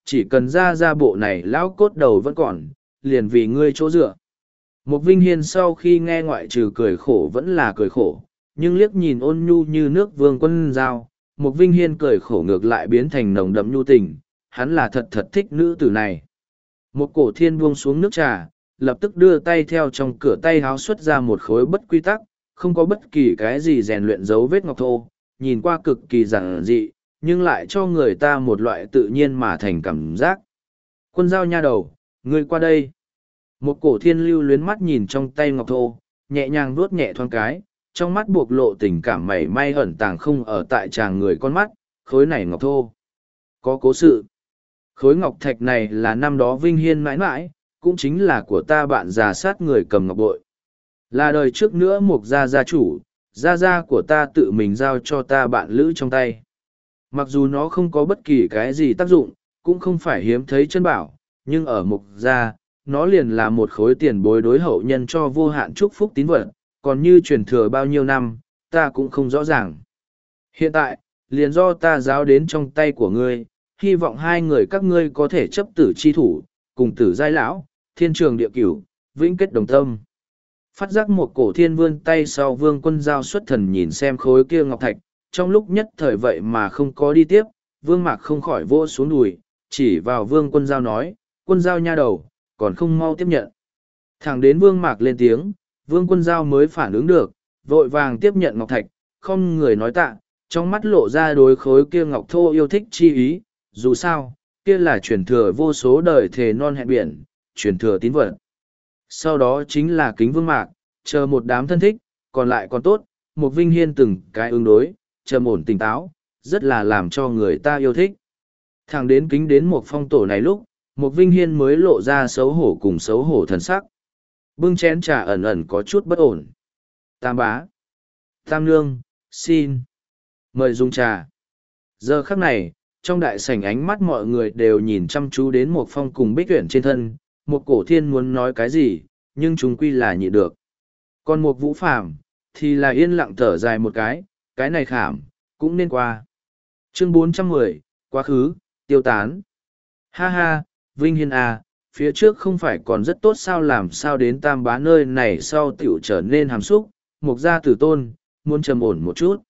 chỉ cần ra ra bộ này lão cốt đầu vẫn còn, liền vì ngươi chỗ dựa. Một Vinh Hiên sau khi nghe ngoại trừ cười khổ vẫn là cười khổ, nhưng liếc nhìn ôn nhu như nước Vương Quân Giao, một Vinh Hiên cười khổ ngược lại biến thành nồng đậm nhu tình, hắn là thật thật thích nữ tử này. Một Cổ Thiên buông xuống nước trà, lập tức đưa tay theo trong cửa tay háo xuất ra một khối bất quy tắc, không có bất kỳ cái gì rèn luyện dấu vết ngọc thô, nhìn qua cực kỳ giản dị, nhưng lại cho người ta một loại tự nhiên mà thành cảm giác. Quân Giao nha đầu, ngươi qua đây. Một Cổ Thiên lưu luyến mắt nhìn trong tay ngọc thô, nhẹ nhàng vuốt nhẹ thoáng cái, trong mắt buộc lộ tình cảm mảy may ẩn tàng không ở tại chàng người con mắt, khối này ngọc thô. Có cố sự. Khối ngọc thạch này là năm đó Vinh Hiên mãi mãi, cũng chính là của ta bạn già sát người cầm ngọc bội. Là đời trước nữa Mục gia gia chủ, gia gia của ta tự mình giao cho ta bạn lữ trong tay. Mặc dù nó không có bất kỳ cái gì tác dụng, cũng không phải hiếm thấy chân bảo, nhưng ở Mục gia, nó liền là một khối tiền bối đối hậu nhân cho vô hạn chúc phúc tín vật, còn như truyền thừa bao nhiêu năm, ta cũng không rõ ràng. Hiện tại, liền do ta giao đến trong tay của ngươi, hy vọng hai người các ngươi có thể chấp tử chi thủ, cùng tử giai lão, thiên trường địa cửu, vĩnh kết đồng tâm. Phát giác một Cổ Thiên vươn tay sau Vương Quân Giao xuất thần nhìn xem khối kia ngọc thạch, trong lúc nhất thời vậy mà không có đi tiếp, Vương Mạc không khỏi vỗ xuống đùi, chỉ vào Vương Quân Giao nói, Quân Giao nha đầu, còn không mau tiếp nhận. Thẳng đến Vương Mạc lên tiếng, Vương Quân Giao mới phản ứng được, vội vàng tiếp nhận ngọc thạch, không người nói tạ, trong mắt lộ ra đối khối kia ngọc thô yêu thích chi ý, dù sao, kia là truyền thừa vô số đời thề non hẹn biển, truyền thừa tín vật. Sau đó chính là Kính Vương Mạc, chờ một đám thân thích, còn lại còn tốt, một Vinh Hiên từng cái ứng đối, trầm ổn tỉnh táo, rất là làm cho người ta yêu thích. Thẳng đến Kính đến một phong tổ này lúc, một Vinh Hiên mới lộ ra xấu hổ cùng xấu hổ thần sắc. Bưng chén trà ẩn ẩn có chút bất ổn. Tam bá. Tam nương, xin. Mời dùng trà. Giờ khắc này, trong đại sảnh ánh mắt mọi người đều nhìn chăm chú đến một phong cùng Bích Tuyển trên thân, một Cổ Thiên muốn nói cái gì, nhưng chúng quy là nhịn được. Còn một Vũ Phàm thì là yên lặng thở dài một cái, cái này khảm, cũng nên qua. Chương bốn trăm mười, quá khứ, tiêu tán. Ha ha, Vinh Hiên à, phía trước không phải còn rất tốt sao làm sao đến Tam bá nơi này sau tiểu trở nên hàm xúc, Mục gia tử tôn, muốn trầm ổn một chút.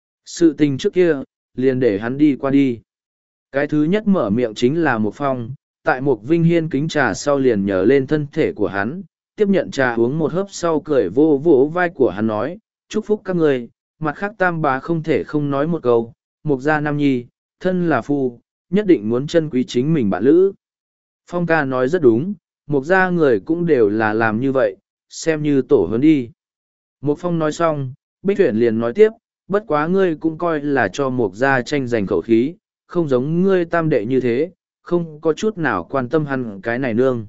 Sự tình trước kia, liền để hắn đi qua đi. Cái thứ nhất mở miệng chính là Mục Phong, tại Mục Vinh Hiên kính trà sau liền nhờ lên thân thể của hắn, tiếp nhận trà uống một hớp sau cười vô vỗ vai của hắn nói, chúc phúc các người, mặt khác Tam bá không thể không nói một câu, Mục gia nam nhi, thân là phu, nhất định muốn trân quý chính mình bạn lữ. Phong ca nói rất đúng, Mục gia người cũng đều là làm như vậy, xem như tổ huấn đi. Mục Phong nói xong, Bích Tuyển liền nói tiếp, bất quá ngươi cũng coi là cho Mục gia tranh giành khẩu khí, không giống ngươi tam đệ như thế, không có chút nào quan tâm hắn cái này nương.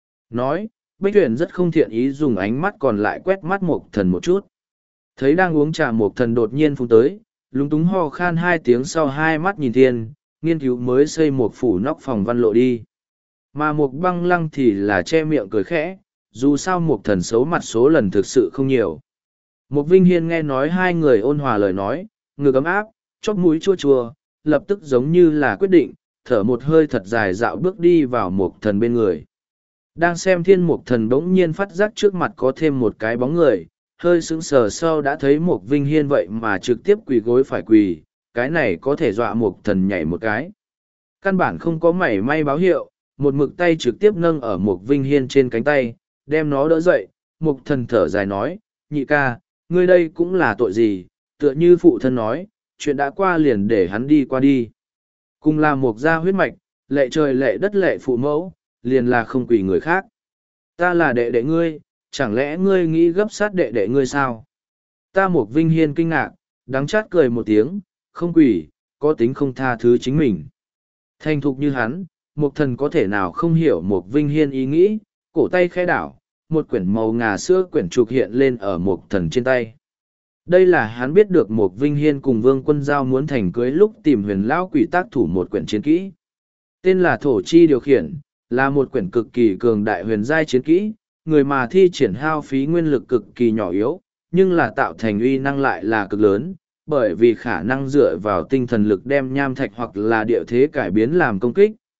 Nói, Bích Tuyển rất không thiện ý dùng ánh mắt còn lại quét mắt Mục Thần một chút. Thấy đang uống trà Mục Thần đột nhiên phun tới, lúng túng ho khan hai tiếng sau hai mắt nhìn thiên, nghiên cứu mới xây một phủ nóc phòng văn lộ đi. Mà Mục Băng Lăng thì là che miệng cười khẽ, dù sao Mục Thần xấu mặt số lần thực sự không nhiều. Mục Vinh Hiên nghe nói hai người ôn hòa lời nói, ngực ấm áp, chóp mũi chua chua, lập tức giống như là quyết định, thở một hơi thật dài dạo bước đi vào Mục Thần bên người. Đang xem thiên Mục Thần bỗng nhiên phát giác trước mặt có thêm một cái bóng người, hơi sững sờ sau đã thấy Mục Vinh Hiên vậy mà trực tiếp quỳ gối phải quỳ, cái này có thể dọa Mục Thần nhảy một cái. Căn bản không có mảy may báo hiệu, một mực tay trực tiếp nâng ở Mục Vinh Hiên trên cánh tay, đem nó đỡ dậy, Mục Thần thở dài nói, nhị ca, ngươi đây cũng là tội gì, tựa như phụ thân nói, chuyện đã qua liền để hắn đi qua đi. Cùng là Mục gia huyết mạch, lệ trời lệ đất lệ phụ mẫu, liền là không quỷ người khác. Ta là đệ đệ ngươi, chẳng lẽ ngươi nghĩ gấp sát đệ đệ ngươi sao? Ta Mục Vinh Hiên kinh ngạc, đắng chát cười một tiếng, không quỷ, có tính không tha thứ chính mình. Thành thục như hắn, Mục Thần có thể nào không hiểu Mục Vinh Hiên ý nghĩ, cổ tay khẽ đảo, một quyển màu ngà sữa quyển trục hiện lên ở Mục Thần trên tay. Đây là hắn biết được Mục Vinh Hiên cùng Vương Quân Giao muốn thành cưới lúc tìm huyền lão quỷ tác thủ một quyển chiến kỹ. Tên là Thổ Chi điều khiển, là một quyển cực kỳ cường đại huyền giai chiến kỹ, người mà thi triển hao phí nguyên lực cực kỳ nhỏ yếu, nhưng là tạo thành uy năng lại là cực lớn, bởi vì khả năng dựa vào tinh thần lực đem nham thạch hoặc là địa thế cải biến làm công kích,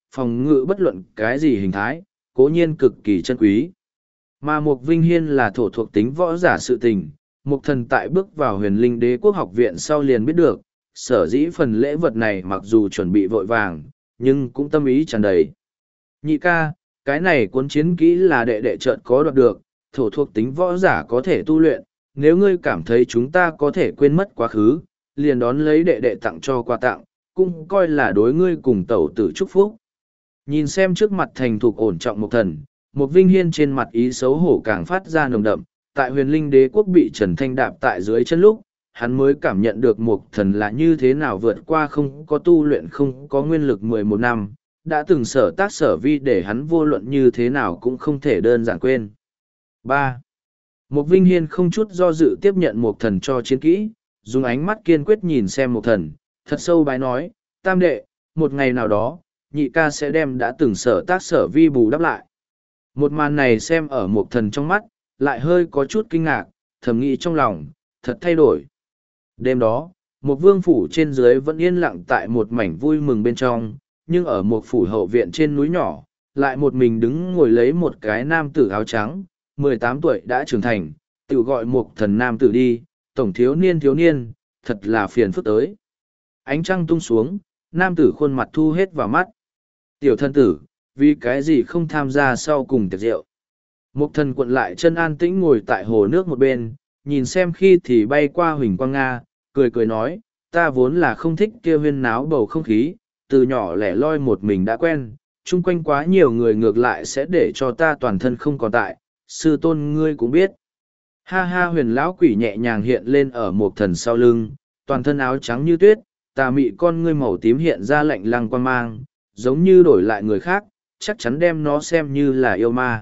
phòng ngự bất luận cái gì hình thái, cố nhiên cực kỳ chân quý. Mà Mục Vinh Hiên là thổ thuộc tính võ giả sự tình, Mục Thần tại bước vào huyền linh đế quốc học viện sau liền biết được, sở dĩ phần lễ vật này mặc dù chuẩn bị vội vàng, nhưng cũng tâm ý tràn đầy. Nhị ca, cái này cuốn chiến kỹ là đệ đệ chợt có đoạt được, thổ thuộc tính võ giả có thể tu luyện, nếu ngươi cảm thấy chúng ta có thể quên mất quá khứ, liền đón lấy đệ đệ tặng cho quà tặng, cũng coi là đối ngươi cùng tẩu tử chúc phúc. Nhìn xem trước mặt thành thục ổn trọng Mục Thần, Mục Vinh Hiên trên mặt ý xấu hổ càng phát ra nồng đậm, tại huyền linh đế quốc bị Trần Thanh đạp tại dưới chân lúc, hắn mới cảm nhận được Mục Thần là như thế nào vượt qua không có tu luyện không có nguyên lực mười một năm, đã từng sở tác sở vi để hắn vô luận như thế nào cũng không thể đơn giản quên. ba. Mục Vinh Hiên không chút do dự tiếp nhận Mục Thần cho chiến kỹ, dùng ánh mắt kiên quyết nhìn xem Mục Thần, thật sâu bái nói, tam đệ, một ngày nào đó, nhị ca sẽ đem đã từng sở tác sở vi bù đắp lại. Một màn này xem ở Mục Thần trong mắt, lại hơi có chút kinh ngạc, thầm nghĩ trong lòng, thật thay đổi. Đêm đó, một vương phủ trên dưới vẫn yên lặng tại một mảnh vui mừng bên trong, nhưng ở một phủ hậu viện trên núi nhỏ, lại một mình đứng ngồi lấy một cái nam tử áo trắng, mười tám tuổi đã trưởng thành, tự gọi Mục Thần nam tử đi, tổng thiếu niên thiếu niên, thật là phiền phức tới. Ánh trăng tung xuống, nam tử khuôn mặt thu hết vào mắt. Tiểu thân tử, vì cái gì không tham gia sau cùng tiệc rượu. Mục Thần cuộn lại chân an tĩnh ngồi tại hồ nước một bên, nhìn xem khi thì bay qua huỳnh quang Nga, cười cười nói, ta vốn là không thích kia huyên náo bầu không khí, từ nhỏ lẻ loi một mình đã quen, chung quanh quá nhiều người ngược lại sẽ để cho ta toàn thân không còn tại, sư tôn ngươi cũng biết. Ha ha huyền lão quỷ nhẹ nhàng hiện lên ở Mục Thần sau lưng, toàn thân áo trắng như tuyết, tà mị con ngươi màu tím hiện ra lạnh lăng quan mang, giống như đổi lại người khác, chắc chắn đem nó xem như là yêu ma.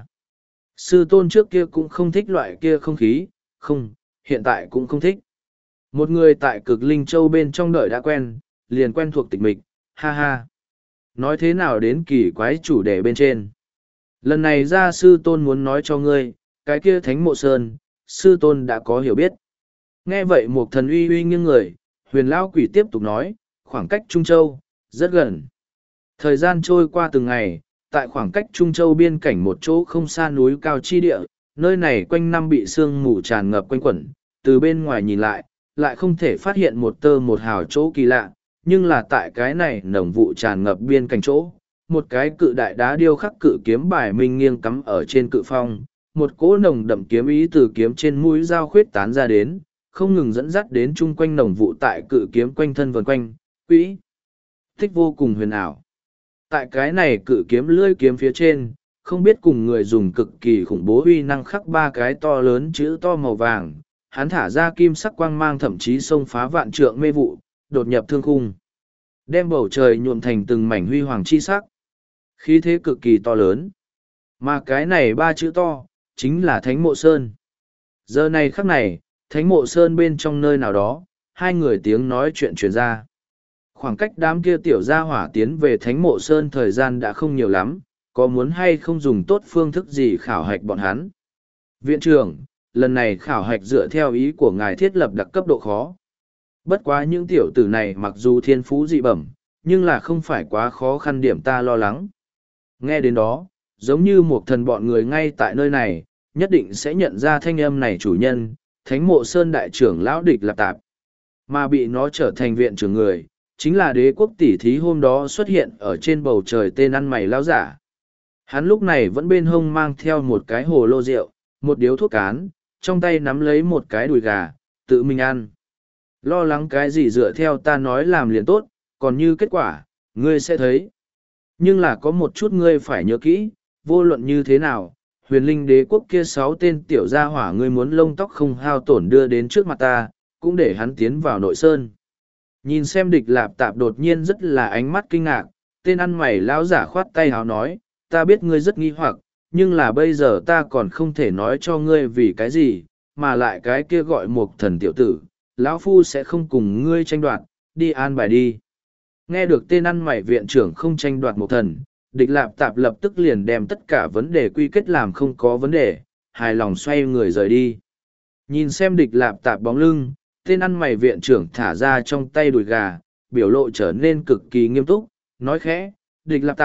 Sư tôn trước kia cũng không thích loại kia không khí, không, hiện tại cũng không thích. Một người tại cực linh châu bên trong đợi đã quen, liền quen thuộc tịch mịch, ha ha. Nói thế nào đến kỳ quái chủ đề bên trên. Lần này ra sư tôn muốn nói cho ngươi, cái kia thánh mộ sơn, sư tôn đã có hiểu biết. Nghe vậy một thần uy uy nghiêng người, huyền lão quỷ tiếp tục nói, khoảng cách Trung Châu, rất gần. Thời gian trôi qua từng ngày, tại khoảng cách Trung Châu biên cảnh một chỗ không xa núi cao chi địa, nơi này quanh năm bị sương mù tràn ngập quanh quẩn, từ bên ngoài nhìn lại, lại không thể phát hiện một tơ một hào chỗ kỳ lạ, nhưng là tại cái này nồng vụ tràn ngập biên cảnh chỗ, một cái cự đại đá điêu khắc cự kiếm bài minh nghiêng cắm ở trên cự phong, một cỗ nồng đậm kiếm ý từ kiếm trên mũi dao khuyết tán ra đến, không ngừng dẫn dắt đến chung quanh nồng vụ tại cự kiếm quanh thân vần quanh, quỹ thích vô cùng huyền ảo. Tại cái này cự kiếm lưỡi kiếm phía trên, không biết cùng người dùng cực kỳ khủng bố uy năng khắc ba cái to lớn chữ to màu vàng, hắn thả ra kim sắc quang mang thậm chí xông phá vạn trượng mê vụ, đột nhập thương khung. Đem bầu trời nhuộm thành từng mảnh huy hoàng chi sắc. Khí thế cực kỳ to lớn. Mà cái này ba chữ to, chính là Thánh Mộ Sơn. Giờ này khắc này, Thánh Mộ Sơn bên trong nơi nào đó, hai người tiếng nói chuyện truyền ra. Khoảng cách đám kia tiểu gia hỏa tiến về Thánh Mộ Sơn thời gian đã không nhiều lắm, có muốn hay không dùng tốt phương thức gì khảo hạch bọn hắn. Viện trưởng, lần này khảo hạch dựa theo ý của ngài thiết lập đặc cấp độ khó. Bất quá những tiểu tử này mặc dù thiên phú dị bẩm, nhưng là không phải quá khó khăn điểm ta lo lắng. Nghe đến đó, giống như một thần bọn người ngay tại nơi này, nhất định sẽ nhận ra thanh âm này chủ nhân, Thánh Mộ Sơn đại trưởng lão Địch Lạp Tạp. Mà bị nó trở thành viện trưởng người, chính là đế quốc tỷ thí hôm đó xuất hiện ở trên bầu trời tên ăn mày lão giả. Hắn lúc này vẫn bên hông mang theo một cái hồ lô rượu, một điếu thuốc cán, trong tay nắm lấy một cái đùi gà, tự mình ăn. Lo lắng cái gì dựa theo ta nói làm liền tốt, còn như kết quả, ngươi sẽ thấy. Nhưng là có một chút ngươi phải nhớ kỹ, vô luận như thế nào, huyền linh đế quốc kia sáu tên tiểu gia hỏa ngươi muốn lông tóc không hao tổn đưa đến trước mặt ta, cũng để hắn tiến vào nội sơn. Nhìn xem Địch Lạp Tạp đột nhiên rất là ánh mắt kinh ngạc, tên ăn mày lão giả khoát tay háo nói, ta biết ngươi rất nghi hoặc, nhưng là bây giờ ta còn không thể nói cho ngươi vì cái gì, mà lại cái kia gọi một thần tiểu tử, lão phu sẽ không cùng ngươi tranh đoạt, đi an bài đi. Nghe được tên ăn mày viện trưởng không tranh đoạt một thần, Địch Lạp Tạp lập tức liền đem tất cả vấn đề quy kết làm không có vấn đề, hài lòng xoay người rời đi. Nhìn xem Địch Lạp Tạp bóng lưng, tên ăn mày viện trưởng thả ra trong tay đùi gà, biểu lộ trở nên cực kỳ nghiêm túc, nói khẽ, Địch Lạp Tạp,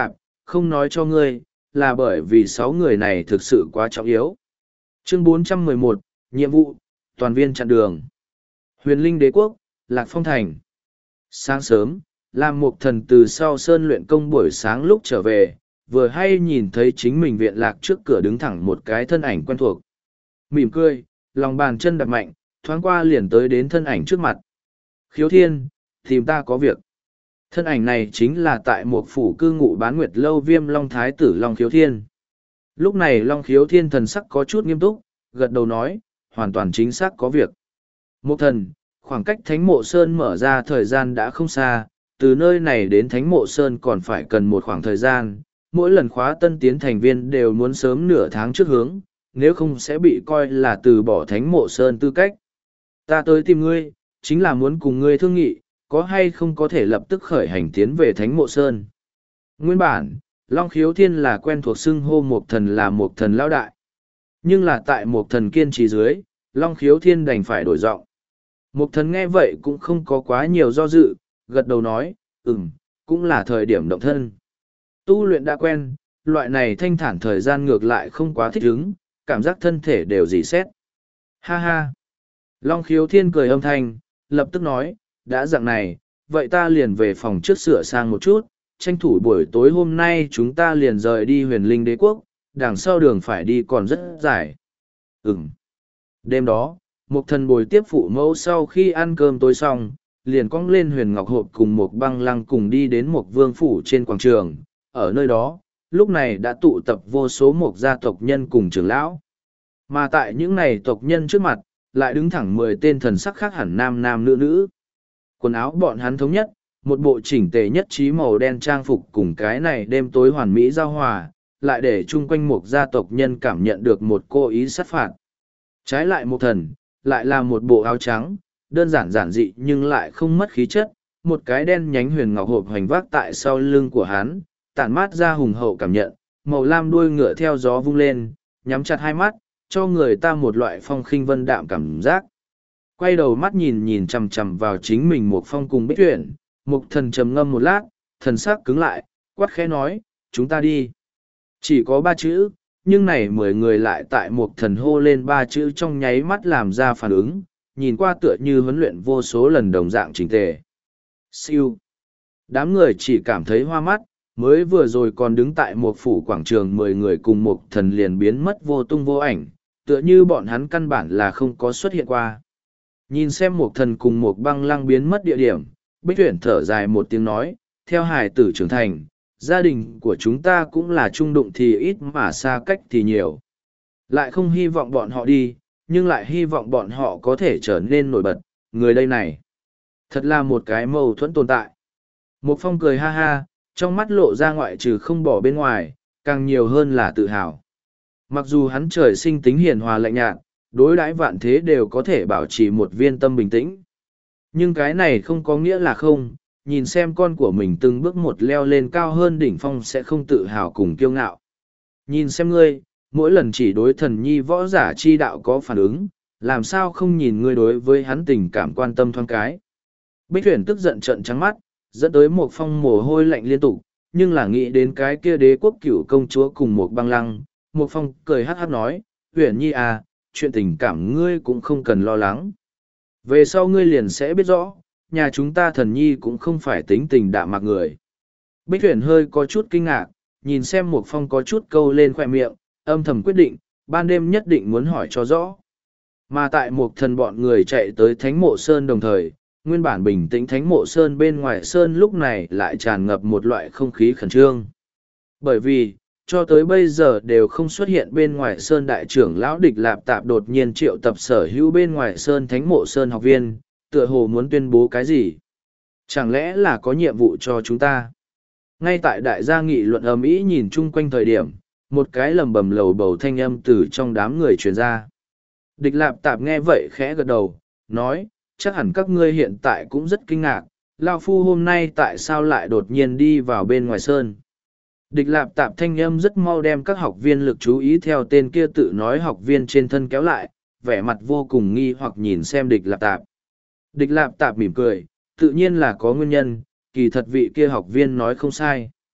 không nói cho ngươi, là bởi vì sáu người này thực sự quá trọng yếu. Chương bốn trăm mười một, nhiệm vụ, toàn viên chặn đường. Huyền Linh Đế Quốc, Lạc Phong Thành. Sáng sớm, Lam Mục Thần từ sau sơn luyện công buổi sáng lúc trở về, vừa hay nhìn thấy chính mình viện lạc trước cửa đứng thẳng một cái thân ảnh quen thuộc. Mỉm cười, lòng bàn chân đập mạnh, thoáng qua liền tới đến thân ảnh trước mặt. Khiếu Thiên, tìm ta có việc. Thân ảnh này chính là tại một phủ cư ngụ bán nguyệt lâu Viêm Long Thái tử Long Khiếu Thiên. Lúc này Long Khiếu Thiên thần sắc có chút nghiêm túc, gật đầu nói, hoàn toàn chính xác có việc. Mục thần, khoảng cách Thánh Mộ Sơn mở ra thời gian đã không xa, từ nơi này đến Thánh Mộ Sơn còn phải cần một khoảng thời gian, mỗi lần khóa tân tiến thành viên đều muốn sớm nửa tháng trước hướng, nếu không sẽ bị coi là từ bỏ Thánh Mộ Sơn tư cách. Ta tới tìm ngươi, chính là muốn cùng ngươi thương nghị, có hay không có thể lập tức khởi hành tiến về Thánh Mộ Sơn. Nguyên bản, Long Khiếu Thiên là quen thuộc xưng hô Mục thần là Mục thần lão đại. Nhưng là tại Mục thần kiên trì dưới, Long Khiếu Thiên đành phải đổi giọng. Mục thần nghe vậy cũng không có quá nhiều do dự, gật đầu nói, ừm, cũng là thời điểm động thân. Tu luyện đã quen, loại này thanh thản thời gian ngược lại không quá thích ứng, cảm giác thân thể đều dì xét. Ha ha! Long Khiếu Thiên cười âm thanh, lập tức nói, đã dạng này, vậy ta liền về phòng trước sửa sang một chút, tranh thủ buổi tối hôm nay chúng ta liền rời đi Huyền Linh Đế Quốc, đằng sau đường phải đi còn rất dài. Ừm. Đêm đó, Mục thần bồi tiếp phụ mẫu sau khi ăn cơm tối xong, liền cong lên Huyền Ngọc Hộp cùng một băng lăng cùng đi đến một vương phủ trên quảng trường. Ở nơi đó, lúc này đã tụ tập vô số một gia tộc nhân cùng trưởng lão. Mà tại những này tộc nhân trước mặt, lại đứng thẳng mười tên thần sắc khác hẳn nam nam nữ nữ. Quần áo bọn hắn thống nhất, một bộ chỉnh tề nhất trí màu đen trang phục cùng cái này đêm tối hoàn mỹ giao hòa, lại để chung quanh một gia tộc nhân cảm nhận được một cô ý sát phạt. Trái lại một thần, lại là một bộ áo trắng, đơn giản giản dị nhưng lại không mất khí chất, một cái đen nhánh huyền ngọc hộp hoành vác tại sau lưng của hắn, tản mát ra hùng hậu cảm nhận, màu lam đuôi ngựa theo gió vung lên, nhắm chặt hai mắt, cho người ta một loại phong khinh vân đạm cảm giác. Quay đầu mắt nhìn nhìn chằm chằm vào chính mình một phong cùng bích tuyển, mục thần trầm ngâm một lát, thần sắc cứng lại, quát khẽ nói, chúng ta đi. Chỉ có ba chữ, nhưng này mười người lại tại một thần hô lên ba chữ trong nháy mắt làm ra phản ứng, nhìn qua tựa như huấn luyện vô số lần đồng dạng chỉnh tề. Siêu. Đám người chỉ cảm thấy hoa mắt, mới vừa rồi còn đứng tại một phủ quảng trường mười người cùng một thần liền biến mất vô tung vô ảnh, tựa như bọn hắn căn bản là không có xuất hiện qua. Nhìn xem một thần cùng một băng lăng biến mất địa điểm, Bích Tuyển thở dài một tiếng nói, theo hài tử trưởng thành, gia đình của chúng ta cũng là trung đụng thì ít mà xa cách thì nhiều. Lại không hy vọng bọn họ đi, nhưng lại hy vọng bọn họ có thể trở nên nổi bật, người đây này. Thật là một cái mâu thuẫn tồn tại. Một phong cười ha ha, trong mắt lộ ra ngoại trừ không bỏ bên ngoài, càng nhiều hơn là tự hào. Mặc dù hắn trời sinh tính hiền hòa lạnh nhạt, đối đãi vạn thế đều có thể bảo trì một viên tâm bình tĩnh. Nhưng cái này không có nghĩa là không, nhìn xem con của mình từng bước một leo lên cao hơn đỉnh phong sẽ không tự hào cùng kiêu ngạo. Nhìn xem ngươi, mỗi lần chỉ đối thần nhi võ giả chi đạo có phản ứng, làm sao không nhìn ngươi đối với hắn tình cảm quan tâm thoáng cái. Bích Huyền tức giận trợn trắng mắt, dẫn tới một phong mồ hôi lạnh liên tục, nhưng là nghĩ đến cái kia đế quốc cửu công chúa cùng một băng lăng, một phong cười hát hát nói, Huyền nhi à, chuyện tình cảm ngươi cũng không cần lo lắng. Về sau ngươi liền sẽ biết rõ, nhà chúng ta thần nhi cũng không phải tính tình đạm mạc người. Bích Huyền hơi có chút kinh ngạc, nhìn xem một phong có chút câu lên khoe miệng, âm thầm quyết định, ban đêm nhất định muốn hỏi cho rõ. Mà tại một thần bọn người chạy tới Thánh Mộ Sơn đồng thời, nguyên bản bình tĩnh Thánh Mộ Sơn bên ngoài Sơn lúc này lại tràn ngập một loại không khí khẩn trương. Bởi vì, cho tới bây giờ đều không xuất hiện bên ngoài Sơn đại trưởng lão Địch Lạp Tạp đột nhiên triệu tập sở hữu bên ngoài Sơn Thánh Mộ Sơn học viên, tựa hồ muốn tuyên bố cái gì? Chẳng lẽ là có nhiệm vụ cho chúng ta? Ngay tại đại gia nghị luận ầm ĩ nhìn chung quanh thời điểm, một cái lầm bầm lầu bầu thanh âm từ trong đám người truyền ra. Địch Lạp Tạp nghe vậy khẽ gật đầu, nói, chắc hẳn các ngươi hiện tại cũng rất kinh ngạc, Lao Phu hôm nay tại sao lại đột nhiên đi vào bên ngoài Sơn? Địch Lạp Tạp thanh âm rất mau đem các học viên lực chú ý theo tên kia tự nói học viên trên thân kéo lại, vẻ mặt vô cùng nghi hoặc nhìn xem Địch Lạp Tạp. Địch Lạp Tạp mỉm cười, tự nhiên là có nguyên nhân, kỳ thật vị kia học viên nói không sai.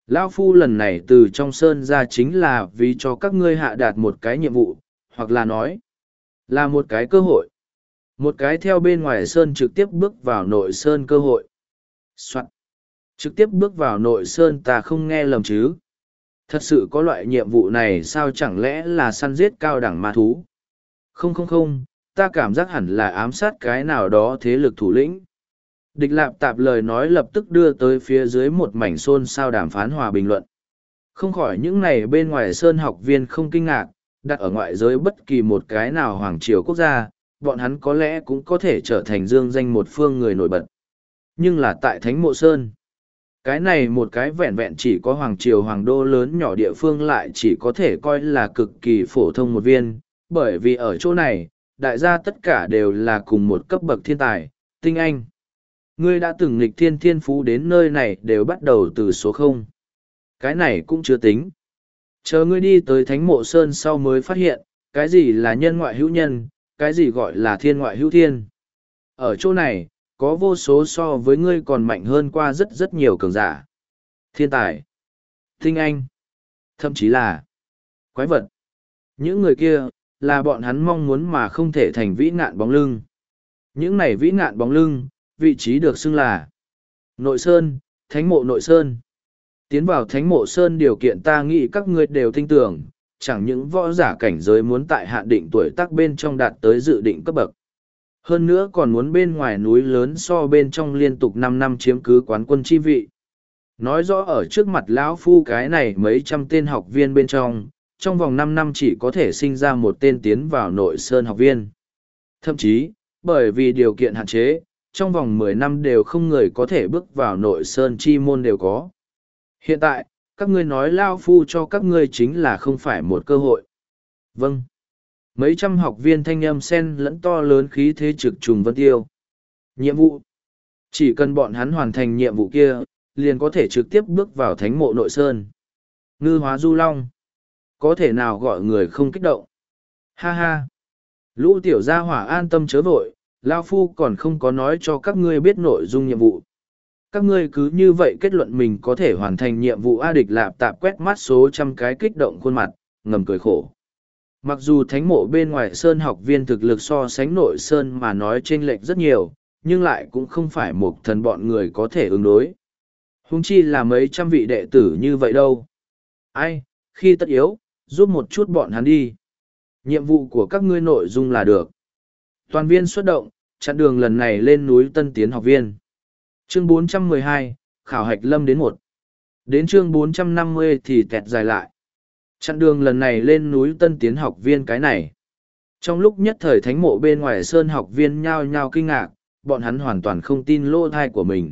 Lão Phu lần này từ trong sơn ra chính là vì cho các ngươi hạ đạt một cái nhiệm vụ, hoặc là nói, là một cái cơ hội. Một cái theo bên ngoài sơn trực tiếp bước vào nội sơn cơ hội. Soạn. Trực tiếp bước vào nội sơn ta không nghe lầm chứ. Thật sự có loại nhiệm vụ này sao chẳng lẽ là săn giết cao đẳng ma thú? Không không không, ta cảm giác hẳn là ám sát cái nào đó thế lực thủ lĩnh. Địch lạp tạp lời nói lập tức đưa tới phía dưới một mảnh xôn xao đàm phán hòa bình luận. Không khỏi những này bên ngoài sơn học viên không kinh ngạc, đặt ở ngoại giới bất kỳ một cái nào hoàng triều quốc gia, bọn hắn có lẽ cũng có thể trở thành dương danh một phương người nổi bật. Nhưng là tại Thánh Mộ Sơn, cái này một cái vẹn vẹn chỉ có hoàng triều hoàng đô lớn nhỏ địa phương lại chỉ có thể coi là cực kỳ phổ thông một viên, bởi vì ở chỗ này, đại gia tất cả đều là cùng một cấp bậc thiên tài, tinh anh. Ngươi đã từng nghịch thiên thiên phú đến nơi này đều bắt đầu từ số không. Cái này cũng chưa tính. Chờ ngươi đi tới Thánh Mộ Sơn sau mới phát hiện, cái gì là nhân ngoại hữu nhân, cái gì gọi là thiên ngoại hữu thiên. Ở chỗ này, có vô số so với ngươi còn mạnh hơn qua rất rất nhiều cường giả. Thiên tài, tinh anh, thậm chí là quái vật. Những người kia, là bọn hắn mong muốn mà không thể thành vĩ nạn bóng lưng. Những này vĩ nạn bóng lưng, vị trí được xưng là Nội Sơn, Thánh Mộ Nội Sơn. Tiến vào Thánh Mộ Sơn điều kiện ta nghĩ các ngươi đều tin tưởng, chẳng những võ giả cảnh giới muốn tại hạn định tuổi tác bên trong đạt tới dự định cấp bậc. Hơn nữa còn muốn bên ngoài núi lớn so bên trong liên tục năm năm chiếm cứ quán quân chi vị. Nói rõ ở trước mặt lão Phu cái này mấy trăm tên học viên bên trong, trong vòng năm năm chỉ có thể sinh ra một tên tiến vào Nội Sơn học viên. Thậm chí, bởi vì điều kiện hạn chế, trong vòng mười năm đều không người có thể bước vào Nội Sơn chi môn đều có. Hiện tại, các ngươi nói Lao Phu cho các ngươi chính là không phải một cơ hội. Vâng. Mấy trăm học viên thanh âm sen lẫn to lớn khí thế trực trùng vân tiêu. Nhiệm vụ. Chỉ cần bọn hắn hoàn thành nhiệm vụ kia, liền có thể trực tiếp bước vào Thánh Mộ Nội Sơn. Ngư hóa du long. Có thể nào gọi người không kích động. Ha ha. Lũ tiểu gia hỏa an tâm chớ vội, Lao Phu còn không có nói cho các ngươi biết nội dung nhiệm vụ. Các ngươi cứ như vậy kết luận mình có thể hoàn thành nhiệm vụ A Địch Lạp Tạp quét mắt số trăm cái kích động khuôn mặt, ngầm cười khổ. Mặc dù thánh mộ bên ngoài sơn học viên thực lực so sánh nội sơn mà nói chênh lệch rất nhiều, nhưng lại cũng không phải một thần bọn người có thể ứng đối. Huống chi là mấy trăm vị đệ tử như vậy đâu. Ai, khi tất yếu, giúp một chút bọn hắn đi. Nhiệm vụ của các ngươi nội dung là được. Toàn viên xuất động, chặn đường lần này lên núi Tân Tiến học viên. Chương bốn trăm mười hai, khảo hạch lâm đến một. Đến chương bốn trăm năm mươi thì tẹt dài lại. Chặn đường lần này lên núi Tân Tiến học viên cái này. Trong lúc nhất thời thánh mộ bên ngoài sơn học viên nhao nhao kinh ngạc, bọn hắn hoàn toàn không tin lỗ thai của mình.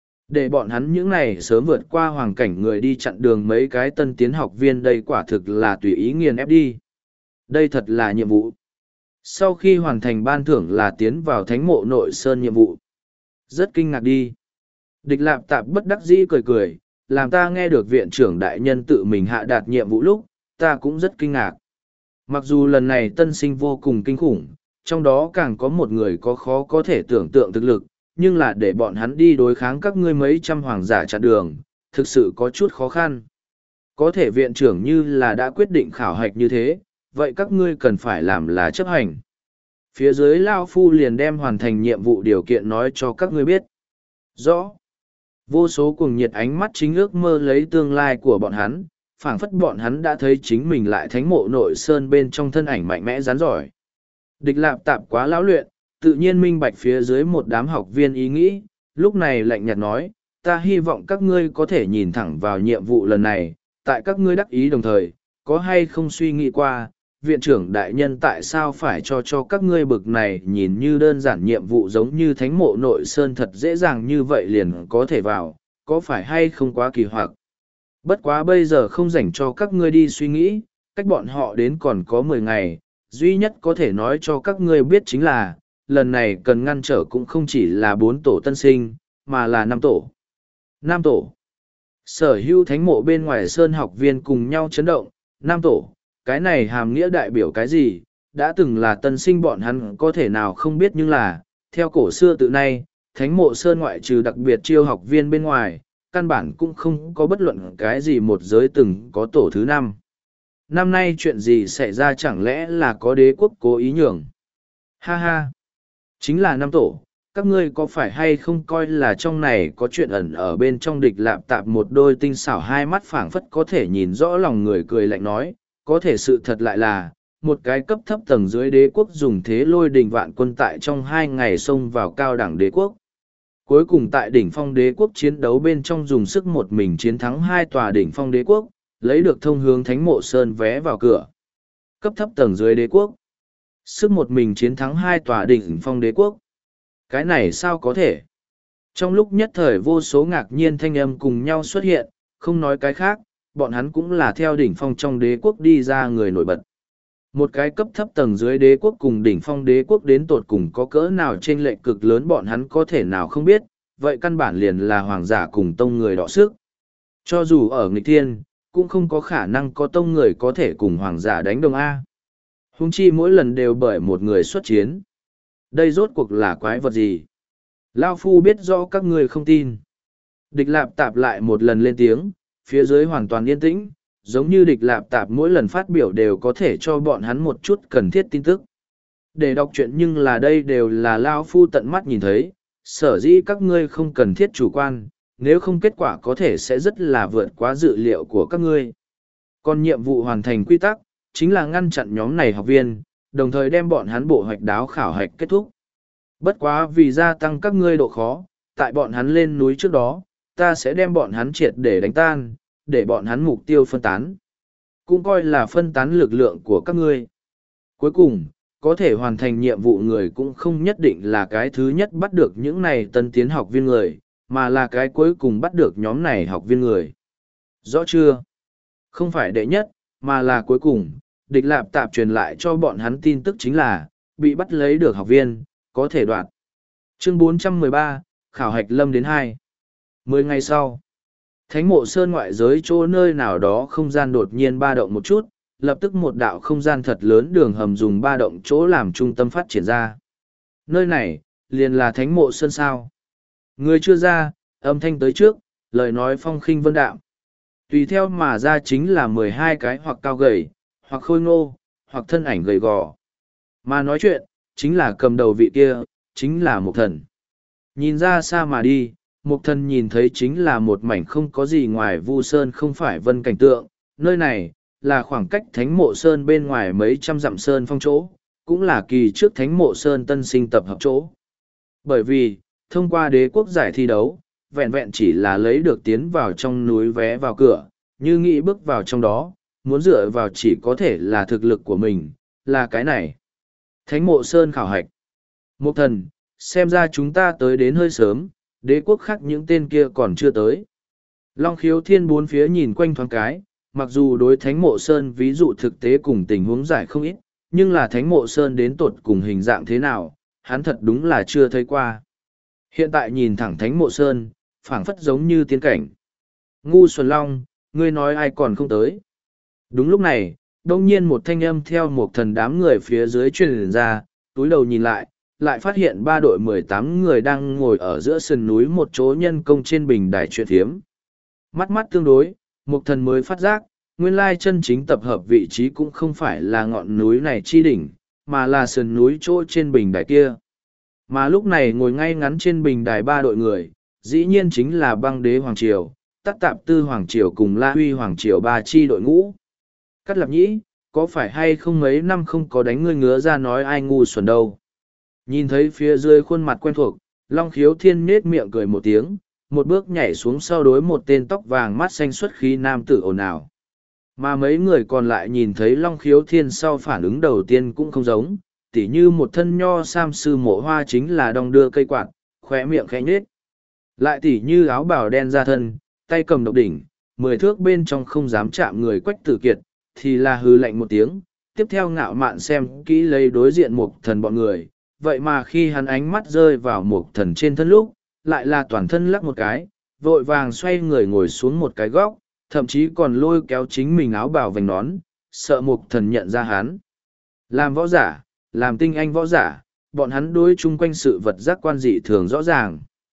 Để bọn hắn những này sớm vượt qua hoàn cảnh người đi chặn đường mấy cái Tân Tiến học viên đây quả thực là tùy ý nghiền ép đi. Đây thật là nhiệm vụ. Sau khi hoàn thành ban thưởng là tiến vào thánh mộ nội sơn nhiệm vụ. Rất kinh ngạc đi. Địch Lạp Tạp bất đắc dĩ cười cười, làm ta nghe được viện trưởng đại nhân tự mình hạ đạt nhiệm vụ lúc, ta cũng rất kinh ngạc. Mặc dù lần này tân sinh vô cùng kinh khủng, trong đó càng có một người có khó có thể tưởng tượng thực lực, nhưng là để bọn hắn đi đối kháng các ngươi mấy trăm hoàng giả chặn đường, thực sự có chút khó khăn. Có thể viện trưởng như là đã quyết định khảo hạch như thế, vậy các ngươi cần phải làm là chấp hành. Phía dưới Lao Phu liền đem hoàn thành nhiệm vụ điều kiện nói cho các ngươi biết. Rõ. Vô số cuồng nhiệt ánh mắt chính ước mơ lấy tương lai của bọn hắn, phảng phất bọn hắn đã thấy chính mình lại thánh mộ nội sơn bên trong thân ảnh mạnh mẽ rắn giỏi. Địch Lạp Tạp quá lão luyện, tự nhiên minh bạch phía dưới một đám học viên ý nghĩ, lúc này lạnh nhạt nói, ta hy vọng các ngươi có thể nhìn thẳng vào nhiệm vụ lần này, tại các ngươi đắc ý đồng thời, có hay không suy nghĩ qua, viện trưởng đại nhân tại sao phải cho cho các ngươi bực này nhìn như đơn giản nhiệm vụ giống như thánh mộ nội sơn thật dễ dàng như vậy liền có thể vào, có phải hay không quá kỳ hoặc. Bất quá bây giờ không dành cho các ngươi đi suy nghĩ, cách bọn họ đến còn có mười ngày, duy nhất có thể nói cho các ngươi biết chính là, lần này cần ngăn trở cũng không chỉ là bốn tổ tân sinh, mà là năm tổ. Năm tổ. Sở hữu thánh mộ bên ngoài sơn học viên cùng nhau chấn động, năm tổ. Cái này hàm nghĩa đại biểu cái gì, đã từng là tân sinh bọn hắn có thể nào không biết nhưng là, theo cổ xưa từ nay, thánh mộ sơn ngoại trừ đặc biệt chiêu học viên bên ngoài, căn bản cũng không có bất luận cái gì một giới từng có tổ thứ năm. Năm nay chuyện gì xảy ra, chẳng lẽ là có đế quốc cố ý nhường? Ha ha! Chính là năm tổ, các ngươi có phải hay không coi là trong này có chuyện ẩn ở bên trong? Địch Lạp Tạp một đôi tinh xảo hai mắt phảng phất có thể nhìn rõ lòng người, cười lạnh nói, có thể sự thật lại là, một cái cấp thấp tầng dưới đế quốc dùng thế lôi đình vạn quân tại trong hai ngày xông vào cao đẳng đế quốc. Cuối cùng tại đỉnh phong đế quốc chiến đấu bên trong dùng sức một mình chiến thắng hai tòa đỉnh phong đế quốc, lấy được thông hướng Thánh Mộ Sơn vé vào cửa. Cấp thấp tầng dưới đế quốc. Sức một mình chiến thắng hai tòa đỉnh phong đế quốc. Cái này sao có thể? Trong lúc nhất thời vô số ngạc nhiên thanh âm cùng nhau xuất hiện, không nói cái khác, bọn hắn cũng là theo đỉnh phong trong đế quốc đi ra người nổi bật. Một cái cấp thấp tầng dưới đế quốc cùng đỉnh phong đế quốc đến tột cùng có cỡ nào chênh lệch cực lớn bọn hắn có thể nào không biết, vậy căn bản liền là hoàng giả cùng tông người đọ sức. Cho dù ở nghịch thiên, cũng không có khả năng có tông người có thể cùng hoàng giả đánh đồng A. Huống chi mỗi lần đều bởi một người xuất chiến. Đây rốt cuộc là quái vật gì? Lao Phu biết rõ các ngươi không tin. Địch Lạp Tạp lại một lần lên tiếng, phía dưới hoàn toàn yên tĩnh, giống như Địch Lạp Tạp mỗi lần phát biểu đều có thể cho bọn hắn một chút cần thiết tin tức. Để đọc chuyện nhưng là đây đều là Lao Phu tận mắt nhìn thấy, sở dĩ các ngươi không cần thiết chủ quan, nếu không kết quả có thể sẽ rất là vượt quá dự liệu của các ngươi. Còn nhiệm vụ hoàn thành quy tắc, chính là ngăn chặn nhóm này học viên, đồng thời đem bọn hắn bộ hoạch đáo khảo hạch kết thúc. Bất quá vì gia tăng các ngươi độ khó, tại bọn hắn lên núi trước đó, ta sẽ đem bọn hắn triệt để đánh tan, để bọn hắn mục tiêu phân tán. Cũng coi là phân tán lực lượng của các ngươi. Cuối cùng, có thể hoàn thành nhiệm vụ người cũng không nhất định là cái thứ nhất bắt được những này tân tiến học viên người, mà là cái cuối cùng bắt được nhóm này học viên người. Rõ chưa? Không phải đệ nhất, mà là cuối cùng. Địch Lạp Tạp truyền lại cho bọn hắn tin tức chính là, bị bắt lấy được học viên, có thể đoạt. Chương bốn trăm mười ba, Khảo hạch lâm đến hai. Mười ngày sau, Thánh Mộ Sơn ngoại giới chỗ nơi nào đó không gian đột nhiên ba động một chút, lập tức một đạo không gian thật lớn đường hầm dùng ba động chỗ làm trung tâm phát triển ra. Nơi này, liền là Thánh Mộ Sơn sao. Người chưa ra, âm thanh tới trước, lời nói phong khinh vân đạm. Tùy theo mà ra chính là mười hai cái hoặc cao gầy, hoặc khôi ngô, hoặc thân ảnh gầy gò. Mà nói chuyện, chính là cầm đầu vị kia, chính là Mục Thần. Nhìn ra xa mà đi, Mục Thần nhìn thấy chính là một mảnh không có gì ngoài Vu Sơn không phải vân cảnh tượng. Nơi này, là khoảng cách Thánh Mộ Sơn bên ngoài mấy trăm dặm sơn phong chỗ, cũng là kỳ trước Thánh Mộ Sơn tân sinh tập hợp chỗ. Bởi vì, thông qua đế quốc giải thi đấu, vẹn vẹn chỉ là lấy được tiến vào trong núi vé vào cửa, như nghĩ bước vào trong đó, muốn dựa vào chỉ có thể là thực lực của mình, là cái này. Thánh Mộ Sơn khảo hạch. Mục Thần, xem ra chúng ta tới đến hơi sớm, đế quốc khác những tên kia còn chưa tới. Long Khiếu Thiên bốn phía nhìn quanh thoáng cái, mặc dù đối Thánh Mộ Sơn ví dụ thực tế cùng tình huống giải không ít, nhưng là Thánh Mộ Sơn đến tột cùng hình dạng thế nào, hắn thật đúng là chưa thấy qua. Hiện tại nhìn thẳng Thánh Mộ Sơn, phảng phất giống như tiên cảnh. Ngu Xuân Long, ngươi nói ai còn không tới. Đúng lúc này, đông nhiên một thanh âm theo một thần đám người phía dưới truyền ra, túi đầu nhìn lại, lại phát hiện ba đội mười tám người đang ngồi ở giữa sườn núi một chỗ nhân công trên bình đài chuyện thiếm. Mắt mắt tương đối, một thần mới phát giác, nguyên lai chân chính tập hợp vị trí cũng không phải là ngọn núi này chi đỉnh, mà là sườn núi chỗ trên bình đài kia. Mà lúc này ngồi ngay ngắn trên bình đài ba đội người, dĩ nhiên chính là băng đế Hoàng Triều, Tắc Tạp Tư Hoàng Triều cùng La Huy Hoàng Triều ba chi đội ngũ. Cát Lạp Nhĩ, có phải hay không mấy năm không có đánh ngươi ngứa ra nói ai ngu xuẩn đâu. Nhìn thấy phía dưới khuôn mặt quen thuộc, Long Khiếu Thiên nết miệng cười một tiếng, một bước nhảy xuống sau đối một tên tóc vàng mắt xanh xuất khí nam tử ồn ào. Mà mấy người còn lại nhìn thấy Long Khiếu Thiên sau phản ứng đầu tiên cũng không giống, tỉ như một thân nho sam sư mộ hoa chính là đong đưa cây quạt, khóe miệng khẽ nhếch. Lại tỉ như áo bào đen ra thân, tay cầm độc đỉnh, mười thước bên trong không dám chạm người Quách Tử Kiệt, thì là hư lạnh một tiếng, tiếp theo ngạo mạn xem kỹ lấy đối diện Mục Thần bọn người, vậy mà khi hắn ánh mắt rơi vào Mục Thần trên thân lúc, lại là toàn thân lắc một cái, vội vàng xoay người ngồi xuống một cái góc, thậm chí còn lôi kéo chính mình áo bào vành nón, sợ Mục Thần nhận ra hắn. Làm võ giả, làm tinh anh võ giả, bọn hắn đối chung quanh sự vật giác quan dị thường rõ ràng.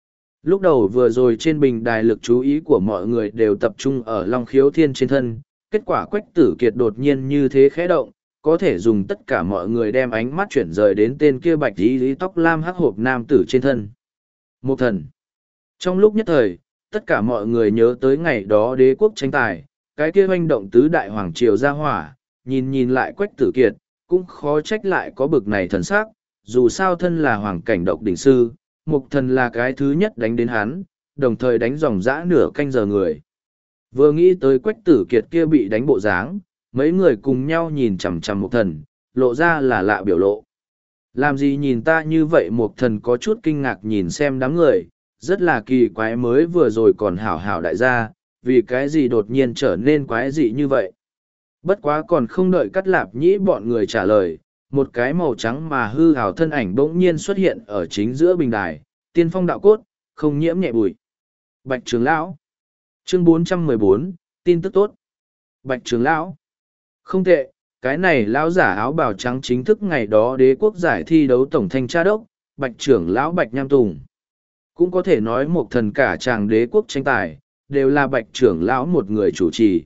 Lúc đầu vừa rồi trên bình đài lực chú ý của mọi người đều tập trung ở Long Khiếu Thiên trên thân, kết quả Quách Tử Kiệt đột nhiên như thế khẽ động, có thể dùng tất cả mọi người đem ánh mắt chuyển rời đến tên kia bạch y lý tóc lam hắc hộp nam tử trên thân. Một thần. Trong lúc nhất thời, tất cả mọi người nhớ tới ngày đó đế quốc tranh tài, cái kia hoành động tứ đại hoàng triều ra hỏa, nhìn nhìn lại Quách Tử Kiệt, cũng khó trách lại có bực này thần sắc, dù sao thân là hoàng cảnh độc đỉnh sư, mục thần là cái thứ nhất đánh đến hắn, đồng thời đánh dòng dã nửa canh giờ người. Vừa nghĩ tới Quách Tử Kiệt kia bị đánh bộ dáng, mấy người cùng nhau nhìn chằm chằm mục thần, lộ ra là lạ biểu lộ. Làm gì nhìn ta như vậy mục thần có chút kinh ngạc nhìn xem đám người, rất là kỳ quái mới vừa rồi còn hảo hảo đại gia, vì cái gì đột nhiên trở nên quái dị như vậy. Bất quá còn không đợi cắt lạp nhĩ bọn người trả lời, một cái màu trắng mà hư hào thân ảnh bỗng nhiên xuất hiện ở chính giữa bình đài, tiên phong đạo cốt, không nhiễm nhẹ bụi. Bạch trưởng lão. Chương bốn trăm mười bốn, tin tức tốt. Bạch trưởng lão. Không tệ, cái này lão giả áo bào trắng chính thức ngày đó đế quốc giải thi đấu tổng thanh tra đốc, Bạch trưởng lão Bạch Nham Tùng. Cũng có thể nói một thần cả chàng đế quốc tranh tài, đều là Bạch trưởng lão một người chủ trì.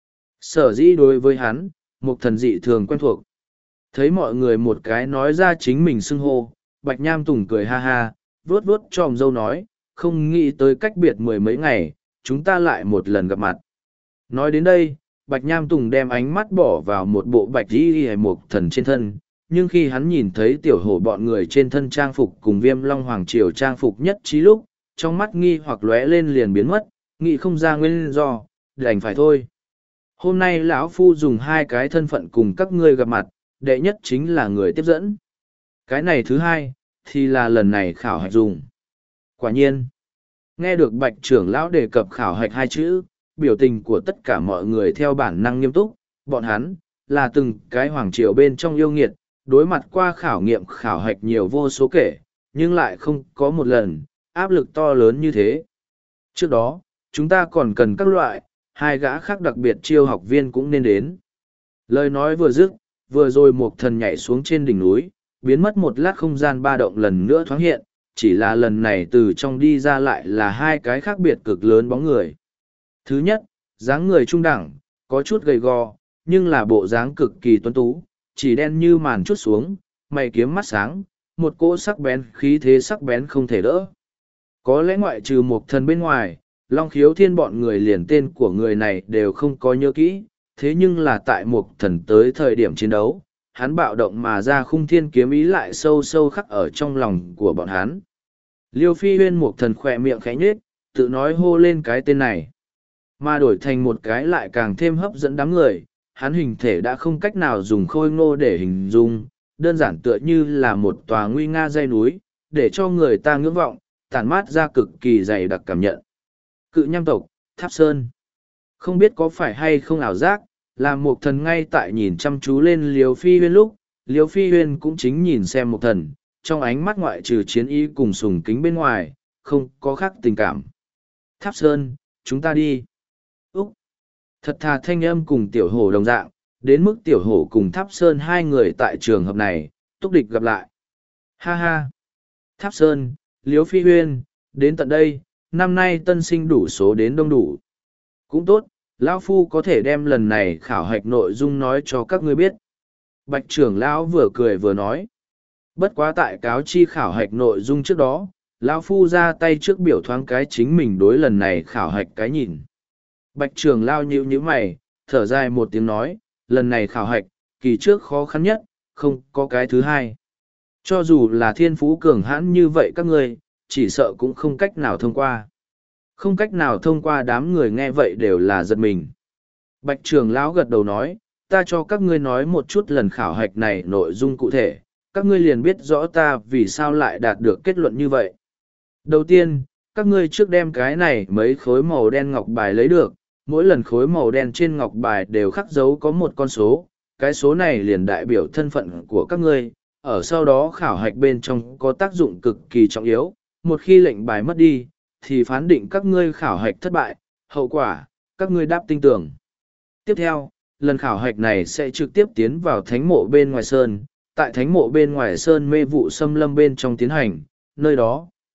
Sở dĩ đối với hắn, một thần dị thường quen thuộc. Thấy mọi người một cái nói ra chính mình xưng hô, Bạch Nham Tùng cười ha ha, vuốt vuốt tròm dâu nói, không nghĩ tới cách biệt mười mấy ngày, chúng ta lại một lần gặp mặt. Nói đến đây, Bạch Nham Tùng đem ánh mắt bỏ vào một bộ bạch y hề một thần trên thân, nhưng khi hắn nhìn thấy tiểu hổ bọn người trên thân trang phục cùng viêm long hoàng triều trang phục nhất trí lúc, trong mắt nghi hoặc lóe lên liền biến mất, nghĩ không ra nguyên do, đành phải thôi. Hôm nay lão phu dùng hai cái thân phận cùng các ngươi gặp mặt, đệ nhất chính là người tiếp dẫn. Cái này thứ hai, thì là lần này khảo hạch dùng. Quả nhiên, nghe được Bạch trưởng lão đề cập khảo hạch hai chữ, biểu tình của tất cả mọi người theo bản năng nghiêm túc, bọn hắn, là từng cái hoàng triều bên trong yêu nghiệt, đối mặt qua khảo nghiệm khảo hạch nhiều vô số kể, nhưng lại không có một lần, áp lực to lớn như thế. Trước đó, chúng ta còn cần các loại, hai gã khác đặc biệt chiêu học viên cũng nên đến. Lời nói vừa dứt, vừa rồi một thần nhảy xuống trên đỉnh núi, biến mất một lát không gian ba động lần nữa thoáng hiện, chỉ là lần này từ trong đi ra lại là hai cái khác biệt cực lớn bóng người. Thứ nhất, dáng người trung đẳng, có chút gầy gò, nhưng là bộ dáng cực kỳ tuấn tú, chỉ đen như màn chút xuống, mày kiếm mắt sáng, một cỗ sắc bén khí thế sắc bén không thể đỡ. Có lẽ ngoại trừ một thần bên ngoài, Long Khiếu Thiên bọn người liền tên của người này đều không có nhớ kỹ, thế nhưng là tại một thần tới thời điểm chiến đấu, hắn bạo động mà ra khung thiên kiếm ý lại sâu sâu khắc ở trong lòng của bọn hắn. Liêu Phi Huyên một thần khỏe miệng khẽ nhếch, tự nói hô lên cái tên này. Mà đổi thành một cái lại càng thêm hấp dẫn đám người, hắn hình thể đã không cách nào dùng khôi ngô để hình dung, đơn giản tựa như là một tòa nguy nga dãy núi, để cho người ta ngưỡng vọng, tản mát ra cực kỳ dày đặc cảm nhận. Cự nham tộc, Tháp Sơn. Không biết có phải hay không ảo giác, là một thần ngay tại nhìn chăm chú lên Liêu Phi Huyên lúc, Liêu Phi Huyên cũng chính nhìn xem một thần, trong ánh mắt ngoại trừ chiến ý cùng sùng kính bên ngoài, không có khác tình cảm. Tháp Sơn, chúng ta đi. Úc! Thật thà thanh âm cùng tiểu hổ đồng dạng, đến mức tiểu hổ cùng Tháp Sơn hai người tại trường hợp này, túc địch gặp lại. Ha ha! Tháp Sơn, Liêu Phi Huyên, đến tận đây, năm nay tân sinh đủ số đến đông đủ. Cũng tốt, lão phu có thể đem lần này khảo hạch nội dung nói cho các ngươi biết. Bạch trưởng lão vừa cười vừa nói. Bất quá tại cáo chi khảo hạch nội dung trước đó, lão phu ra tay trước biểu thoáng cái chính mình đối lần này khảo hạch cái nhìn. Bạch trưởng lão nhíu nhíu mày, thở dài một tiếng nói, lần này khảo hạch, kỳ trước khó khăn nhất, không có cái thứ hai. Cho dù là thiên phú cường hãn như vậy các ngươi, chỉ sợ cũng không cách nào thông qua. Không cách nào thông qua đám người nghe vậy đều là giật mình. Bạch trưởng lão gật đầu nói, ta cho các ngươi nói một chút lần khảo hạch này nội dung cụ thể, các ngươi liền biết rõ ta vì sao lại đạt được kết luận như vậy. Đầu tiên, các ngươi trước đem cái này mấy khối màu đen ngọc bài lấy được, mỗi lần khối màu đen trên ngọc bài đều khắc dấu có một con số, cái số này liền đại biểu thân phận của các ngươi, ở sau đó khảo hạch bên trong có tác dụng cực kỳ trọng yếu, một khi lệnh bài mất đi, thì phán định các ngươi khảo hạch thất bại, hậu quả, các ngươi đáp tin tưởng. Tiếp theo, lần khảo hạch này sẽ trực tiếp tiến vào thánh mộ bên ngoài sơn, tại thánh mộ bên ngoài sơn mê vụ xâm lâm bên trong tiến hành, nơi đó,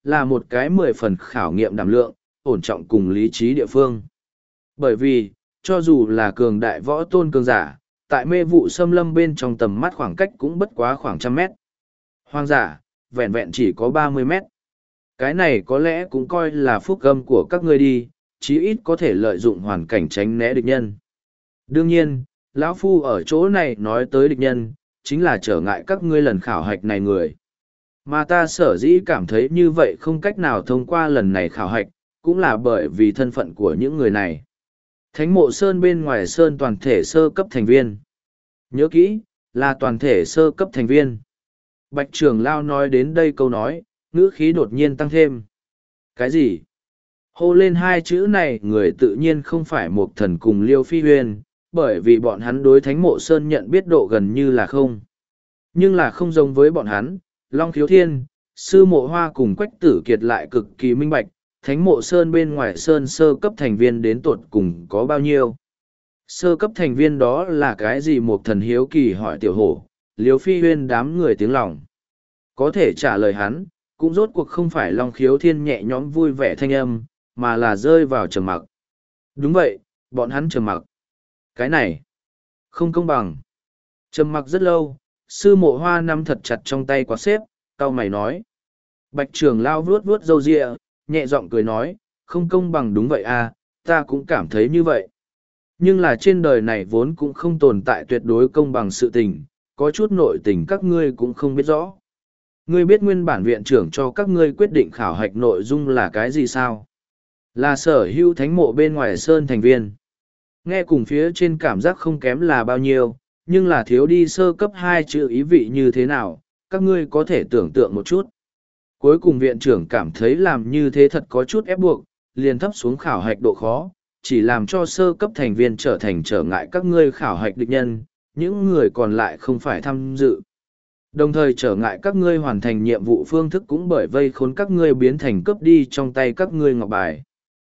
là một cái mười phần khảo nghiệm đảm lượng, ổn trọng cùng lý trí địa phương. Bởi vì, cho dù là cường đại võ tôn cường giả, tại mê vụ xâm lâm bên trong tầm mắt khoảng cách cũng bất quá khoảng trăm mét. Hoang giả, vẹn vẹn chỉ có ba mươi mét. Cái này có lẽ cũng coi là phúc âm của các ngươi đi, chí ít có thể lợi dụng hoàn cảnh tránh né địch nhân. Đương nhiên, lão Phu ở chỗ này nói tới địch nhân, chính là trở ngại các ngươi lần khảo hạch này người. Mà ta sở dĩ cảm thấy như vậy không cách nào thông qua lần này khảo hạch, cũng là bởi vì thân phận của những người này. Thánh mộ sơn bên ngoài sơn toàn thể sơ cấp thành viên. Nhớ kỹ, là toàn thể sơ cấp thành viên. Bạch trưởng lao nói đến đây câu nói, ngữ khí đột nhiên tăng thêm. Cái gì? Hô lên hai chữ này người tự nhiên không phải một thần cùng Liêu Phi Huyên, bởi vì bọn hắn đối thánh mộ sơn nhận biết độ gần như là không. Nhưng là không giống với bọn hắn, Long Khiếu Thiên, Sư Mộ Hoa cùng Quách Tử Kiệt lại cực kỳ minh bạch, thánh mộ sơn bên ngoài sơn sơ cấp thành viên đến tột cùng có bao nhiêu. Sơ cấp thành viên đó là cái gì? Một thần hiếu kỳ hỏi tiểu hổ, Liêu Phi Huyên đám người tiếng lòng. Có thể trả lời hắn, cũng rốt cuộc không phải Long Khiếu Thiên nhẹ nhõm vui vẻ thanh âm, mà là rơi vào trầm mặc. Đúng vậy, bọn hắn trầm mặc. Cái này, không công bằng. Trầm mặc rất lâu, Sư Mộ Hoa nắm thật chặt trong tay quạt xếp, cau mày nói. Bạch trưởng lao vuốt vuốt râu ria, nhẹ giọng cười nói, không công bằng đúng vậy à, ta cũng cảm thấy như vậy. Nhưng là trên đời này vốn cũng không tồn tại tuyệt đối công bằng sự tình, có chút nội tình các ngươi cũng không biết rõ. Ngươi biết nguyên bản viện trưởng cho các ngươi quyết định khảo hạch nội dung là cái gì sao? Là sở hữu thánh mộ bên ngoài sơn thành viên. Nghe cùng phía trên cảm giác không kém là bao nhiêu, nhưng là thiếu đi sơ cấp hai chữ ý vị như thế nào, các ngươi có thể tưởng tượng một chút. Cuối cùng viện trưởng cảm thấy làm như thế thật có chút ép buộc, liền thấp xuống khảo hạch độ khó, chỉ làm cho sơ cấp thành viên trở thành trở ngại các ngươi khảo hạch địch nhân, những người còn lại không phải tham dự. Đồng thời trở ngại các ngươi hoàn thành nhiệm vụ phương thức cũng bởi vây khốn các ngươi biến thành cướp đi trong tay các ngươi ngọc bài.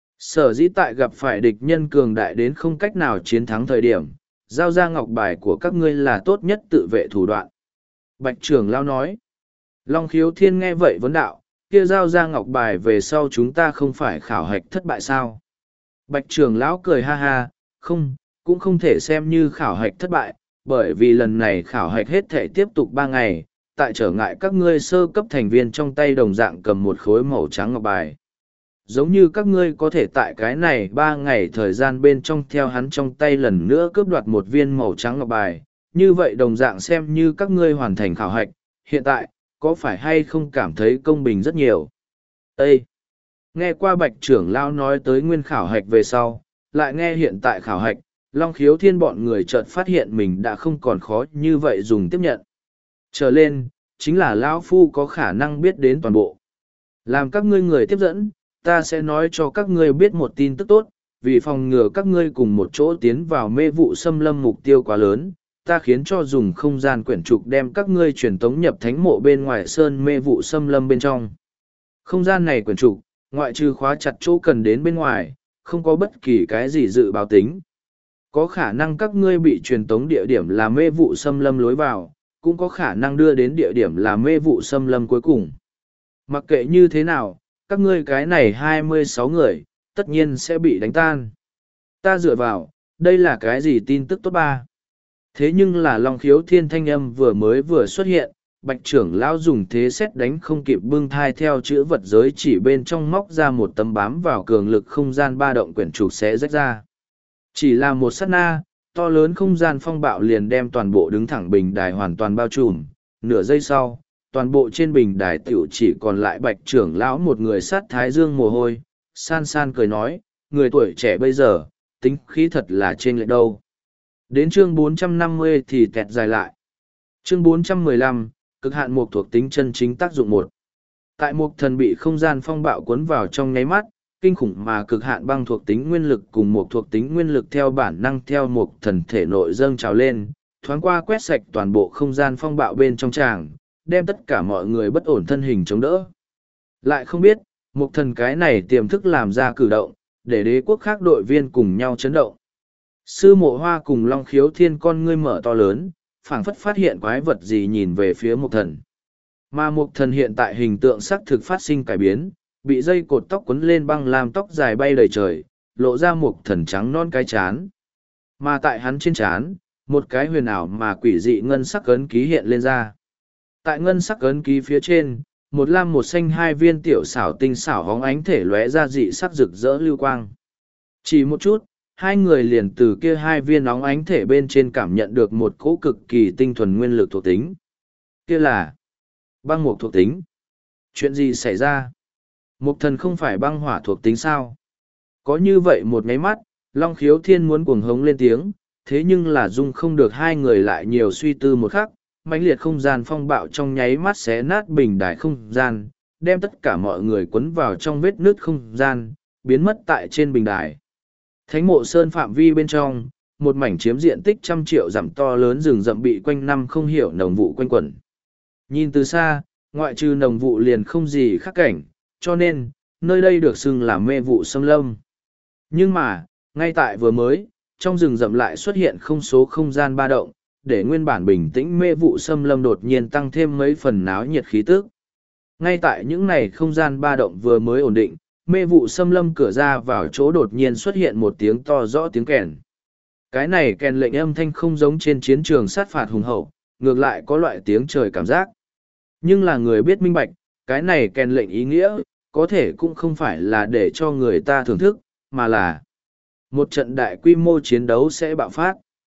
Sở dĩ tại gặp phải địch nhân cường đại đến không cách nào chiến thắng thời điểm, giao ra ngọc bài của các ngươi là tốt nhất tự vệ thủ đoạn. Bạch trưởng lao nói. Long Khiếu Thiên nghe vậy vấn đạo, kia giao ra ngọc bài về sau chúng ta không phải khảo hạch thất bại sao? Bạch trưởng lão cười ha ha, không, cũng không thể xem như khảo hạch thất bại, bởi vì lần này khảo hạch hết thể tiếp tục ba ngày, tại trở ngại các ngươi sơ cấp thành viên trong tay đồng dạng cầm một khối màu trắng ngọc bài. Giống như các ngươi có thể tại cái này ba ngày thời gian bên trong theo hắn trong tay lần nữa cướp đoạt một viên màu trắng ngọc bài, như vậy đồng dạng xem như các ngươi hoàn thành khảo hạch, hiện tại, có phải hay không cảm thấy công bình rất nhiều? Ê! Nghe qua Bạch trưởng lão nói tới nguyên khảo hạch về sau, lại nghe hiện tại khảo hạch, Long Khiếu Thiên bọn người chợt phát hiện mình đã không còn khó như vậy dùng tiếp nhận. Trở lên, chính là lão Phu có khả năng biết đến toàn bộ. Làm các ngươi người tiếp dẫn, ta sẽ nói cho các ngươi biết một tin tức tốt, vì phòng ngừa các ngươi cùng một chỗ tiến vào mê vụ xâm lâm mục tiêu quá lớn, ta khiến cho dùng không gian quyển trục đem các ngươi truyền tống nhập thánh mộ bên ngoài sơn mê vụ xâm lâm bên trong. Không gian này quyển trục, ngoại trừ khóa chặt chỗ cần đến bên ngoài, không có bất kỳ cái gì dự báo tính. Có khả năng các ngươi bị truyền tống địa điểm là mê vụ xâm lâm lối vào, cũng có khả năng đưa đến địa điểm là mê vụ xâm lâm cuối cùng. Mặc kệ như thế nào, các ngươi cái này hai mươi sáu người, tất nhiên sẽ bị đánh tan. Ta dựa vào, đây là cái gì tin tức tốt ba? Thế nhưng là Long Khiếu Thiên thanh âm vừa mới vừa xuất hiện, Bạch trưởng lão dùng thế xét đánh không kịp bưng thai theo chữ vật giới chỉ bên trong móc ra một tấm bám vào cường lực không gian ba động quyển trục sẽ rách ra. Chỉ là một sát na, to lớn không gian phong bạo liền đem toàn bộ đứng thẳng bình đài hoàn toàn bao trùm, nửa giây sau, toàn bộ trên bình đài tiểu chỉ còn lại Bạch trưởng lão một người sát thái dương mồ hôi, san san cười nói, người tuổi trẻ bây giờ, tính khí thật là trên lệch đâu. Đến chương bốn trăm năm mươi thì tẹt dài lại. Chương bốn trăm mười lăm, cực hạn mục thuộc tính chân chính tác dụng một. Tại mục thần bị không gian phong bạo cuốn vào trong nháy mắt, kinh khủng mà cực hạn băng thuộc tính nguyên lực cùng mục thuộc tính nguyên lực theo bản năng theo mục thần thể nội dâng trào lên, thoáng qua quét sạch toàn bộ không gian phong bạo bên trong tràng, đem tất cả mọi người bất ổn thân hình chống đỡ. Lại không biết, mục thần cái này tiềm thức làm ra cử động, để đế quốc khác đội viên cùng nhau chấn động. Sư Mộ Hoa cùng Long Khiếu Thiên con ngươi mở to lớn, phảng phất phát hiện quái vật gì nhìn về phía mục thần. Mà mục thần hiện tại hình tượng xác thực phát sinh cải biến, bị dây cột tóc quấn lên băng làm tóc dài bay đầy trời, lộ ra mục thần trắng non cái chán. Mà tại hắn trên chán, một cái huyền ảo mà quỷ dị ngân sắc ấn ký hiện lên ra. Tại ngân sắc ấn ký phía trên, một lam một xanh hai viên tiểu xảo tinh xảo hóng ánh thể lóe ra dị sắc rực rỡ lưu quang. Chỉ một chút, hai người liền từ kia hai viên óng ánh thể bên trên cảm nhận được một cỗ cực kỳ tinh thuần nguyên lực thuộc tính. Kia là băng mục thuộc tính. Chuyện gì xảy ra? Mục thần không phải băng hỏa thuộc tính sao? Có như vậy một nháy mắt, Long Khiếu Thiên muốn cuồng hống lên tiếng, thế nhưng là dung không được hai người lại nhiều suy tư một khắc, mãnh liệt không gian phong bạo trong nháy mắt xé nát bình đài không gian, đem tất cả mọi người cuốn vào trong vết nứt không gian, biến mất tại trên bình đài. Thánh mộ sơn phạm vi bên trong, một mảnh chiếm diện tích trăm triệu dặm to lớn rừng rậm bị quanh năm không hiểu nồng vụ quanh quẩn. Nhìn từ xa, ngoại trừ nồng vụ liền không gì khác cảnh, cho nên, nơi đây được xưng là mê vụ xâm lâm. Nhưng mà, ngay tại vừa mới, trong rừng rậm lại xuất hiện không số không gian ba động, để nguyên bản bình tĩnh mê vụ xâm lâm đột nhiên tăng thêm mấy phần náo nhiệt khí tức. Ngay tại những này không gian ba động vừa mới ổn định, mê vụ xâm lâm cửa ra vào chỗ đột nhiên xuất hiện một tiếng to rõ tiếng kèn. Cái này kèn lệnh âm thanh không giống trên chiến trường sát phạt hùng hậu, ngược lại có loại tiếng trời cảm giác. Nhưng là người biết minh bạch, cái này kèn lệnh ý nghĩa, có thể cũng không phải là để cho người ta thưởng thức, mà là một trận đại quy mô chiến đấu sẽ bạo phát.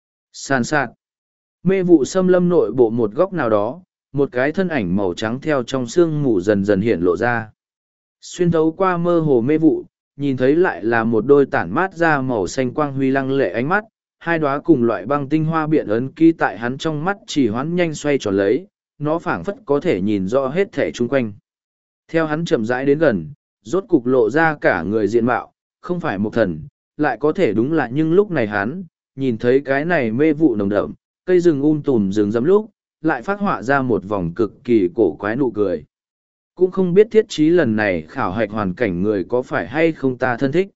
Sàn sạt. Mê vụ xâm lâm nội bộ một góc nào đó, một cái thân ảnh màu trắng theo trong sương mù dần dần hiện lộ ra. Xuyên thấu qua mơ hồ mê vụ, nhìn thấy lại là một đôi tản mát ra màu xanh quang huy lăng lệ ánh mắt, hai đóa cùng loại băng tinh hoa biện ấn ký tại hắn trong mắt chỉ hoán nhanh xoay tròn lấy, nó phảng phất có thể nhìn rõ hết thể chung quanh. Theo hắn chậm rãi đến gần, rốt cục lộ ra cả người diện mạo, không phải một thần, lại có thể đúng là nhưng lúc này hắn, nhìn thấy cái này mê vụ nồng đậm, cây rừng um tùm rừng rậm lúc, lại phát họa ra một vòng cực kỳ cổ quái nụ cười. Cũng không biết thiết trí lần này khảo hạch hoàn cảnh người có phải hay không ta thân thích.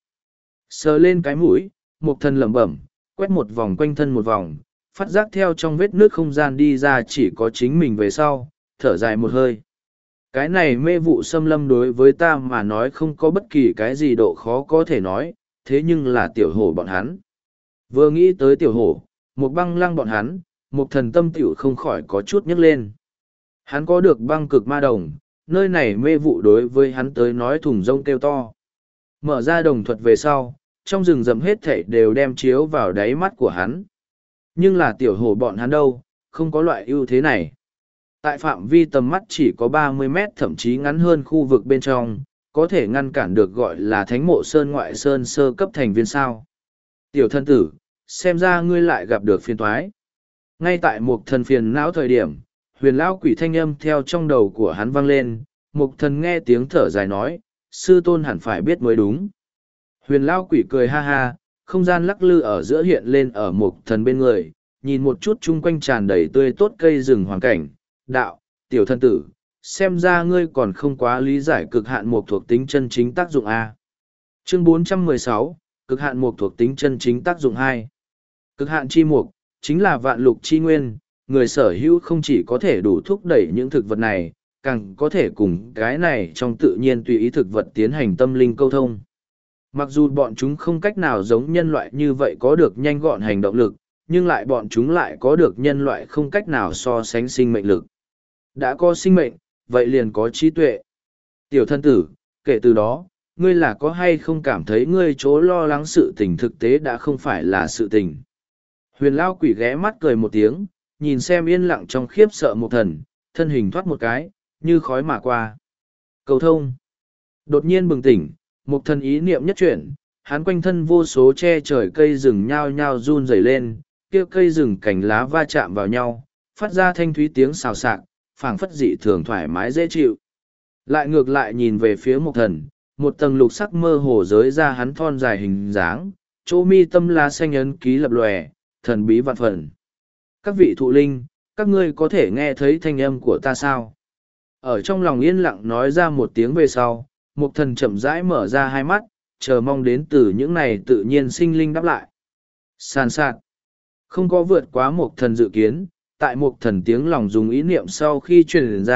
Sờ lên cái mũi, một thần lẩm bẩm, quét một vòng quanh thân một vòng, phát giác theo trong vết nước không gian đi ra chỉ có chính mình về sau, thở dài một hơi. Cái này mê vụ xâm lâm đối với ta mà nói không có bất kỳ cái gì độ khó có thể nói, thế nhưng là tiểu hổ bọn hắn. Vừa nghĩ tới tiểu hổ, một băng lăng bọn hắn, một thần tâm tiểu không khỏi có chút nhấc lên. Hắn có được băng cực ma đồng, nơi này mê vụ đối với hắn tới nói thùng rông kêu to. Mở ra đồng thuật về sau, trong rừng rậm hết thảy đều đem chiếu vào đáy mắt của hắn. Nhưng là tiểu hổ bọn hắn đâu, không có loại ưu thế này. Tại phạm vi tầm mắt chỉ có ba mươi mét thậm chí ngắn hơn khu vực bên trong, có thể ngăn cản được gọi là thánh mộ sơn ngoại sơn sơ cấp thành viên sao. Tiểu thân tử, xem ra ngươi lại gặp được phiền toái. Ngay tại một thần phiền não thời điểm, huyền lão quỷ thanh âm theo trong đầu của hắn vang lên, một thần nghe tiếng thở dài nói, sư tôn hẳn phải biết mới đúng. Huyền lão quỷ cười ha ha, không gian lắc lư ở giữa hiện lên ở một thần bên người, nhìn một chút chung quanh tràn đầy tươi tốt cây rừng hoàn cảnh, đạo, tiểu thân tử, xem ra ngươi còn không quá lý giải cực hạn một thuộc tính chân chính tác dụng A. Chương bốn trăm mười sáu, cực hạn một thuộc tính chân chính tác dụng hai. Cực hạn chi mục, chính là vạn lục chi nguyên, người sở hữu không chỉ có thể đủ thúc đẩy những thực vật này, càng có thể cùng cái này trong tự nhiên tùy ý thực vật tiến hành tâm linh câu thông. Mặc dù bọn chúng không cách nào giống nhân loại như vậy có được nhanh gọn hành động lực, nhưng lại bọn chúng lại có được nhân loại không cách nào so sánh sinh mệnh lực. Đã có sinh mệnh, vậy liền có trí tuệ. Tiểu thân tử, kể từ đó, ngươi là có hay không cảm thấy ngươi chỗ lo lắng sự tình thực tế đã không phải là sự tình. Huyền lao quỷ ghé mắt cười một tiếng, nhìn xem yên lặng trong khiếp sợ một thần, thân hình thoát một cái, như khói mà qua. Cầu thông. Đột nhiên bừng tỉnh, một thần ý niệm nhất chuyển, hắn quanh thân vô số che trời cây rừng nhao nhao run rẩy lên, kia cây rừng cành lá va chạm vào nhau, phát ra thanh thúy tiếng xào xạc, phảng phất dị thường thoải mái dễ chịu. Lại ngược lại nhìn về phía một thần, một tầng lục sắc mơ hồ giới ra hắn thon dài hình dáng, chỗ mi tâm lá xanh ấn ký lập lòe, thần bí vạn phần. Các vị thụ linh, các ngươi có thể nghe thấy thanh âm của ta sao? Ở trong lòng yên lặng nói ra một tiếng về sau, một thần chậm rãi mở ra hai mắt, chờ mong đến từ những này tự nhiên sinh linh đáp lại. Sàn sạt. Không có vượt quá một thần dự kiến, tại một thần tiếng lòng dùng ý niệm sau khi truyền ra,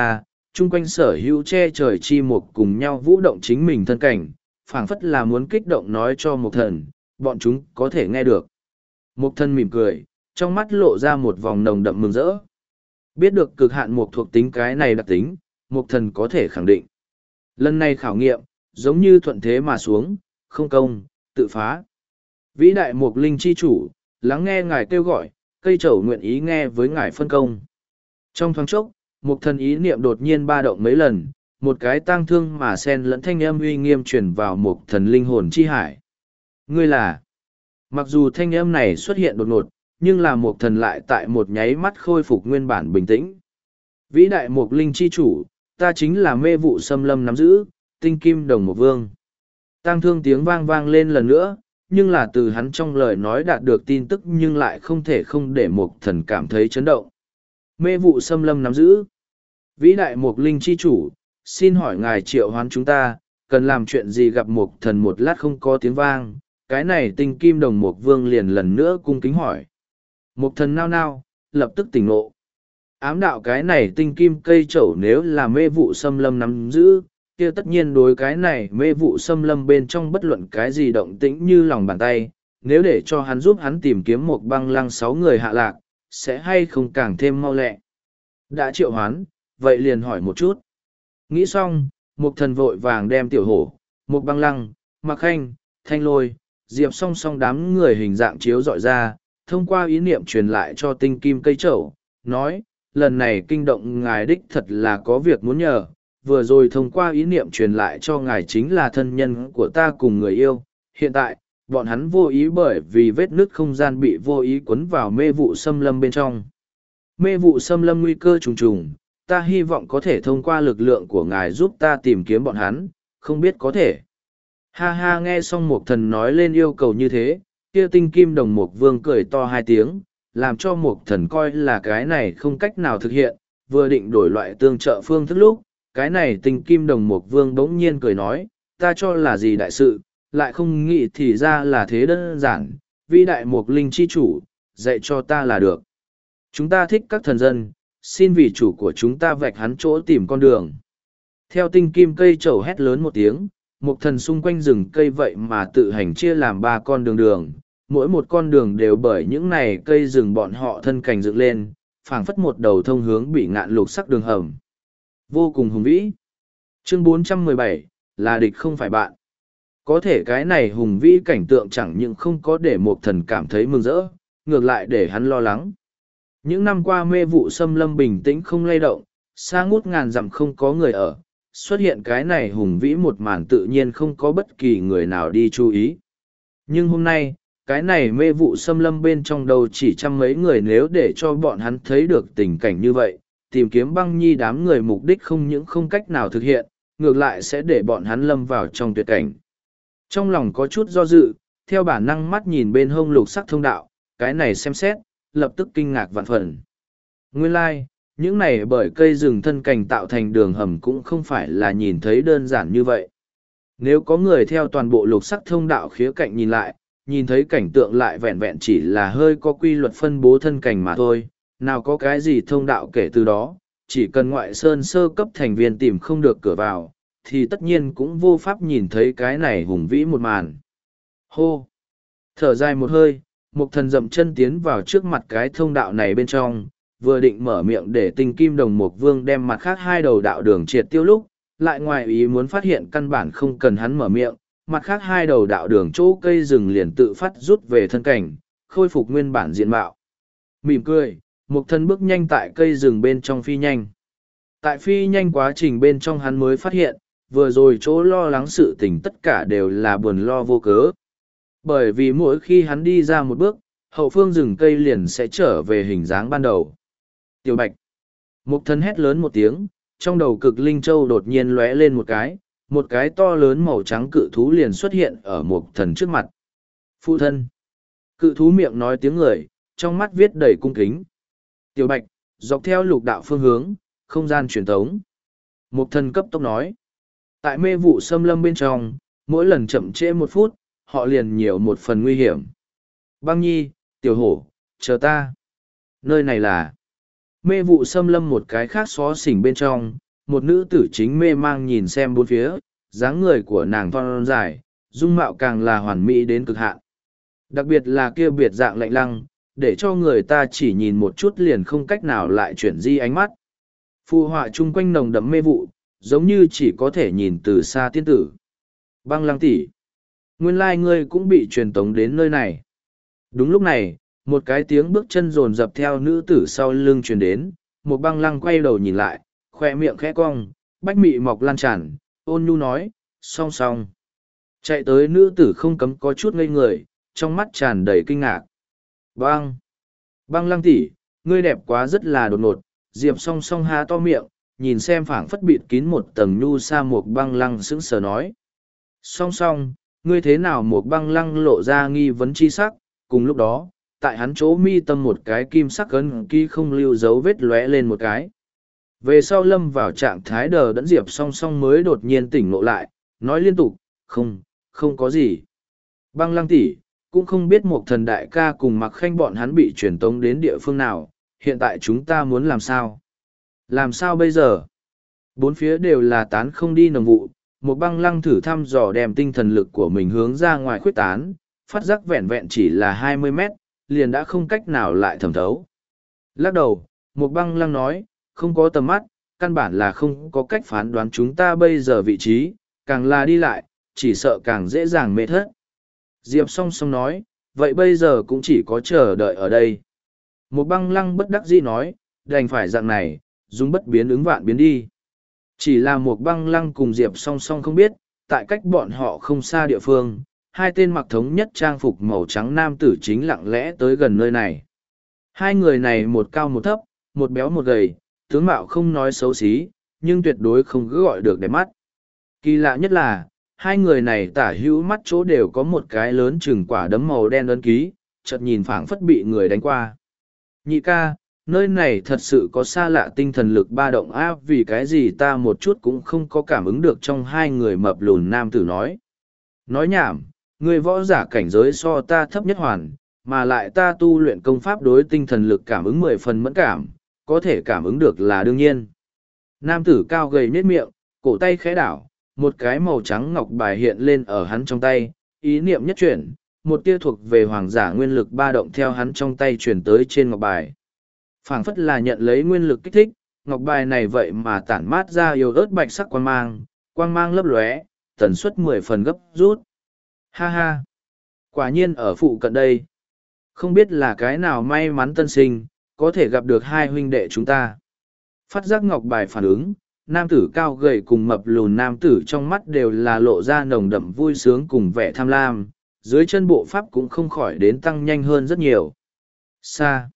chung quanh sở hữu che trời chi mục cùng nhau vũ động chính mình thân cảnh, phảng phất là muốn kích động nói cho Mục Thần, bọn chúng có thể nghe được. Mục Thần mỉm cười, trong mắt lộ ra một vòng nồng đậm mừng rỡ. Biết được cực hạn mục thuộc tính cái này đặc tính, Mục Thần có thể khẳng định. Lần này khảo nghiệm, giống như thuận thế mà xuống, không công, tự phá. Vĩ đại mục linh chi chủ, lắng nghe ngài kêu gọi, cây trầu nguyện ý nghe với ngài phân công. Trong thoáng chốc, Mục Thần ý niệm đột nhiên ba động mấy lần, một cái tang thương mà sen lẫn thanh âm uy nghiêm truyền vào Mục Thần linh hồn chi hải. Ngươi là... Mặc dù thanh âm này xuất hiện đột ngột, nhưng là Mục Thần lại tại một nháy mắt khôi phục nguyên bản bình tĩnh. Vĩ đại mục linh chi chủ, ta chính là mê vụ xâm lâm nắm giữ, tinh kim đồng một vương. Tang thương tiếng vang vang lên lần nữa, nhưng là từ hắn trong lời nói đạt được tin tức nhưng lại không thể không để Mục Thần cảm thấy chấn động. Mê vụ xâm lâm nắm giữ. Vĩ đại mục linh chi chủ, xin hỏi ngài triệu hoán chúng ta, cần làm chuyện gì? Gặp Mục Thần một lát không có tiếng vang, cái này tinh kim đồng mục vương liền lần nữa cung kính hỏi. Mục Thần nao nao, lập tức tỉnh ngộ. Ám đạo cái này tinh kim cây trẩu nếu là mê vụ xâm lâm nắm giữ, kia tất nhiên đối cái này mê vụ xâm lâm bên trong bất luận cái gì động tĩnh như lòng bàn tay, nếu để cho hắn giúp hắn tìm kiếm một băng lăng sáu người hạ lạc, sẽ hay không càng thêm mau lẹ. Đã triệu hoán, vậy liền hỏi một chút. Nghĩ xong, Mục Thần vội vàng đem tiểu hổ, một băng lăng, mặc khanh, thanh lôi, diệp song song đám người hình dạng chiếu dọi ra, thông qua ý niệm truyền lại cho tinh kim cây trẩu, nói, lần này kinh động ngài đích thật là có việc muốn nhờ, vừa rồi thông qua ý niệm truyền lại cho ngài chính là thân nhân của ta cùng người yêu, hiện tại, bọn hắn vô ý bởi vì vết nứt không gian bị vô ý cuốn vào mê vụ xâm lâm bên trong. Mê vụ xâm lâm nguy cơ trùng trùng, ta hy vọng có thể thông qua lực lượng của ngài giúp ta tìm kiếm bọn hắn, không biết có thể. Ha ha, nghe xong Mục Thần nói lên yêu cầu như thế, kia tinh kim đồng mục vương cười to hai tiếng, làm cho Mục Thần coi là cái này không cách nào thực hiện, vừa định đổi loại tương trợ phương thức lúc, cái này tinh kim đồng mục vương bỗng nhiên cười nói, ta cho là gì đại sự, lại không nghĩ thì ra là thế đơn giản, vĩ đại mục linh chi chủ, dạy cho ta là được. Chúng ta thích các thần dân, xin vì chủ của chúng ta vạch hắn chỗ tìm con đường. Theo tinh kim cây trầu hét lớn một tiếng, Mục Thần xung quanh rừng cây vậy mà tự hành chia làm ba con đường đường, mỗi một con đường đều bởi những này cây rừng bọn họ thân cành dựng lên, phảng phất một đầu thông hướng bị ngạn lục sắc đường hầm. Vô cùng hùng vĩ. Chương bốn trăm mười bảy, là địch không phải bạn. Có thể cái này hùng vĩ cảnh tượng chẳng những không có để Mục Thần cảm thấy mừng rỡ, ngược lại để hắn lo lắng. Những năm qua mê vụ xâm lâm bình tĩnh không lay động, xa ngút ngàn dặm không có người ở, xuất hiện cái này hùng vĩ một màn tự nhiên không có bất kỳ người nào đi chú ý. Nhưng hôm nay, cái này mê vụ xâm lâm bên trong đầu chỉ trăm mấy người, nếu để cho bọn hắn thấy được tình cảnh như vậy, tìm kiếm băng nhi đám người mục đích không những không cách nào thực hiện, ngược lại sẽ để bọn hắn lâm vào trong tuyệt cảnh. Trong lòng có chút do dự, theo bản năng mắt nhìn bên hông lục sắc thông đạo, cái này xem xét, lập tức kinh ngạc vạn phần. Nguyên lai, like, những này bởi cây rừng thân cành tạo thành đường hầm cũng không phải là nhìn thấy đơn giản như vậy. Nếu có người theo toàn bộ lục sắc thông đạo khía cạnh nhìn lại, nhìn thấy cảnh tượng lại vẹn vẹn chỉ là hơi có quy luật phân bố thân cành mà thôi, nào có cái gì thông đạo kể từ đó, chỉ cần ngoại sơn sơ cấp thành viên tìm không được cửa vào, thì tất nhiên cũng vô pháp nhìn thấy cái này hùng vĩ một màn. Hô! Thở dài một hơi, Mục Thần dậm chân tiến vào trước mặt cái thông đạo này bên trong, vừa định mở miệng để tinh kim đồng mục vương đem mặt khác hai đầu đạo đường triệt tiêu lúc, lại ngoài ý muốn phát hiện căn bản không cần hắn mở miệng, mặt khác hai đầu đạo đường chỗ cây rừng liền tự phát rút về thân cảnh, khôi phục nguyên bản diện mạo. Mỉm cười, Mục Thần bước nhanh tại cây rừng bên trong phi nhanh. Tại phi nhanh quá trình bên trong hắn mới phát hiện, vừa rồi chỗ lo lắng sự tình tất cả đều là buồn lo vô cớ. Bởi vì mỗi khi hắn đi ra một bước, hậu phương rừng cây liền sẽ trở về hình dáng ban đầu. Tiểu Bạch. Mục Thần hét lớn một tiếng, trong đầu cực linh châu đột nhiên lóe lên một cái, một cái to lớn màu trắng cự thú liền xuất hiện ở Mục Thần trước mặt. Phụ thân. Cự thú miệng nói tiếng người, trong mắt viết đầy cung kính. Tiểu Bạch, dọc theo lục đạo phương hướng, không gian truyền tống. Mục Thần cấp tốc nói. Tại mê vụ xâm lâm bên trong, mỗi lần chậm trễ một phút, họ liền nhiều một phần nguy hiểm. Băng Nhi, Tiểu Hổ, chờ ta. Nơi này là mê vụ xâm lâm một cái khác xó xỉnh bên trong, một nữ tử chính mê mang nhìn xem bốn phía, dáng người của nàng thon dài, dung mạo càng là hoàn mỹ đến cực hạn. Đặc biệt là kia biệt dạng lạnh lăng, để cho người ta chỉ nhìn một chút liền không cách nào lại chuyển di ánh mắt. Phù họa chung quanh nồng đậm mê vụ, giống như chỉ có thể nhìn từ xa tiên tử. Băng Lăng tỷ, nguyên lai ngươi cũng bị truyền tống đến nơi này. Đúng lúc này, một cái tiếng bước chân rồn rập theo nữ tử sau lưng truyền đến, một Băng Lăng quay đầu nhìn lại, khoe miệng khẽ cong, bách mị mọc lan tràn, ôn nhu nói, song song. Chạy tới nữ tử không cấm có chút ngây người, trong mắt tràn đầy kinh ngạc. Băng! Băng Lăng tỷ, ngươi đẹp quá rất là đột ngột. Diệp song song há to miệng, nhìn xem phảng phất bịt kín một tầng nhu sa một Băng Lăng sững sờ nói. Song song, ngươi thế nào một Băng Lăng lộ ra nghi vấn chi sắc, cùng lúc đó, tại hắn chỗ mi tâm một cái kim sắc ấn ký không lưu dấu vết lóe lên một cái. Về sau lâm vào trạng thái đờ đẫn Diệp song song mới đột nhiên tỉnh ngộ lại, nói liên tục, không, không có gì. Băng Lăng tỷ, cũng không biết một thần đại ca cùng mặc khanh bọn hắn bị truyền tống đến địa phương nào, hiện tại chúng ta muốn làm sao? Làm sao bây giờ? Bốn phía đều là tán không đi nồng vụ, một Băng Lăng thử thăm dò đem tinh thần lực của mình hướng ra ngoài khuyết tán, phát giác vẹn vẹn chỉ là hai mươi mét, liền đã không cách nào lại thẩm thấu. Lắc đầu, một Băng Lăng nói, không có tầm mắt, căn bản là không có cách phán đoán chúng ta bây giờ vị trí, càng là đi lại, chỉ sợ càng dễ dàng mê thất. Diệp song song nói, vậy bây giờ cũng chỉ có chờ đợi ở đây. Một Băng Lăng bất đắc dĩ nói, đành phải dạng này, dùng bất biến ứng vạn biến đi. Chỉ là một Băng Lăng cùng Diệp song song không biết, tại cách bọn họ không xa địa phương, hai tên mặc thống nhất trang phục màu trắng nam tử chính lặng lẽ tới gần nơi này. Hai người này một cao một thấp, một béo một gầy, tướng mạo không nói xấu xí, nhưng tuyệt đối không cứ gọi được đẹp mắt. Kỳ lạ nhất là, hai người này tả hữu mắt chỗ đều có một cái lớn chừng quả đấm màu đen ấn ký, chợt nhìn phảng phất bị người đánh qua. Nhị ca, nơi này thật sự có xa lạ tinh thần lực ba động á, vì cái gì ta một chút cũng không có cảm ứng được trong hai người mập lùn nam tử nói. Nói nhảm, người võ giả cảnh giới so ta thấp nhất hoàn, mà lại ta tu luyện công pháp đối tinh thần lực cảm ứng mười phần mẫn cảm, có thể cảm ứng được là đương nhiên. Nam tử cao gầy nết miệng, cổ tay khẽ đảo, một cái màu trắng ngọc bài hiện lên ở hắn trong tay, ý niệm nhất chuyển, một tia thuộc về hoàng giả nguyên lực ba động theo hắn trong tay chuyển tới trên ngọc bài. Phảng phất là nhận lấy nguyên lực kích thích, ngọc bài này vậy mà tản mát ra yếu ớt bạch sắc quang mang, quang mang lấp lóe, tần suất mười phần gấp rút. Ha ha! Quả nhiên ở phụ cận đây. Không biết là cái nào may mắn tân sinh, có thể gặp được hai huynh đệ chúng ta. Phát giác ngọc bài phản ứng, nam tử cao gầy cùng mập lùn nam tử trong mắt đều là lộ ra nồng đậm vui sướng cùng vẻ tham lam, dưới chân bộ pháp cũng không khỏi đến tăng nhanh hơn rất nhiều. Xa!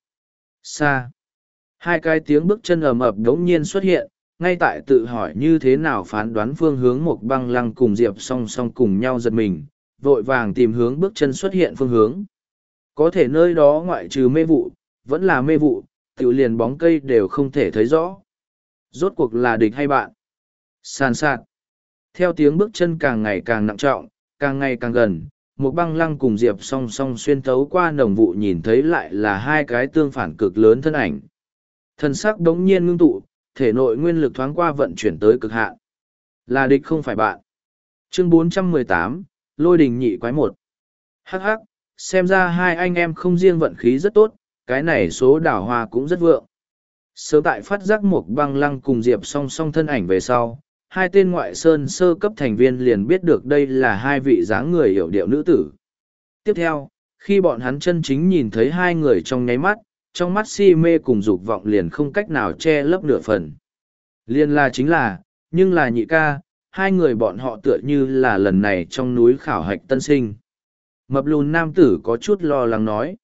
Xa! Hai cái tiếng bước chân ầm ập đống nhiên xuất hiện, ngay tại tự hỏi như thế nào phán đoán phương hướng một Băng Lăng cùng Diệp song song cùng nhau giật mình, vội vàng tìm hướng bước chân xuất hiện phương hướng. Có thể nơi đó ngoại trừ mê vụ, vẫn là mê vụ, tiểu liền bóng cây đều không thể thấy rõ. Rốt cuộc là địch hay bạn? Sàn sạt. Theo tiếng bước chân càng ngày càng nặng trọng, càng ngày càng gần, một Băng Lăng cùng Diệp song song xuyên thấu qua nồng vụ nhìn thấy lại là hai cái tương phản cực lớn thân ảnh. Thân sắc đống nhiên ngưng tụ, thể nội nguyên lực thoáng qua vận chuyển tới cực hạn. Là địch không phải bạn. Chương bốn trăm mười tám, Lôi đình nhị quái một. Hắc hắc, xem ra hai anh em không riêng vận khí rất tốt, cái này số đảo hoa cũng rất vượng. Sớm tại phát giác một Băng Lăng cùng Diệp song song thân ảnh về sau, hai tên ngoại sơn sơ cấp thành viên liền biết được đây là hai vị dáng người hiểu điệu nữ tử. Tiếp theo, khi bọn hắn chân chính nhìn thấy hai người trong nháy mắt, trong mắt si mê cùng dục vọng liền không cách nào che lấp nửa phần. Liên là chính là, nhưng là nhị ca, hai người bọn họ tựa như là lần này trong núi khảo hạch tân sinh. Mập lùn nam tử có chút lo lắng nói.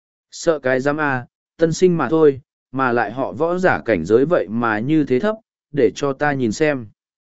Sợ cái giám a, tân sinh mà thôi, mà lại họ võ giả cảnh giới vậy mà như thế thấp, để cho ta nhìn xem.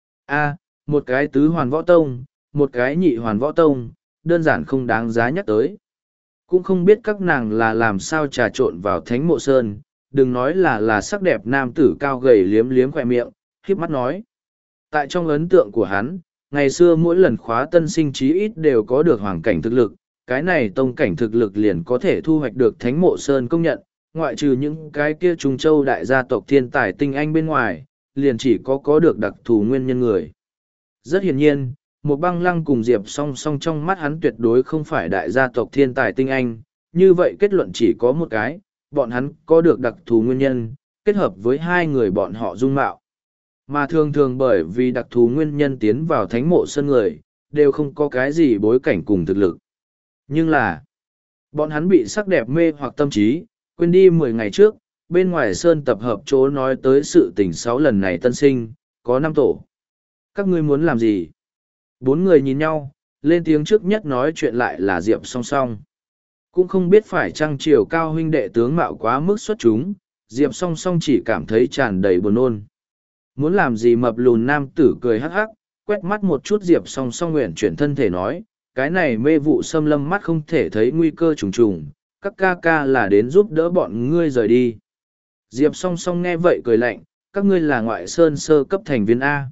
A, một cái tứ hoàn võ tông, một cái nhị hoàn võ tông, đơn giản không đáng giá nhắc tới. Cũng không biết các nàng là làm sao trà trộn vào thánh mộ sơn, đừng nói là là sắc đẹp nam tử cao gầy liếm liếm khỏe miệng, khiếp mắt nói. Tại trong ấn tượng của hắn, ngày xưa mỗi lần khóa tân sinh chí ít đều có được hoàng cảnh thực lực, cái này tông cảnh thực lực liền có thể thu hoạch được thánh mộ sơn công nhận, ngoại trừ những cái kia Trung Châu đại gia tộc thiên tài tinh anh bên ngoài, liền chỉ có có được đặc thù nguyên nhân người. Rất hiển nhiên, một băng lăng cùng Diệp song song trong mắt hắn tuyệt đối không phải đại gia tộc thiên tài tinh anh, như vậy kết luận chỉ có một cái, bọn hắn có được đặc thù nguyên nhân, kết hợp với hai người bọn họ dung mạo. Mà thường thường bởi vì đặc thù nguyên nhân tiến vào thánh mộ sơn người, đều không có cái gì bối cảnh cùng thực lực. Nhưng là, bọn hắn bị sắc đẹp mê hoặc tâm trí, quên đi mười ngày trước, bên ngoài sơn tập hợp chỗ nói tới sự tình sáu lần này tân sinh, có năm tổ. Các ngươi muốn làm gì? Bốn người nhìn nhau, lên tiếng trước nhất nói chuyện lại là Diệp song song. Cũng không biết phải chăng chiều cao huynh đệ tướng mạo quá mức xuất chúng, Diệp song song chỉ cảm thấy tràn đầy buồn nôn. Muốn làm gì mập lùn nam tử cười hắc hắc, quét mắt một chút Diệp song song nguyện chuyển thân thể nói, cái này mê vụ xâm lâm mắt không thể thấy nguy cơ trùng trùng, các ca ca là đến giúp đỡ bọn ngươi rời đi. Diệp song song nghe vậy cười lạnh, các ngươi là ngoại sơn sơ cấp thành viên A.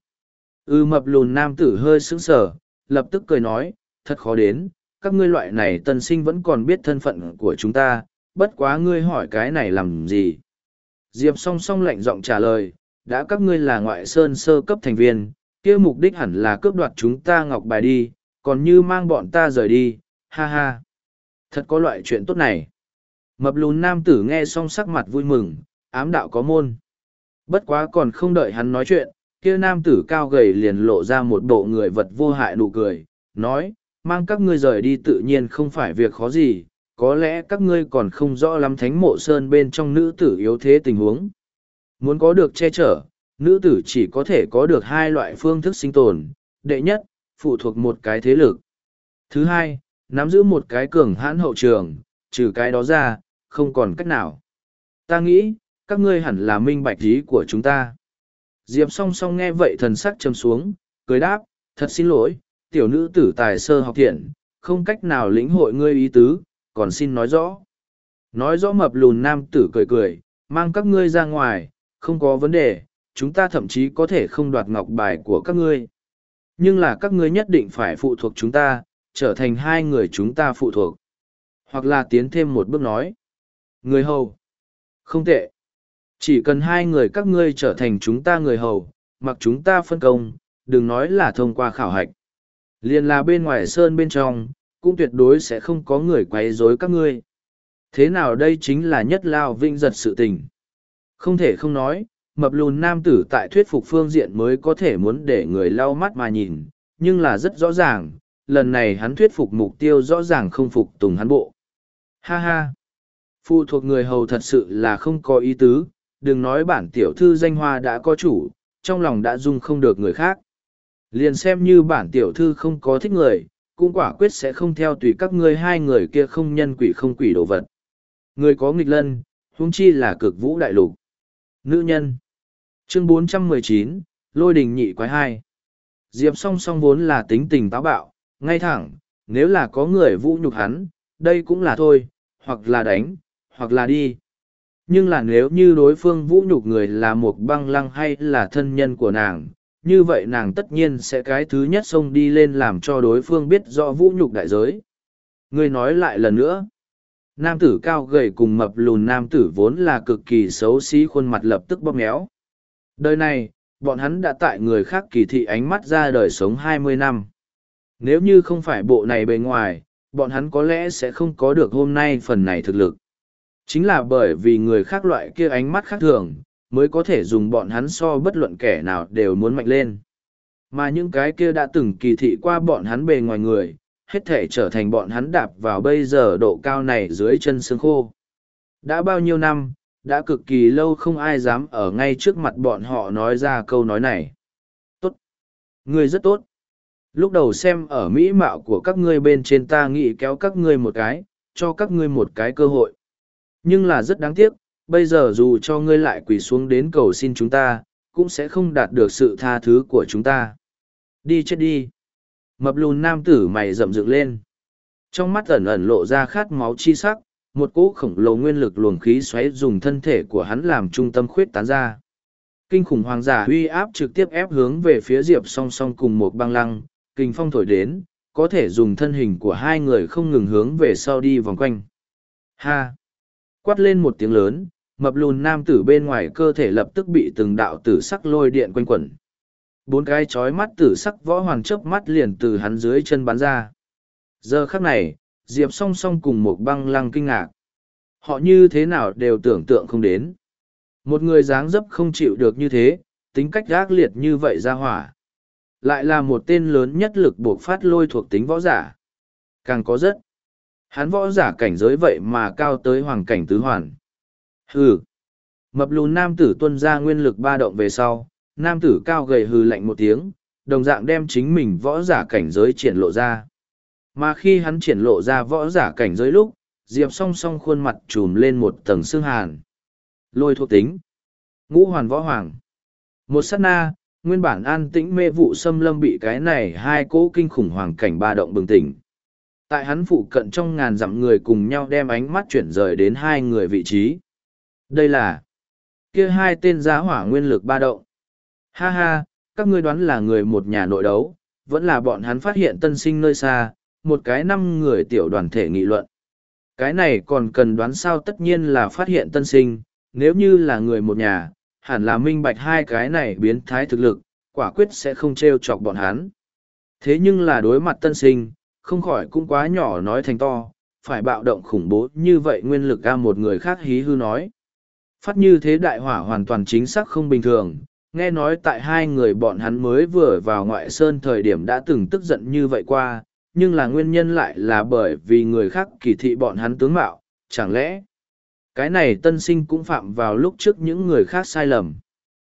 Ừ mập lùn nam tử hơi sững sờ, lập tức cười nói, thật khó đến, các ngươi loại này tân sinh vẫn còn biết thân phận của chúng ta, bất quá ngươi hỏi cái này làm gì. Diệp song song lạnh giọng trả lời, đã các ngươi là ngoại sơn sơ cấp thành viên, kia mục đích hẳn là cướp đoạt chúng ta ngọc bài đi, còn như mang bọn ta rời đi, ha ha. Thật có loại chuyện tốt này. Mập lùn nam tử nghe xong sắc mặt vui mừng, ám đạo có môn. Bất quá còn không đợi hắn nói chuyện, kia nam tử cao gầy liền lộ ra một bộ người vật vô hại nụ cười, nói, mang các ngươi rời đi tự nhiên không phải việc khó gì, có lẽ các ngươi còn không rõ lắm thánh mộ sơn bên trong nữ tử yếu thế tình huống. Muốn có được che chở, nữ tử chỉ có thể có được hai loại phương thức sinh tồn, đệ nhất, phụ thuộc một cái thế lực. Thứ hai, nắm giữ một cái cường hãn hậu trường, trừ cái đó ra, không còn cách nào. Ta nghĩ, các ngươi hẳn là minh bạch ý của chúng ta. Diệp song song nghe vậy thần sắc trầm xuống, cười đáp, thật xin lỗi, tiểu nữ tử tài sơ học thiện, không cách nào lĩnh hội ngươi ý tứ, còn xin nói rõ. Nói rõ mập lùn nam tử cười cười, mang các ngươi ra ngoài, không có vấn đề, chúng ta thậm chí có thể không đoạt ngọc bài của các ngươi. Nhưng là các ngươi nhất định phải phụ thuộc chúng ta, trở thành hai người chúng ta phụ thuộc. Hoặc là tiến thêm một bước nói. Người hầu. Không tệ. Chỉ cần hai người các ngươi trở thành chúng ta người hầu, mặc chúng ta phân công, đừng nói là thông qua khảo hạch. Liền là bên ngoài sơn bên trong, cũng tuyệt đối sẽ không có người quấy rối các ngươi. Thế nào đây chính là nhất lao vinh giật sự tình. Không thể không nói, mập lùn nam tử tại thuyết phục phương diện mới có thể muốn để người lau mắt mà nhìn, nhưng là rất rõ ràng, lần này hắn thuyết phục mục tiêu rõ ràng không phục tùng hắn bộ. Ha ha! Phụ thuộc người hầu thật sự là không có ý tứ, đừng nói bản tiểu thư danh hoa đã có chủ, trong lòng đã dung không được người khác. Liền xem như bản tiểu thư không có thích người, cũng quả quyết sẽ không theo tùy các ngươi hai người kia không nhân quỷ không quỷ đồ vật. Người có nghịch lân, huống chi là cực vũ đại lục. Nữ nhân. Chương bốn trăm mười chín, Lôi đình nhị quái hai. Diệp song song vốn là tính tình táo bạo, ngay thẳng, nếu là có người vũ nhục hắn, đây cũng là thôi, hoặc là đánh, hoặc là đi. Nhưng là nếu như đối phương vũ nhục người là một băng lăng hay là thân nhân của nàng, như vậy nàng tất nhiên sẽ cái thứ nhất xông đi lên làm cho đối phương biết rõ vũ nhục đại giới. Người nói lại lần nữa. Nam tử cao gầy cùng mập lùn nam tử vốn là cực kỳ xấu xí khuôn mặt lập tức bóp méo. Đời này, bọn hắn đã tại người khác kỳ thị ánh mắt ra đời sống hai mươi năm. Nếu như không phải bộ này bề ngoài, bọn hắn có lẽ sẽ không có được hôm nay phần này thực lực. Chính là bởi vì người khác loại kia ánh mắt khác thường, mới có thể dùng bọn hắn so bất luận kẻ nào đều muốn mạnh lên. Mà những cái kia đã từng kỳ thị qua bọn hắn bề ngoài người, hết thể trở thành bọn hắn đạp vào bây giờ độ cao này dưới chân xương khô. Đã bao nhiêu năm, đã cực kỳ lâu không ai dám ở ngay trước mặt bọn họ nói ra câu nói này. Tốt. Ngươi rất tốt. Lúc đầu xem ở mỹ mạo của các ngươi bên trên ta nghĩ kéo các ngươi một cái, cho các ngươi một cái cơ hội. Nhưng là rất đáng tiếc, bây giờ dù cho ngươi lại quỳ xuống đến cầu xin chúng ta, cũng sẽ không đạt được sự tha thứ của chúng ta. Đi chết đi. Mập lùn nam tử mày rậm dựng lên. Trong mắt ẩn ẩn lộ ra khát máu chi sắc, một cỗ khổng lồ nguyên lực luồng khí xoáy dùng thân thể của hắn làm trung tâm khuyết tán ra. Kinh khủng hoàng giả uy áp trực tiếp ép hướng về phía Diệp song song cùng một băng lăng, kinh phong thổi đến, có thể dùng thân hình của hai người không ngừng hướng về sau đi vòng quanh. Ha! Quát lên một tiếng lớn, mập lùn nam tử bên ngoài cơ thể lập tức bị từng đạo tử sắc lôi điện quanh quẩn. Bốn cái chói mắt tử sắc võ hoàn chớp mắt liền từ hắn dưới chân bắn ra. Giờ khắc này, Diệp song song cùng một băng lăng kinh ngạc. Họ như thế nào đều tưởng tượng không đến. Một người dáng dấp không chịu được như thế, tính cách ác liệt như vậy ra hỏa. Lại là một tên lớn nhất lực buộc phát lôi thuộc tính võ giả. Càng có rất. Hắn võ giả cảnh giới vậy mà cao tới hoàng cảnh tứ hoàn. Hừ. Mập lùn nam tử tuân ra nguyên lực ba động về sau, nam tử cao gầy hừ lạnh một tiếng, đồng dạng đem chính mình võ giả cảnh giới triển lộ ra. Mà khi hắn triển lộ ra võ giả cảnh giới lúc, Diệp song song khuôn mặt trùm lên một tầng xương hàn. Lôi thuộc tính. Ngũ hoàn võ hoàng. Một sát na, nguyên bản an tĩnh mê vụ xâm lâm bị cái này hai cỗ kinh khủng hoàng cảnh ba động bừng tỉnh. Tại hắn phụ cận trong ngàn dặm người cùng nhau đem ánh mắt chuyển rời đến hai người vị trí. Đây là kia hai tên giá hỏa nguyên lực ba động. Ha ha, các ngươi đoán là người một nhà nội đấu, vẫn là bọn hắn phát hiện tân sinh nơi xa, một cái năm người tiểu đoàn thể nghị luận. Cái này còn cần đoán sao, tất nhiên là phát hiện tân sinh, nếu như là người một nhà, hẳn là minh bạch hai cái này biến thái thực lực, quả quyết sẽ không trêu chọc bọn hắn. Thế nhưng là đối mặt tân sinh, không khỏi cũng quá nhỏ nói thành to, phải bạo động khủng bố như vậy nguyên lực ca một người khác hí hư nói. Phát như thế đại hỏa hoàn toàn chính xác không bình thường, nghe nói tại hai người bọn hắn mới vừa vào ngoại sơn thời điểm đã từng tức giận như vậy qua, nhưng là nguyên nhân lại là bởi vì người khác kỳ thị bọn hắn tướng mạo, chẳng lẽ cái này tân sinh cũng phạm vào lúc trước những người khác sai lầm.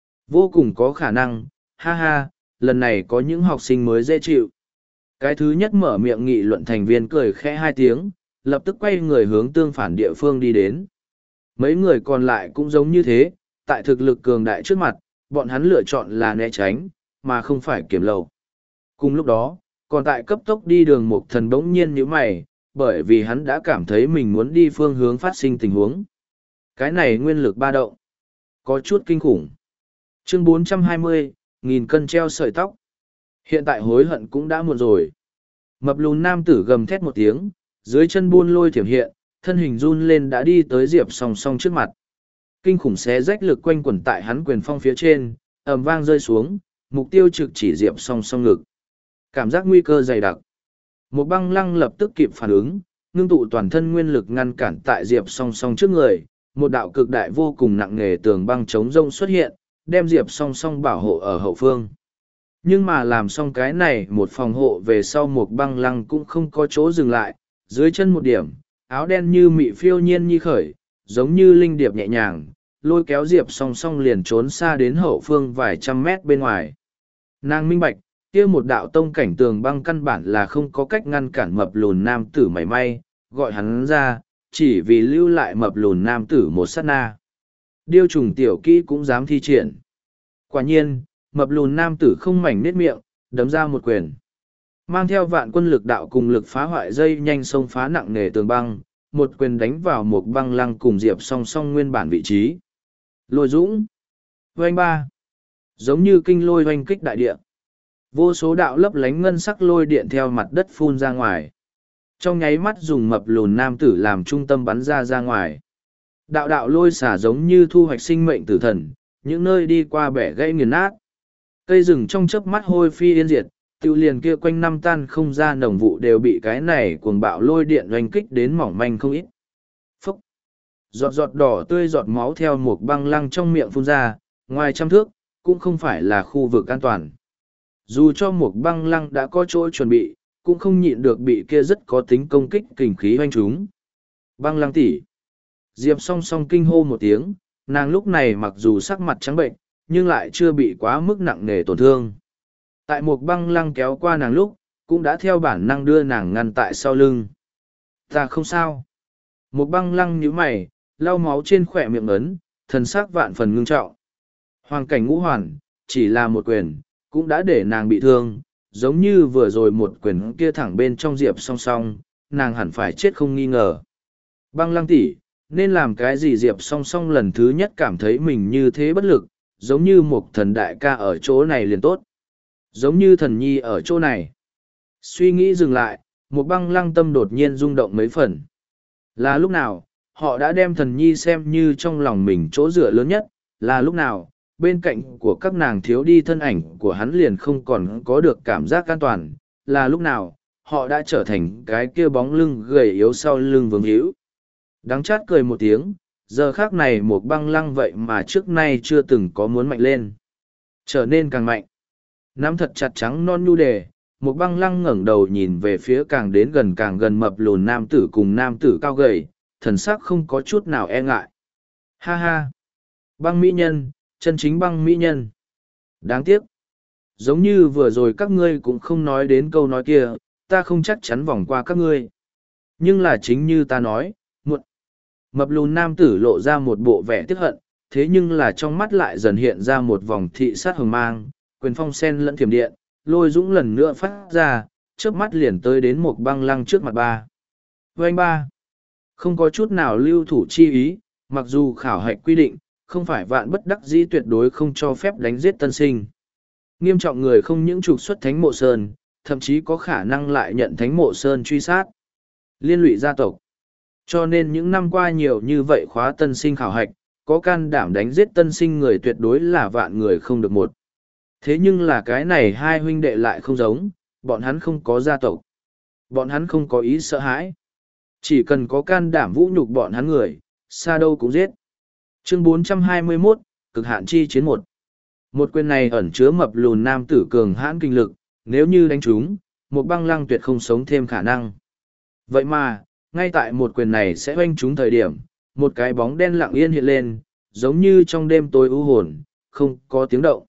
Vô cùng có khả năng, ha ha, lần này có những học sinh mới dễ chịu. Cái thứ nhất mở miệng nghị luận thành viên cười khẽ hai tiếng, lập tức quay người hướng tương phản địa phương đi đến. Mấy người còn lại cũng giống như thế, tại thực lực cường đại trước mặt, bọn hắn lựa chọn là né tránh, mà không phải kiểm lầu. Cùng lúc đó, còn tại cấp tốc đi đường Mục Thần bỗng nhiên nhíu mày, bởi vì hắn đã cảm thấy mình muốn đi phương hướng phát sinh tình huống. Cái này nguyên lực ba động, có chút kinh khủng. Chương bốn trăm hai mươi, nghìn cân treo sợi tóc. Hiện tại hối hận cũng đã muộn rồi. Mập lùn nam tử gầm thét một tiếng, dưới chân buôn lôi thiểm hiện, thân hình run lên đã đi tới Diệp song song trước mặt. Kinh khủng xé rách lực quanh quẩn tại hắn quyền phong phía trên, ầm vang rơi xuống, mục tiêu trực chỉ Diệp song song ngực. Cảm giác nguy cơ dày đặc. Một băng lăng lập tức kịp phản ứng, ngưng tụ toàn thân nguyên lực ngăn cản tại Diệp song song trước người, một đạo cực đại vô cùng nặng nề tường băng chống rông xuất hiện, đem Diệp song song bảo hộ ở hậu phương. Nhưng mà làm xong cái này một phòng hộ về sau một băng lăng cũng không có chỗ dừng lại, dưới chân một điểm, áo đen như mị phiêu nhiên nhi khởi, giống như linh điệp nhẹ nhàng, lôi kéo Diệp song song liền trốn xa đến hậu phương vài trăm mét bên ngoài. Nàng minh bạch, kia một đạo tông cảnh tường băng căn bản là không có cách ngăn cản mập lùn nam tử mảy may, gọi hắn ra, chỉ vì lưu lại mập lùn nam tử một sát na. Điêu trùng tiểu kỹ cũng dám thi triển. Quả nhiên, mập lùn nam tử không mảnh nết miệng, đấm ra một quyền. Mang theo vạn quân lực đạo cùng lực phá hoại dây nhanh xông phá nặng nề tường băng, một quyền đánh vào một băng lăng cùng Diệp song song nguyên bản vị trí. Lôi dũng. Oanh ba. Giống như kinh lôi oanh kích đại địa. Vô số đạo lấp lánh ngân sắc lôi điện theo mặt đất phun ra ngoài. Trong nháy mắt dùng mập lùn nam tử làm trung tâm bắn ra ra ngoài. Đạo đạo lôi xả giống như thu hoạch sinh mệnh tử thần, những nơi đi qua bẻ gãy nghiền nát. Cây rừng trong chớp mắt hôi phi yên diệt, tiêu liền kia quanh năm tan không ra nồng vụ đều bị cái này cuồng bạo lôi điện oanh kích đến mỏng manh không ít. Phúc! Giọt giọt đỏ tươi giọt máu theo một băng lăng trong miệng phun ra, ngoài trăm thước, cũng không phải là khu vực an toàn. Dù cho một băng lăng đã có chỗ chuẩn bị, cũng không nhịn được bị kia rất có tính công kích kình khí hoanh chúng. Băng lăng tỉ. Diệp song song kinh hô một tiếng, nàng lúc này mặc dù sắc mặt trắng bệnh, nhưng lại chưa bị quá mức nặng nề tổn thương. Tại một băng lăng kéo qua nàng lúc, cũng đã theo bản năng đưa nàng ngăn tại sau lưng. Ta không sao. Một băng lăng nhíu mày, lau máu trên khỏe miệng ấn, thần sắc vạn phần ngưng trọng. Hoàng cảnh ngũ hoàn, chỉ là một quyền, cũng đã để nàng bị thương, giống như vừa rồi một quyền kia thẳng bên trong Diệp song song, nàng hẳn phải chết không nghi ngờ. Băng lăng tỷ, nên làm cái gì Diệp song song lần thứ nhất cảm thấy mình như thế bất lực, giống như một thần đại ca ở chỗ này liền tốt. Giống như thần nhi ở chỗ này. Suy nghĩ dừng lại, một băng lăng tâm đột nhiên rung động mấy phần. Là lúc nào, họ đã đem thần nhi xem như trong lòng mình chỗ dựa lớn nhất, là lúc nào, bên cạnh của các nàng thiếu đi thân ảnh của hắn liền không còn có được cảm giác an toàn, là lúc nào, họ đã trở thành cái kia bóng lưng gầy yếu sau lưng vương hữu. Đắng chát cười một tiếng, giờ khác này một băng lăng vậy mà trước nay chưa từng có muốn mạnh lên. Trở nên càng mạnh. Nắm thật chặt trắng non nhu đề, một băng lăng ngẩng đầu nhìn về phía càng đến gần càng gần mập lùn nam tử cùng nam tử cao gầy, thần sắc không có chút nào e ngại. Ha ha! Băng mỹ nhân, chân chính băng mỹ nhân. Đáng tiếc. Giống như vừa rồi các ngươi cũng không nói đến câu nói kia, ta không chắc chắn vòng qua các ngươi. Nhưng là chính như ta nói, muộn. Mập lùn nam tử lộ ra một bộ vẻ tiếc hận, thế nhưng là trong mắt lại dần hiện ra một vòng thị sát hừng mang, quyền phong sen lẫn thiểm điện, lôi dũng lần nữa phát ra, chớp mắt liền tới đến một băng lăng trước mặt ba. Vâng ba. Không có chút nào lưu thủ chi ý, mặc dù khảo hạch quy định, không phải vạn bất đắc dĩ tuyệt đối không cho phép đánh giết tân sinh. Nghiêm trọng người không những trục xuất thánh mộ sơn, thậm chí có khả năng lại nhận thánh mộ sơn truy sát. Liên lụy gia tộc. Cho nên những năm qua nhiều như vậy khóa tân sinh khảo hạch, có can đảm đánh giết tân sinh người tuyệt đối là vạn người không được một. Thế nhưng là cái này hai huynh đệ lại không giống, bọn hắn không có gia tộc. Bọn hắn không có ý sợ hãi. Chỉ cần có can đảm vũ nhục bọn hắn người, xa đâu cũng giết. Chương bốn trăm hai mươi mốt, cực hạn chi chiến một. Một quyền này ẩn chứa mập lùn nam tử cường hãn kinh lực, nếu như đánh trúng, một băng lăng tuyệt không sống thêm khả năng. Vậy mà, ngay tại một quyền này sẽ oanh trúng thời điểm, một cái bóng đen lặng yên hiện lên, giống như trong đêm tối u hồn, không có tiếng động.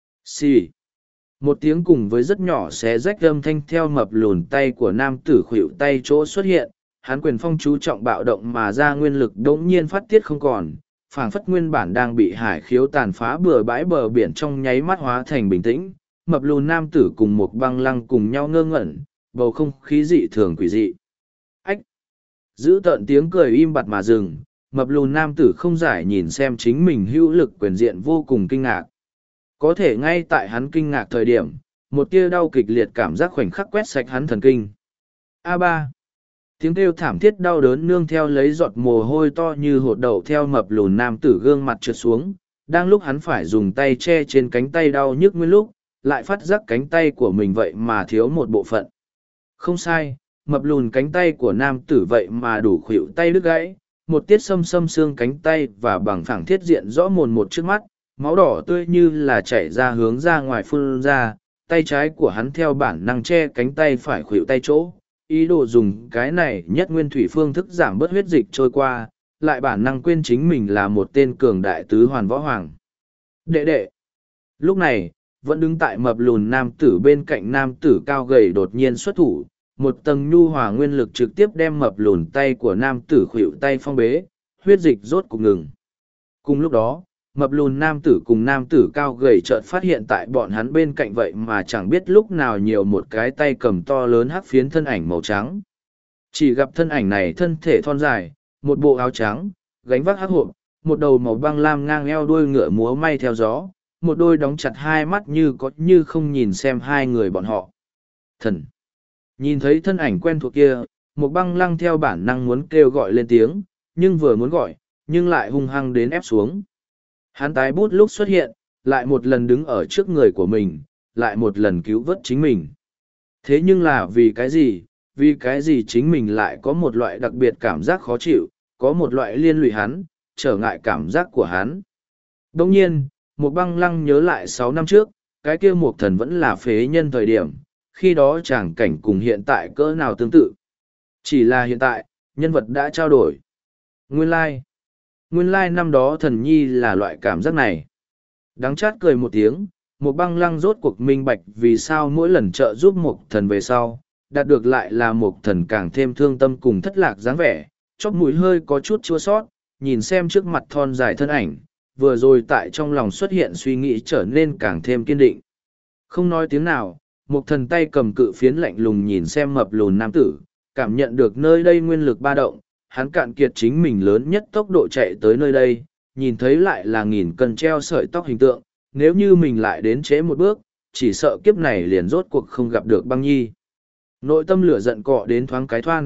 Xì. Một tiếng cùng với rất nhỏ xé rách âm thanh theo mập lùn tay của nam tử khuỵu tay chỗ xuất hiện, hắn quyền phong chú trọng bạo động mà ra nguyên lực đống nhiên phát tiết không còn, phảng phất nguyên bản đang bị hải khiếu tàn phá bừa bãi bờ biển trong nháy mắt hóa thành bình tĩnh, mập lùn nam tử cùng một băng lăng cùng nhau ngơ ngẩn, bầu không khí dị thường quỷ dị. Ách! Giữ tợn tiếng cười im bặt mà dừng, mập lùn nam tử không giải nhìn xem chính mình hữu lực quyền diện vô cùng kinh ngạc. Có thể ngay tại hắn kinh ngạc thời điểm, một tia đau kịch liệt cảm giác khoảnh khắc quét sạch hắn thần kinh. A ba. Tiếng kêu thảm thiết đau đớn nương theo lấy giọt mồ hôi to như hột đậu theo mập lùn nam tử gương mặt trượt xuống, đang lúc hắn phải dùng tay che trên cánh tay đau nhức nguyên lúc, lại phát giác cánh tay của mình vậy mà thiếu một bộ phận. Không sai, mập lùn cánh tay của nam tử vậy mà đủ khuỷu tay đứt gãy, một tiết xâm xâm xương cánh tay và bằng phẳng thiết diện rõ mồn một trước mắt, máu đỏ tươi như là chảy ra hướng ra ngoài phun ra, tay trái của hắn theo bản năng che cánh tay phải khuỷu tay chỗ, ý đồ dùng cái này nhất nguyên thủy phương thức giảm bớt huyết dịch trôi qua, lại bản năng quên chính mình là một tên cường đại tứ hoàn võ hoàng. Đệ đệ. Lúc này, vẫn đứng tại mập lùn nam tử bên cạnh nam tử cao gầy đột nhiên xuất thủ, một tầng nhu hòa nguyên lực trực tiếp đem mập lùn tay của nam tử khuỵu tay phong bế, huyết dịch rốt cục ngừng. Cùng lúc đó, mập lùn nam tử cùng nam tử cao gầy chợt phát hiện tại bọn hắn bên cạnh vậy mà chẳng biết lúc nào nhiều một cái tay cầm to lớn hắc phiến thân ảnh màu trắng. Chỉ gặp thân ảnh này thân thể thon dài, một bộ áo trắng, gánh vác hắc hộp, một đầu màu băng lam ngang eo đuôi ngựa múa may theo gió, một đôi đóng chặt hai mắt như có như không nhìn xem hai người bọn họ. Thần! Nhìn thấy thân ảnh quen thuộc kia, một băng lăng theo bản năng muốn kêu gọi lên tiếng, nhưng vừa muốn gọi, nhưng lại hung hăng đến ép xuống. Hắn tái bút lúc xuất hiện, lại một lần đứng ở trước người của mình, lại một lần cứu vớt chính mình. Thế nhưng là vì cái gì, vì cái gì chính mình lại có một loại đặc biệt cảm giác khó chịu, có một loại liên lụy hắn, trở ngại cảm giác của hắn. Đồng nhiên, một băng lăng nhớ lại sáu năm trước, cái kia một thần vẫn là phế nhân thời điểm, khi đó chàng cảnh cùng hiện tại cỡ nào tương tự. Chỉ là hiện tại, nhân vật đã trao đổi. Nguyên lai, like. Nguyên lai like năm đó thần nhi là loại cảm giác này. Đắng chát cười một tiếng, một băng lăng rốt cuộc minh bạch vì sao mỗi lần trợ giúp một thần về sau, đạt được lại là một thần càng thêm thương tâm cùng thất lạc dáng vẻ, chóp mũi hơi có chút chua sót, nhìn xem trước mặt thon dài thân ảnh, vừa rồi tại trong lòng xuất hiện suy nghĩ trở nên càng thêm kiên định. Không nói tiếng nào, một thần tay cầm cự phiến lạnh lùng nhìn xem mập lùn nam tử, cảm nhận được nơi đây nguyên lực ba động, hắn cạn kiệt chính mình lớn nhất tốc độ chạy tới nơi đây, nhìn thấy lại là nghìn cân treo sợi tóc hình tượng, nếu như mình lại đến trễ một bước, chỉ sợ kiếp này liền rốt cuộc không gặp được băng nhi. Nội tâm lửa giận cọ đến thoáng cái thoan,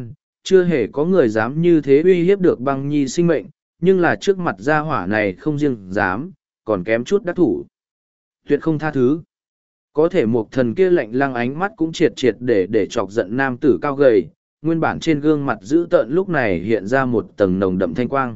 chưa hề có người dám như thế uy hiếp được băng nhi sinh mệnh, nhưng là trước mặt gia hỏa này không riêng dám, còn kém chút đắc thủ. Tuyệt không tha thứ. Có thể một thần kia lạnh lăng ánh mắt cũng triệt triệt để để chọc giận nam tử cao gầy, nguyên bản trên gương mặt dữ tợn lúc này hiện ra một tầng nồng đậm thanh quang.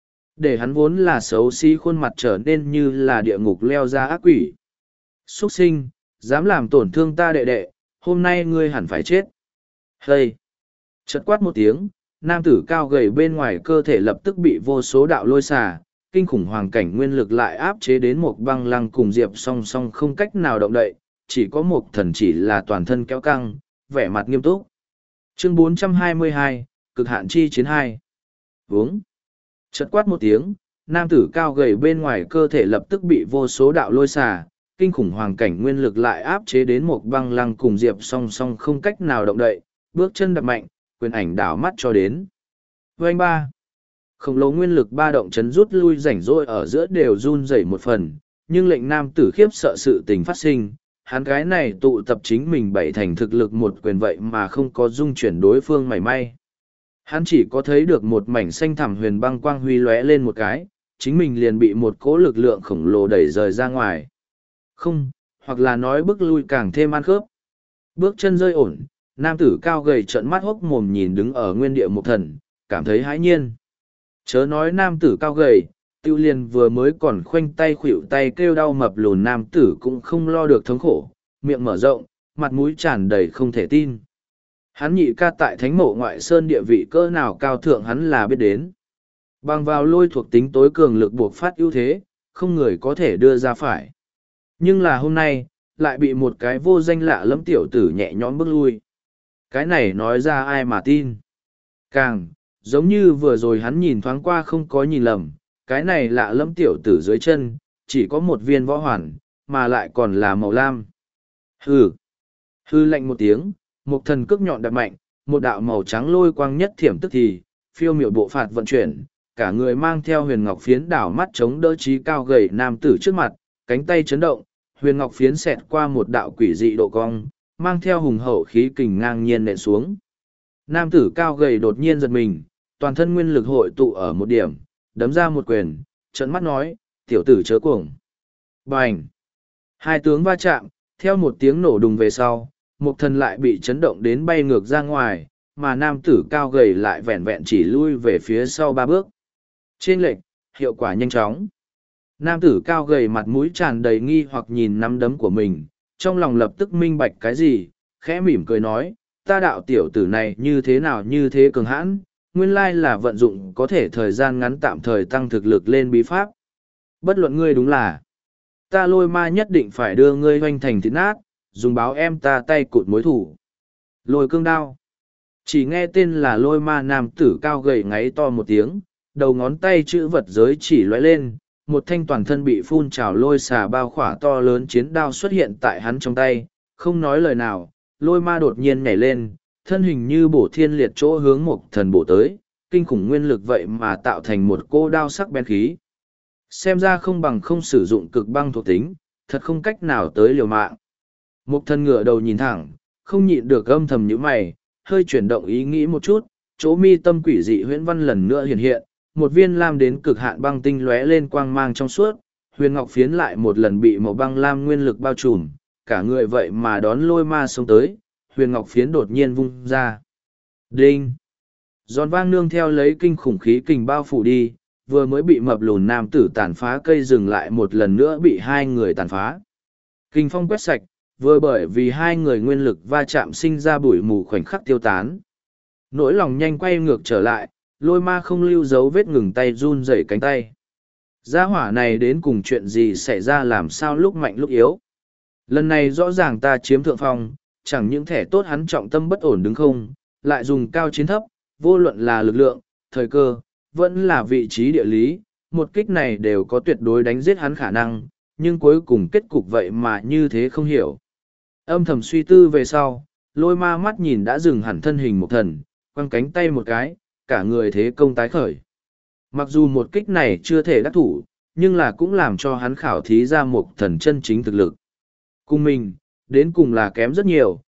Để hắn vốn là xấu xí khuôn mặt trở nên như là địa ngục leo ra ác quỷ. Xuất sinh, dám làm tổn thương ta đệ đệ, hôm nay ngươi hẳn phải chết. Hây! Chợt quát một tiếng, nam tử cao gầy bên ngoài cơ thể lập tức bị vô số đạo lôi xà, kinh khủng hoàng cảnh nguyên lực lại áp chế đến một băng lăng cùng diệp song song không cách nào động đậy, chỉ có một thần chỉ là toàn thân kéo căng, vẻ mặt nghiêm túc. Chương bốn trăm hai mươi hai, cực hạn chi chiến hai. Vướng. Chợt quát một tiếng, nam tử cao gầy bên ngoài cơ thể lập tức bị vô số đạo lôi xà, kinh khủng hoàng cảnh nguyên lực lại áp chế đến một băng lăng cùng diệp song song không cách nào động đậy, bước chân đập mạnh, quyền ảnh đảo mắt cho đến. Vành ba. Khổng lồ nguyên lực ba động chấn rút lui rảnh rỗi ở giữa đều run rẩy một phần, nhưng lệnh nam tử khiếp sợ sự tình phát sinh, hắn gái này tụ tập chính mình bảy thành thực lực một quyền vậy mà không có dung chuyển đối phương mảy may. Hắn chỉ có thấy được một mảnh xanh thẳm huyền băng quang huy lóe lên một cái, chính mình liền bị một cỗ lực lượng khổng lồ đẩy rời ra ngoài. Không, hoặc là nói bước lui càng thêm ăn khớp. Bước chân rơi ổn, nam tử cao gầy trợn mắt hốc mồm nhìn đứng ở nguyên địa một thần, cảm thấy hãi nhiên. Chớ nói nam tử cao gầy, tiêu liền vừa mới còn khoanh tay khuỵu tay kêu đau mập lùn nam tử cũng không lo được thống khổ, miệng mở rộng, mặt mũi tràn đầy không thể tin. Hắn nhị ca tại thánh mộ ngoại sơn địa vị cỡ nào cao thượng hắn là biết đến. Bằng vào lôi thuộc tính tối cường lực buộc phát ưu thế, không người có thể đưa ra phải. Nhưng là hôm nay, lại bị một cái vô danh lạ lẫm tiểu tử nhẹ nhõm bước lui. Cái này nói ra ai mà tin. Càng, giống như vừa rồi hắn nhìn thoáng qua không có nhìn lầm, cái này lạ lẫm tiểu tử dưới chân, chỉ có một viên võ hoàn, mà lại còn là màu lam. Hừ. Hư lạnh một tiếng, một thần cước nhọn đập mạnh, một đạo màu trắng lôi quang nhất thiểm tức thì, phiêu miệu bộ phạt vận chuyển, cả người mang theo huyền ngọc phiến đảo mắt chống đỡ trí cao gầy nam tử trước mặt, cánh tay chấn động, huyền ngọc phiến xẹt qua một đạo quỷ dị độ cong, mang theo hùng hậu khí kình ngang nhiên nện xuống. Nam tử cao gầy đột nhiên giật mình, toàn thân nguyên lực hội tụ ở một điểm, đấm ra một quyền, trợn mắt nói, tiểu tử chớ cuồng. Bành! Hai tướng va chạm, theo một tiếng nổ đùng về sau, một thần lại bị chấn động đến bay ngược ra ngoài, mà nam tử cao gầy lại vẹn vẹn chỉ lui về phía sau ba bước. Trên lệch, hiệu quả nhanh chóng. Nam tử cao gầy mặt mũi tràn đầy nghi hoặc nhìn nắm đấm của mình, trong lòng lập tức minh bạch cái gì, khẽ mỉm cười nói, ta đạo tiểu tử này như thế nào như thế cường hãn, nguyên lai là vận dụng có thể thời gian ngắn tạm thời tăng thực lực lên bí pháp. Bất luận ngươi đúng là, ta lôi ma nhất định phải đưa ngươi hoành thành thịt nát, dùng báo em ta tay cụt mối thủ. Lôi cương đao. Chỉ nghe tên là lôi ma nam tử cao gầy ngáy to một tiếng, đầu ngón tay chữ vật giới chỉ lóe lên, một thanh toàn thân bị phun trào lôi xà bao khỏa to lớn chiến đao xuất hiện tại hắn trong tay, không nói lời nào, lôi ma đột nhiên nhảy lên, thân hình như bổ thiên liệt chỗ hướng một thần bổ tới, kinh khủng nguyên lực vậy mà tạo thành một cô đao sắc bén khí. Xem ra không bằng không sử dụng cực băng thuộc tính, thật không cách nào tới liều mạng. Một thần ngửa đầu nhìn thẳng, không nhịn được âm thầm như mày, hơi chuyển động ý nghĩ một chút, chỗ mi tâm quỷ dị huyễn văn lần nữa hiện hiện, một viên lam đến cực hạn băng tinh lóe lên quang mang trong suốt, huyền ngọc phiến lại một lần bị màu băng lam nguyên lực bao trùm, cả người vậy mà đón lôi ma xuống tới, huyền ngọc phiến đột nhiên vung ra. Đinh! Giòn vang nương theo lấy kinh khủng khí kình bao phủ đi, vừa mới bị mập lùn nam tử tàn phá cây rừng lại một lần nữa bị hai người tàn phá. Kinh phong quét sạch, vừa bởi vì hai người nguyên lực va chạm sinh ra bụi mù khoảnh khắc tiêu tán. Nỗi lòng nhanh quay ngược trở lại, lôi ma không lưu dấu vết ngừng tay run rẩy cánh tay. Gia hỏa này đến cùng chuyện gì xảy ra làm sao lúc mạnh lúc yếu. Lần này rõ ràng ta chiếm thượng phong, chẳng những thẻ tốt hắn trọng tâm bất ổn đứng không, lại dùng cao chiến thấp, vô luận là lực lượng, thời cơ, vẫn là vị trí địa lý, một kích này đều có tuyệt đối đánh giết hắn khả năng, nhưng cuối cùng kết cục vậy mà như thế không hiểu. Âm thầm suy tư về sau, lôi ma mắt nhìn đã dừng hẳn thân hình một thần, quăng cánh tay một cái, cả người thế công tái khởi. Mặc dù một kích này chưa thể đắc thủ, nhưng là cũng làm cho hắn khảo thí ra một thần chân chính thực lực. Cùng mình, đến cùng là kém rất nhiều,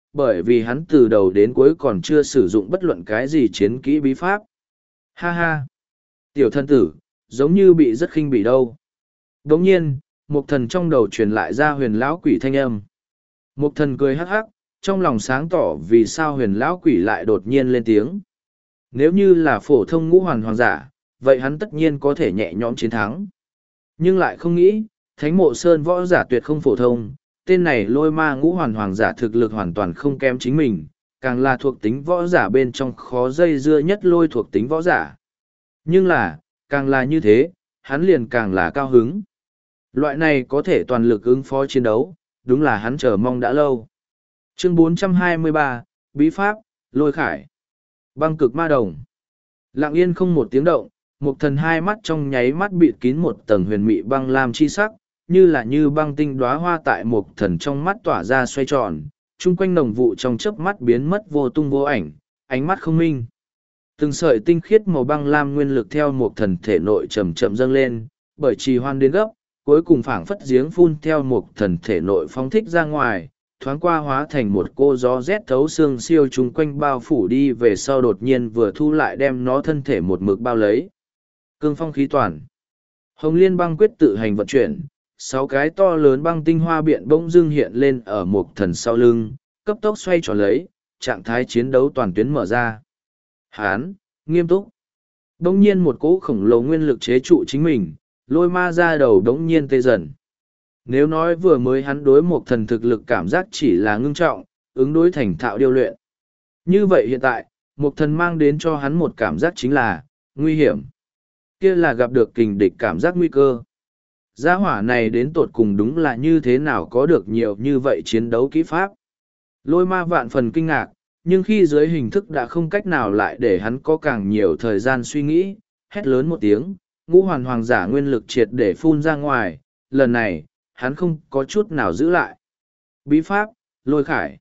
bởi vì hắn từ đầu đến cuối còn chưa sử dụng bất luận cái gì chiến kỹ bí pháp. Ha ha! Tiểu thân tử, giống như bị rất khinh bỉ đâu. Đồng nhiên, một thần trong đầu truyền lại ra huyền lão quỷ thanh âm. Một thần cười hắc hắc, trong lòng sáng tỏ vì sao huyền lão quỷ lại đột nhiên lên tiếng. Nếu như là phổ thông ngũ hoàn hoàng giả, vậy hắn tất nhiên có thể nhẹ nhõm chiến thắng. Nhưng lại không nghĩ, thánh mộ sơn võ giả tuyệt không phổ thông, tên này lôi ma ngũ hoàn hoàng giả thực lực hoàn toàn không kém chính mình, càng là thuộc tính võ giả bên trong khó dây dưa nhất lôi thuộc tính võ giả. Nhưng là, càng là như thế, hắn liền càng là cao hứng. Loại này có thể toàn lực ứng phó chiến đấu, đúng là hắn chờ mong đã lâu. Chương bốn trăm hai mươi ba, Bí Pháp, Lôi Khải. Băng cực ma đồng. Lặng yên không một tiếng động, một thần hai mắt trong nháy mắt bịt kín một tầng huyền mị băng lam chi sắc, như là như băng tinh đóa hoa tại một thần trong mắt tỏa ra xoay tròn, chung quanh nồng vụ trong chớp mắt biến mất vô tung vô ảnh, ánh mắt không minh. Từng sợi tinh khiết màu băng lam nguyên lực theo một thần thể nội chậm chậm dâng lên, bởi trì hoan đến gấp, cuối cùng phảng phất giếng phun theo một thần thể nội phóng thích ra ngoài, thoáng qua hóa thành một cô gió rét thấu xương siêu chung quanh bao phủ đi về sau đột nhiên vừa thu lại đem nó thân thể một mực bao lấy. Cương phong khí toàn. Hồng liên băng quyết tự hành vận chuyển, sáu cái to lớn băng tinh hoa biện bỗng dưng hiện lên ở một thần sau lưng, cấp tốc xoay tròn lấy, trạng thái chiến đấu toàn tuyến mở ra. Hán, nghiêm túc. Đông nhiên một cỗ khổng lồ nguyên lực chế trụ chính mình, lôi ma ra đầu đống nhiên tê dần. Nếu nói vừa mới hắn đối một thần thực lực cảm giác chỉ là ngưng trọng, ứng đối thành thạo điêu luyện. Như vậy hiện tại, một thần mang đến cho hắn một cảm giác chính là, nguy hiểm. Kia là gặp được kình địch cảm giác nguy cơ. Gia hỏa này đến tột cùng đúng là như thế nào có được nhiều như vậy chiến đấu kỹ pháp. Lôi ma vạn phần kinh ngạc, nhưng khi dưới hình thức đã không cách nào lại để hắn có càng nhiều thời gian suy nghĩ, hét lớn một tiếng, ngũ hoàn hoàng giả nguyên lực triệt để phun ra ngoài, lần này, hắn không có chút nào giữ lại. Bí pháp, lôi khải.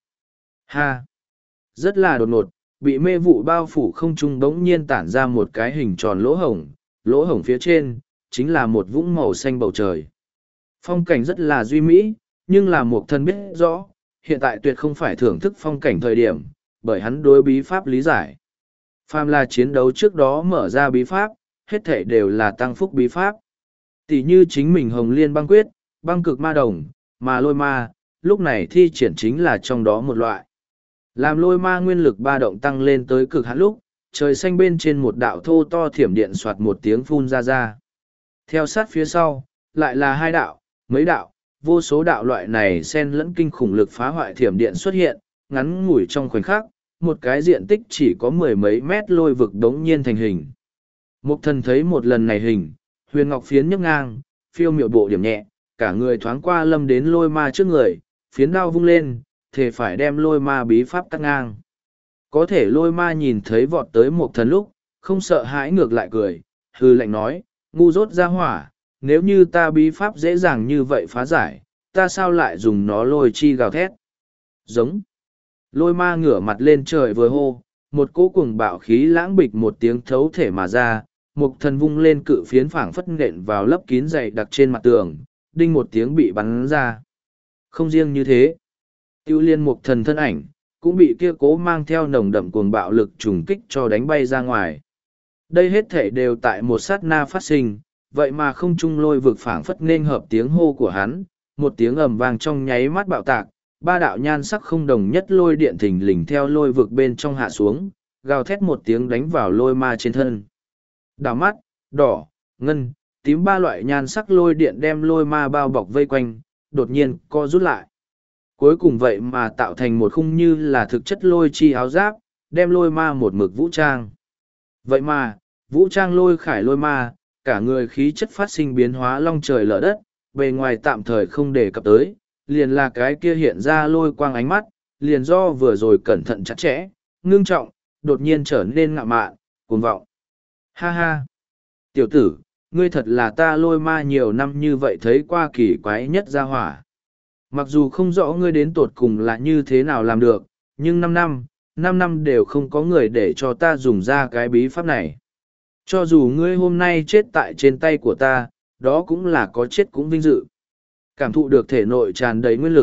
Ha! Rất là đột ngột, bị mê vụ bao phủ không trung bỗng nhiên tản ra một cái hình tròn lỗ hổng, lỗ hổng phía trên, chính là một vũng màu xanh bầu trời. Phong cảnh rất là duy mỹ, nhưng là một thân biết rõ, hiện tại tuyệt không phải thưởng thức phong cảnh thời điểm, bởi hắn đối bí pháp lý giải. Phàm là chiến đấu trước đó mở ra bí pháp, hết thể đều là tăng phúc bí pháp. Tỷ như chính mình hồng liên băng quyết, băng cực ma đồng, mà lôi ma, lúc này thi triển chính là trong đó một loại. Làm lôi ma nguyên lực ba động tăng lên tới cực hạn lúc, trời xanh bên trên một đạo thô to thiểm điện soạt một tiếng phun ra ra. Theo sát phía sau, lại là hai đạo, mấy đạo, vô số đạo loại này xen lẫn kinh khủng lực phá hoại thiểm điện xuất hiện, ngắn ngủi trong khoảnh khắc, một cái diện tích chỉ có mười mấy mét lôi vực đống nhiên thành hình. Mục thần thấy một lần này hình, huyền ngọc phiến nhấc ngang, phiêu miệu bộ điểm nhẹ, cả người thoáng qua lâm đến lôi ma trước người, phiến đao vung lên, thề phải đem lôi ma bí pháp cắt ngang. Có thể lôi ma nhìn thấy vọt tới một thần lúc, không sợ hãi ngược lại cười, hư lệnh nói, ngu dốt ra hỏa, nếu như ta bí pháp dễ dàng như vậy phá giải, ta sao lại dùng nó lôi chi gào thét. Giống. Lôi ma ngửa mặt lên trời vừa hô, một cỗ cuồng bạo khí lãng bịch một tiếng thấu thể mà ra, một thần vung lên cự phiến phảng phất nện vào lấp kín dày đặc trên mặt tường, đinh một tiếng bị bắn ra. Không riêng như thế, tiêu liên một thần thân ảnh, cũng bị kia cố mang theo nồng đậm cuồng bạo lực trùng kích cho đánh bay ra ngoài. Đây hết thể đều tại một sát na phát sinh, vậy mà không trung lôi vực phảng phất nên hợp tiếng hô của hắn, một tiếng ầm vang trong nháy mắt bạo tạc, ba đạo nhan sắc không đồng nhất lôi điện thình lình theo lôi vực bên trong hạ xuống, gào thét một tiếng đánh vào lôi ma trên thân. Đảo mắt, đỏ, ngân, tím ba loại nhan sắc lôi điện đem lôi ma bao bọc vây quanh, đột nhiên co rút lại. Cuối cùng vậy mà tạo thành một khung như là thực chất lôi chi áo giáp, đem lôi ma một mực vũ trang. Vậy mà, vũ trang lôi khải lôi ma, cả người khí chất phát sinh biến hóa long trời lở đất, bề ngoài tạm thời không đề cập tới, liền là cái kia hiện ra lôi quang ánh mắt, liền do vừa rồi cẩn thận chặt chẽ, ngưng trọng, đột nhiên trở nên ngạo mạn, cuồng vọng. Ha ha! Tiểu tử, ngươi thật là ta lôi ma nhiều năm như vậy thấy qua kỳ quái nhất gia hỏa. Mặc dù không rõ ngươi đến tột cùng là như thế nào làm được, nhưng năm năm, năm năm đều không có người để cho ta dùng ra cái bí pháp này. Cho dù ngươi hôm nay chết tại trên tay của ta, đó cũng là có chết cũng vinh dự. Cảm thụ được thể nội tràn đầy nguyên lực,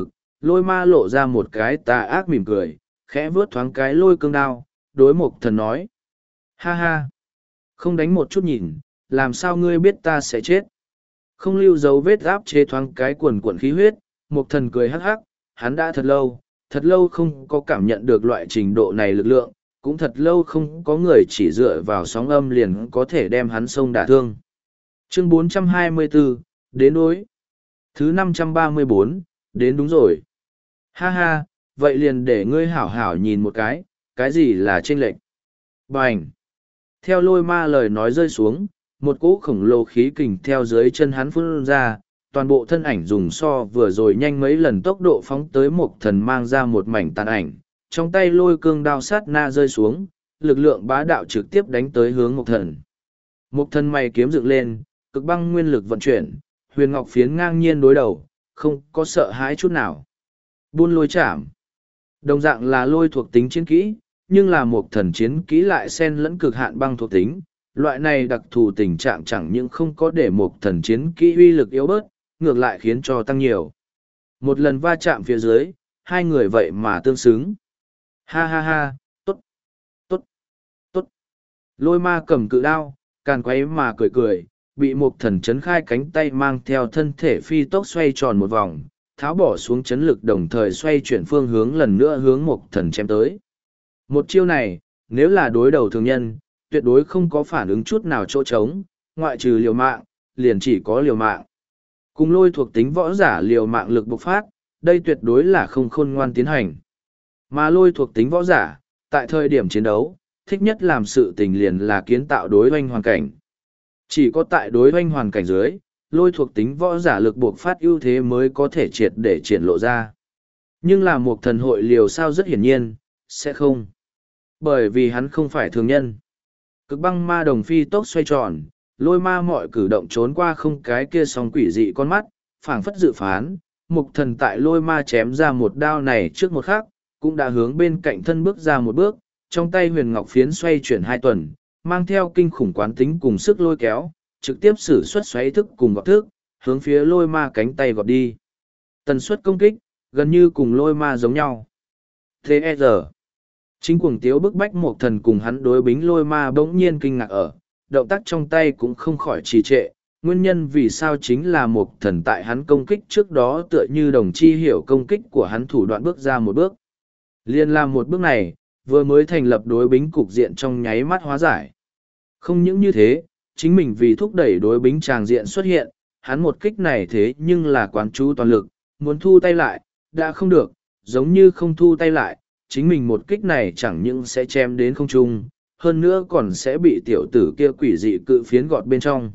Lôi ma lộ ra một cái tà ác mỉm cười, khẽ vướt thoáng cái lôi cương đao, đối mục thần nói. Ha ha! Không đánh một chút nhìn, làm sao ngươi biết ta sẽ chết? Không lưu dấu vết áp chế thoáng cái quần quần khí huyết, mục thần cười hắc hắc, hắn đã thật lâu, thật lâu không có cảm nhận được loại trình độ này lực lượng, cũng thật lâu không có người chỉ dựa vào sóng âm liền có thể đem hắn sông đả thương. Chương bốn trăm hai mươi bốn, đến đối. Thứ năm trăm ba mươi bốn, đến đúng rồi. Ha ha, vậy liền để ngươi hảo hảo nhìn một cái, cái gì là chênh lệch. Bành! Theo lôi ma lời nói rơi xuống, một cỗ khổng lồ khí kình theo dưới chân hắn phun ra, toàn bộ thân ảnh dùng so vừa rồi nhanh mấy lần tốc độ phóng tới một thần mang ra một mảnh tàn ảnh, trong tay lôi cương đao sát na rơi xuống, lực lượng bá đạo trực tiếp đánh tới hướng một thần. Một thần mày kiếm dựng lên, cực băng nguyên lực vận chuyển, huyền ngọc phiến ngang nhiên đối đầu, không có sợ hãi chút nào. Buôn lôi chạm. Đồng dạng là lôi thuộc tính chiến kỹ, nhưng là một thần chiến kỹ lại xen lẫn cực hạn băng thuộc tính. Loại này đặc thù tình trạng chẳng những không có để một thần chiến kỹ uy lực yếu bớt, ngược lại khiến cho tăng nhiều. Một lần va chạm phía dưới, hai người vậy mà tương xứng. Ha ha ha, tốt, tốt, tốt. Lôi ma cầm cự đao, càn quấy mà cười cười, bị một thần chấn khai cánh tay mang theo thân thể phi tốc xoay tròn một vòng, tháo bỏ xuống chấn lực đồng thời xoay chuyển phương hướng lần nữa hướng một thần chém tới. Một chiêu này, nếu là đối đầu thường nhân, tuyệt đối không có phản ứng chút nào chỗ trống, ngoại trừ liều mạng, liền chỉ có liều mạng. Cùng lôi thuộc tính võ giả liều mạng lực bộc phát, đây tuyệt đối là không khôn ngoan tiến hành. Mà lôi thuộc tính võ giả, tại thời điểm chiến đấu, thích nhất làm sự tình liền là kiến tạo đối oanh hoàn cảnh. Chỉ có tại đối oanh hoàn cảnh dưới, lôi thuộc tính võ giả lực bộc phát ưu thế mới có thể triệt để triển lộ ra. Nhưng là một thần hội liều sao rất hiển nhiên, sẽ không. Bởi vì hắn không phải thường nhân. Cực băng ma đồng phi tốc xoay tròn, lôi ma mọi cử động trốn qua không cái kia song quỷ dị con mắt, phảng phất dự phán, mục thần tại lôi ma chém ra một đao này trước một khắc, cũng đã hướng bên cạnh thân bước ra một bước, trong tay huyền ngọc phiến xoay chuyển hai tuần, mang theo kinh khủng quán tính cùng sức lôi kéo, trực tiếp sử xuất xoáy thức cùng gọt thức, hướng phía lôi ma cánh tay gọt đi. Tần suất công kích, gần như cùng lôi ma giống nhau. Thế e giờ, chính cuồng tiếu bức bách một thần cùng hắn đối bính lôi ma bỗng nhiên kinh ngạc ở, động tác trong tay cũng không khỏi trì trệ, nguyên nhân vì sao chính là một thần tại hắn công kích trước đó tựa như đồng chi hiểu công kích của hắn thủ đoạn bước ra một bước. Liên làm một bước này, vừa mới thành lập đối bính cục diện trong nháy mắt hóa giải. Không những như thế, chính mình vì thúc đẩy đối bính tràng diện xuất hiện, hắn một kích này thế nhưng là quán chú toàn lực, muốn thu tay lại, đã không được, giống như không thu tay lại, chính mình một kích này chẳng những sẽ chém đến không trung, hơn nữa còn sẽ bị tiểu tử kia quỷ dị cự phiến gọt bên trong.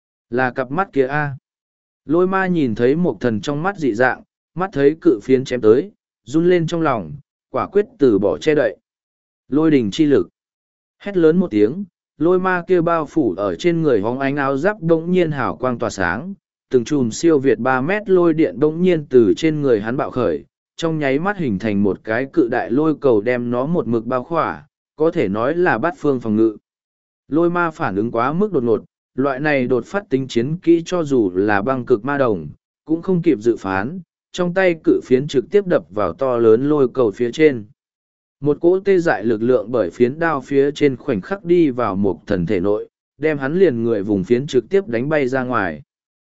Là cặp mắt kia a. Lôi ma nhìn thấy một thần trong mắt dị dạng, mắt thấy cự phiến chém tới, run lên trong lòng, quả quyết từ bỏ che đậy. Lôi đình chi lực. Hét lớn một tiếng, lôi ma kia bao phủ ở trên người hóng ánh áo giáp bỗng nhiên hào quang tỏa sáng, từng chùm siêu việt ba mét lôi điện bỗng nhiên từ trên người hắn bạo khởi, trong nháy mắt hình thành một cái cự đại lôi cầu đem nó một mực bao khỏa, có thể nói là bát phương phòng ngự. Lôi ma phản ứng quá mức đột ngột, loại này đột phát tính chiến kỹ cho dù là băng cực ma đồng, cũng không kịp dự phán, trong tay cự phiến trực tiếp đập vào to lớn lôi cầu phía trên. Một cỗ tê dại lực lượng bởi phiến đao phía trên khoảnh khắc đi vào một thần thể nội, đem hắn liền người vùng phiến trực tiếp đánh bay ra ngoài.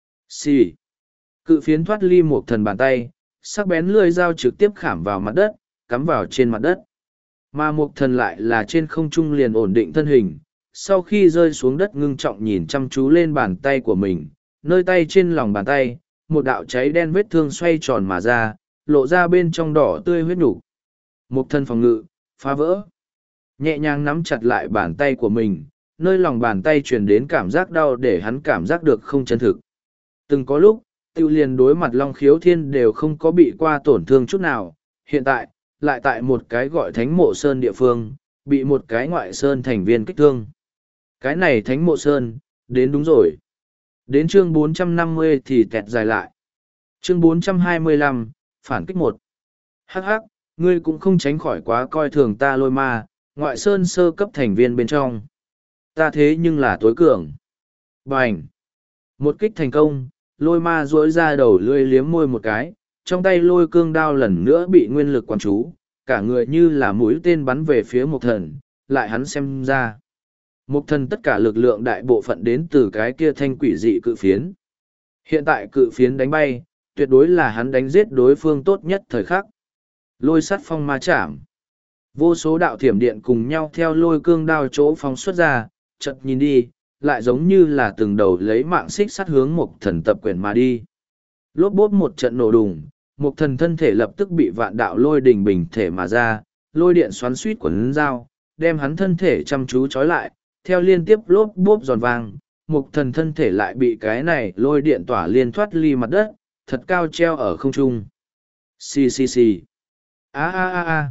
Xì. Cự phiến thoát ly một thần bàn tay, sắc bén lưỡi dao trực tiếp khảm vào mặt đất, cắm vào trên mặt đất. Mà một thần lại là trên không trung liền ổn định thân hình, sau khi rơi xuống đất ngưng trọng nhìn chăm chú lên bàn tay của mình, nơi tay trên lòng bàn tay, một đạo cháy đen vết thương xoay tròn mà ra, lộ ra bên trong đỏ tươi huyết nhục. Một thân phòng ngự, phá vỡ. Nhẹ nhàng nắm chặt lại bàn tay của mình, nơi lòng bàn tay truyền đến cảm giác đau để hắn cảm giác được không chân thực. Từng có lúc, tiêu liền đối mặt Long Khiếu Thiên đều không có bị qua tổn thương chút nào, hiện tại, lại tại một cái gọi Thánh Mộ Sơn địa phương, bị một cái ngoại sơn thành viên kích thương. Cái này Thánh Mộ Sơn, đến đúng rồi. Đến chương bốn trăm năm mươi thì tẹt dài lại. Chương bốn trăm hai mươi lăm, phản kích một. Hắc hắc, ngươi cũng không tránh khỏi quá coi thường ta lôi ma, ngoại sơn sơ cấp thành viên bên trong. Ta thế nhưng là tối cường. Bành. Một kích thành công, lôi ma duỗi ra đầu lưỡi liếm môi một cái, trong tay lôi cương đao lần nữa bị nguyên lực quán chú, cả người như là mũi tên bắn về phía Mộc Thần, lại hắn xem ra. Mộc Thần tất cả lực lượng đại bộ phận đến từ cái kia thanh quỷ dị cự phiến. Hiện tại cự phiến đánh bay, tuyệt đối là hắn đánh giết đối phương tốt nhất thời khắc. Lôi sắt phong ma chạm. Vô số đạo thiểm điện cùng nhau theo lôi cương đao chỗ phóng xuất ra, chợt nhìn đi, lại giống như là từng đầu lấy mạng xích sắt hướng Mộc Thần tập quyển mà đi. Lốp bốp một trận nổ đùng, Mộc Thần thân thể lập tức bị vạn đạo lôi đình bình thể mà ra, lôi điện xoắn suýt quấn dao, đem hắn thân thể chăm chú trói lại, theo liên tiếp lốp bốp giòn vang, Mộc Thần thân thể lại bị cái này lôi điện tỏa liên thoát ly mặt đất, thật cao treo ở không trung. Xì xì xì. A a a a.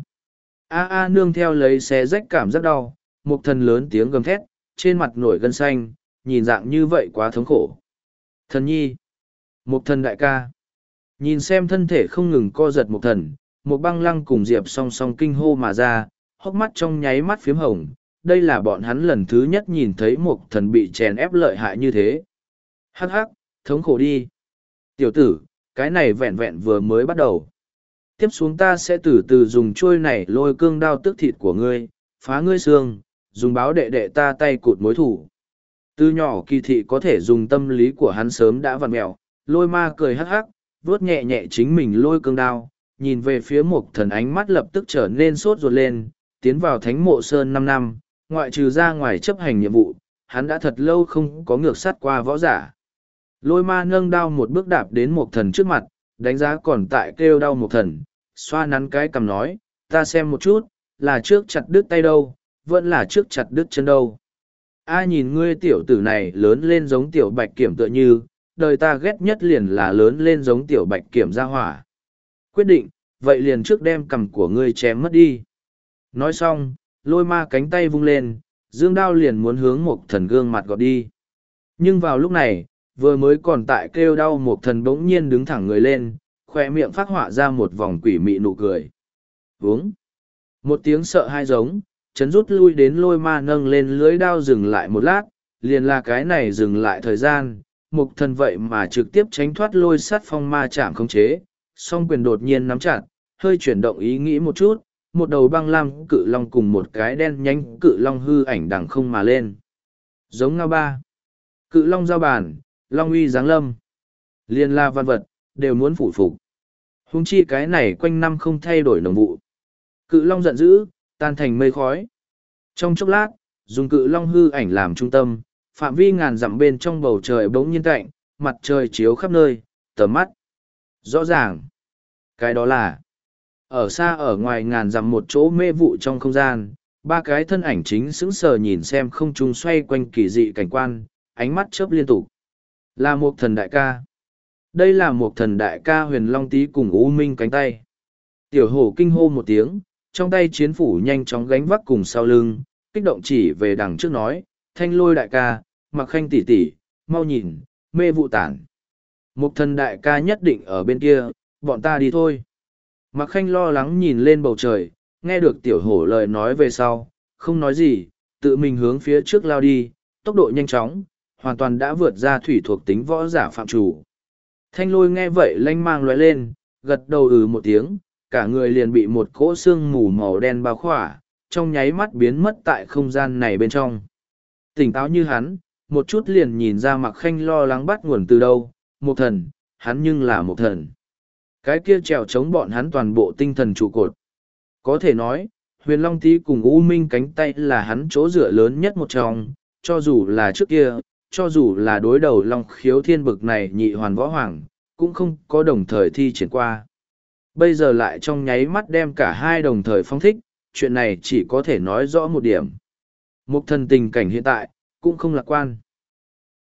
A a nương theo lấy xé rách cảm giác đau, Mộc Thần lớn tiếng gầm thét, trên mặt nổi gân xanh, nhìn dạng như vậy quá thống khổ. Thần nhi. Mộc Thần đại ca. Nhìn xem thân thể không ngừng co giật Mộc Thần, một băng lăng cùng Diệp song song kinh hô mà ra, hốc mắt trong nháy mắt phiếm hồng. Đây là bọn hắn lần thứ nhất nhìn thấy Mộc Thần bị chèn ép lợi hại như thế. Hắc hắc, thống khổ đi. Tiểu tử, cái này vẹn vẹn vừa mới bắt đầu. Tiếp xuống ta sẽ từ từ dùng trôi này lôi cương đao tước thịt của ngươi, phá ngươi xương, dùng báo đệ đệ ta tay cụt mối thủ. Từ nhỏ kỳ thị có thể dùng tâm lý của hắn sớm đã vặn mẹo, lôi ma cười hắc hắc, vuốt nhẹ nhẹ chính mình lôi cương đao, nhìn về phía Mộc Thần ánh mắt lập tức trở nên sốt ruột lên, tiến vào thánh mộ sơn năm năm, ngoại trừ ra ngoài chấp hành nhiệm vụ, hắn đã thật lâu không có ngược sát qua võ giả. Lôi ma nâng đao một bước đạp đến Mộc Thần trước mặt, đánh giá còn tại kêu đau Mộc Thần, xoa nắn cái cằm nói, ta xem một chút, là trước chặt đứt tay đâu, vẫn là trước chặt đứt chân đâu. A nhìn ngươi tiểu tử này lớn lên giống tiểu bạch kiểm tựa như, đời ta ghét nhất liền là lớn lên giống tiểu bạch kiểm ra hỏa. Quyết định, vậy liền trước đem cằm của ngươi chém mất đi. Nói xong, lôi ma cánh tay vung lên, dương đao liền muốn hướng Mộc Thần gương mặt gọt đi. Nhưng vào lúc này, vừa mới còn tại kêu đau Mộc Thần bỗng nhiên đứng thẳng người lên, khoe miệng phát họa ra một vòng quỷ mị nụ cười. Vướng. Một tiếng sợ hai giống, chấn rút lui đến lôi ma nâng lên lưới đao dừng lại một lát, liền là cái này dừng lại thời gian, Mộc Thần vậy mà trực tiếp tránh thoát lôi sắt phong ma chạm khống chế, song quyền đột nhiên nắm chặt, hơi chuyển động ý nghĩ một chút, một đầu băng lam cự long cùng một cái đen nhánh cự long hư ảnh đằng không mà lên. Giống ngao ba. Cự long giao bản, long uy giáng lâm. Liên la văn vật, đều muốn phủ phục. Húng chi cái này quanh năm không thay đổi nồng vụ. Cự long giận dữ, tan thành mây khói. Trong chốc lát, dùng cự long hư ảnh làm trung tâm, phạm vi ngàn dặm bên trong bầu trời bỗng nhiên cạnh, mặt trời chiếu khắp nơi, tầm mắt. Rõ ràng. Cái đó là, ở xa ở ngoài ngàn dặm một chỗ mê vụ trong không gian, ba cái thân ảnh chính sững sờ nhìn xem không trung xoay quanh kỳ dị cảnh quan, ánh mắt chớp liên tục. Là một thần đại ca. Đây là một thần đại ca Huyền Long Tý cùng U Minh cánh tay. Tiểu hổ kinh hô một tiếng, trong tay chiến phủ nhanh chóng gánh vác cùng sau lưng, kích động chỉ về đằng trước nói, thanh lôi đại ca, mặc khanh tỷ tỷ, mau nhìn, mê vụ tản. Một thần đại ca nhất định ở bên kia, bọn ta đi thôi. Mặc khanh lo lắng nhìn lên bầu trời, nghe được tiểu hổ lời nói về sau, không nói gì, tự mình hướng phía trước lao đi, tốc độ nhanh chóng, hoàn toàn đã vượt ra thủy thuộc tính võ giả phạm chủ. Thanh lôi nghe vậy lanh mang lóe lên, gật đầu ừ một tiếng, cả người liền bị một cỗ xương mù màu đen bao khỏa, trong nháy mắt biến mất tại không gian này bên trong. Tỉnh táo như hắn, một chút liền nhìn ra Mặc Khanh lo lắng bắt nguồn từ đâu, một thần, hắn nhưng là một thần. Cái kia trèo chống bọn hắn toàn bộ tinh thần trụ cột. Có thể nói, Huyền Long Tý cùng U Minh cánh tay là hắn chỗ dựa lớn nhất một trong, cho dù là trước kia, cho dù là đối đầu Long Khiếu Thiên bực này nhị hoàn võ hoàng, cũng không có đồng thời thi triển qua. Bây giờ lại trong nháy mắt đem cả hai đồng thời phong thích, chuyện này chỉ có thể nói rõ một điểm. Một thần tình cảnh hiện tại, cũng không lạc quan.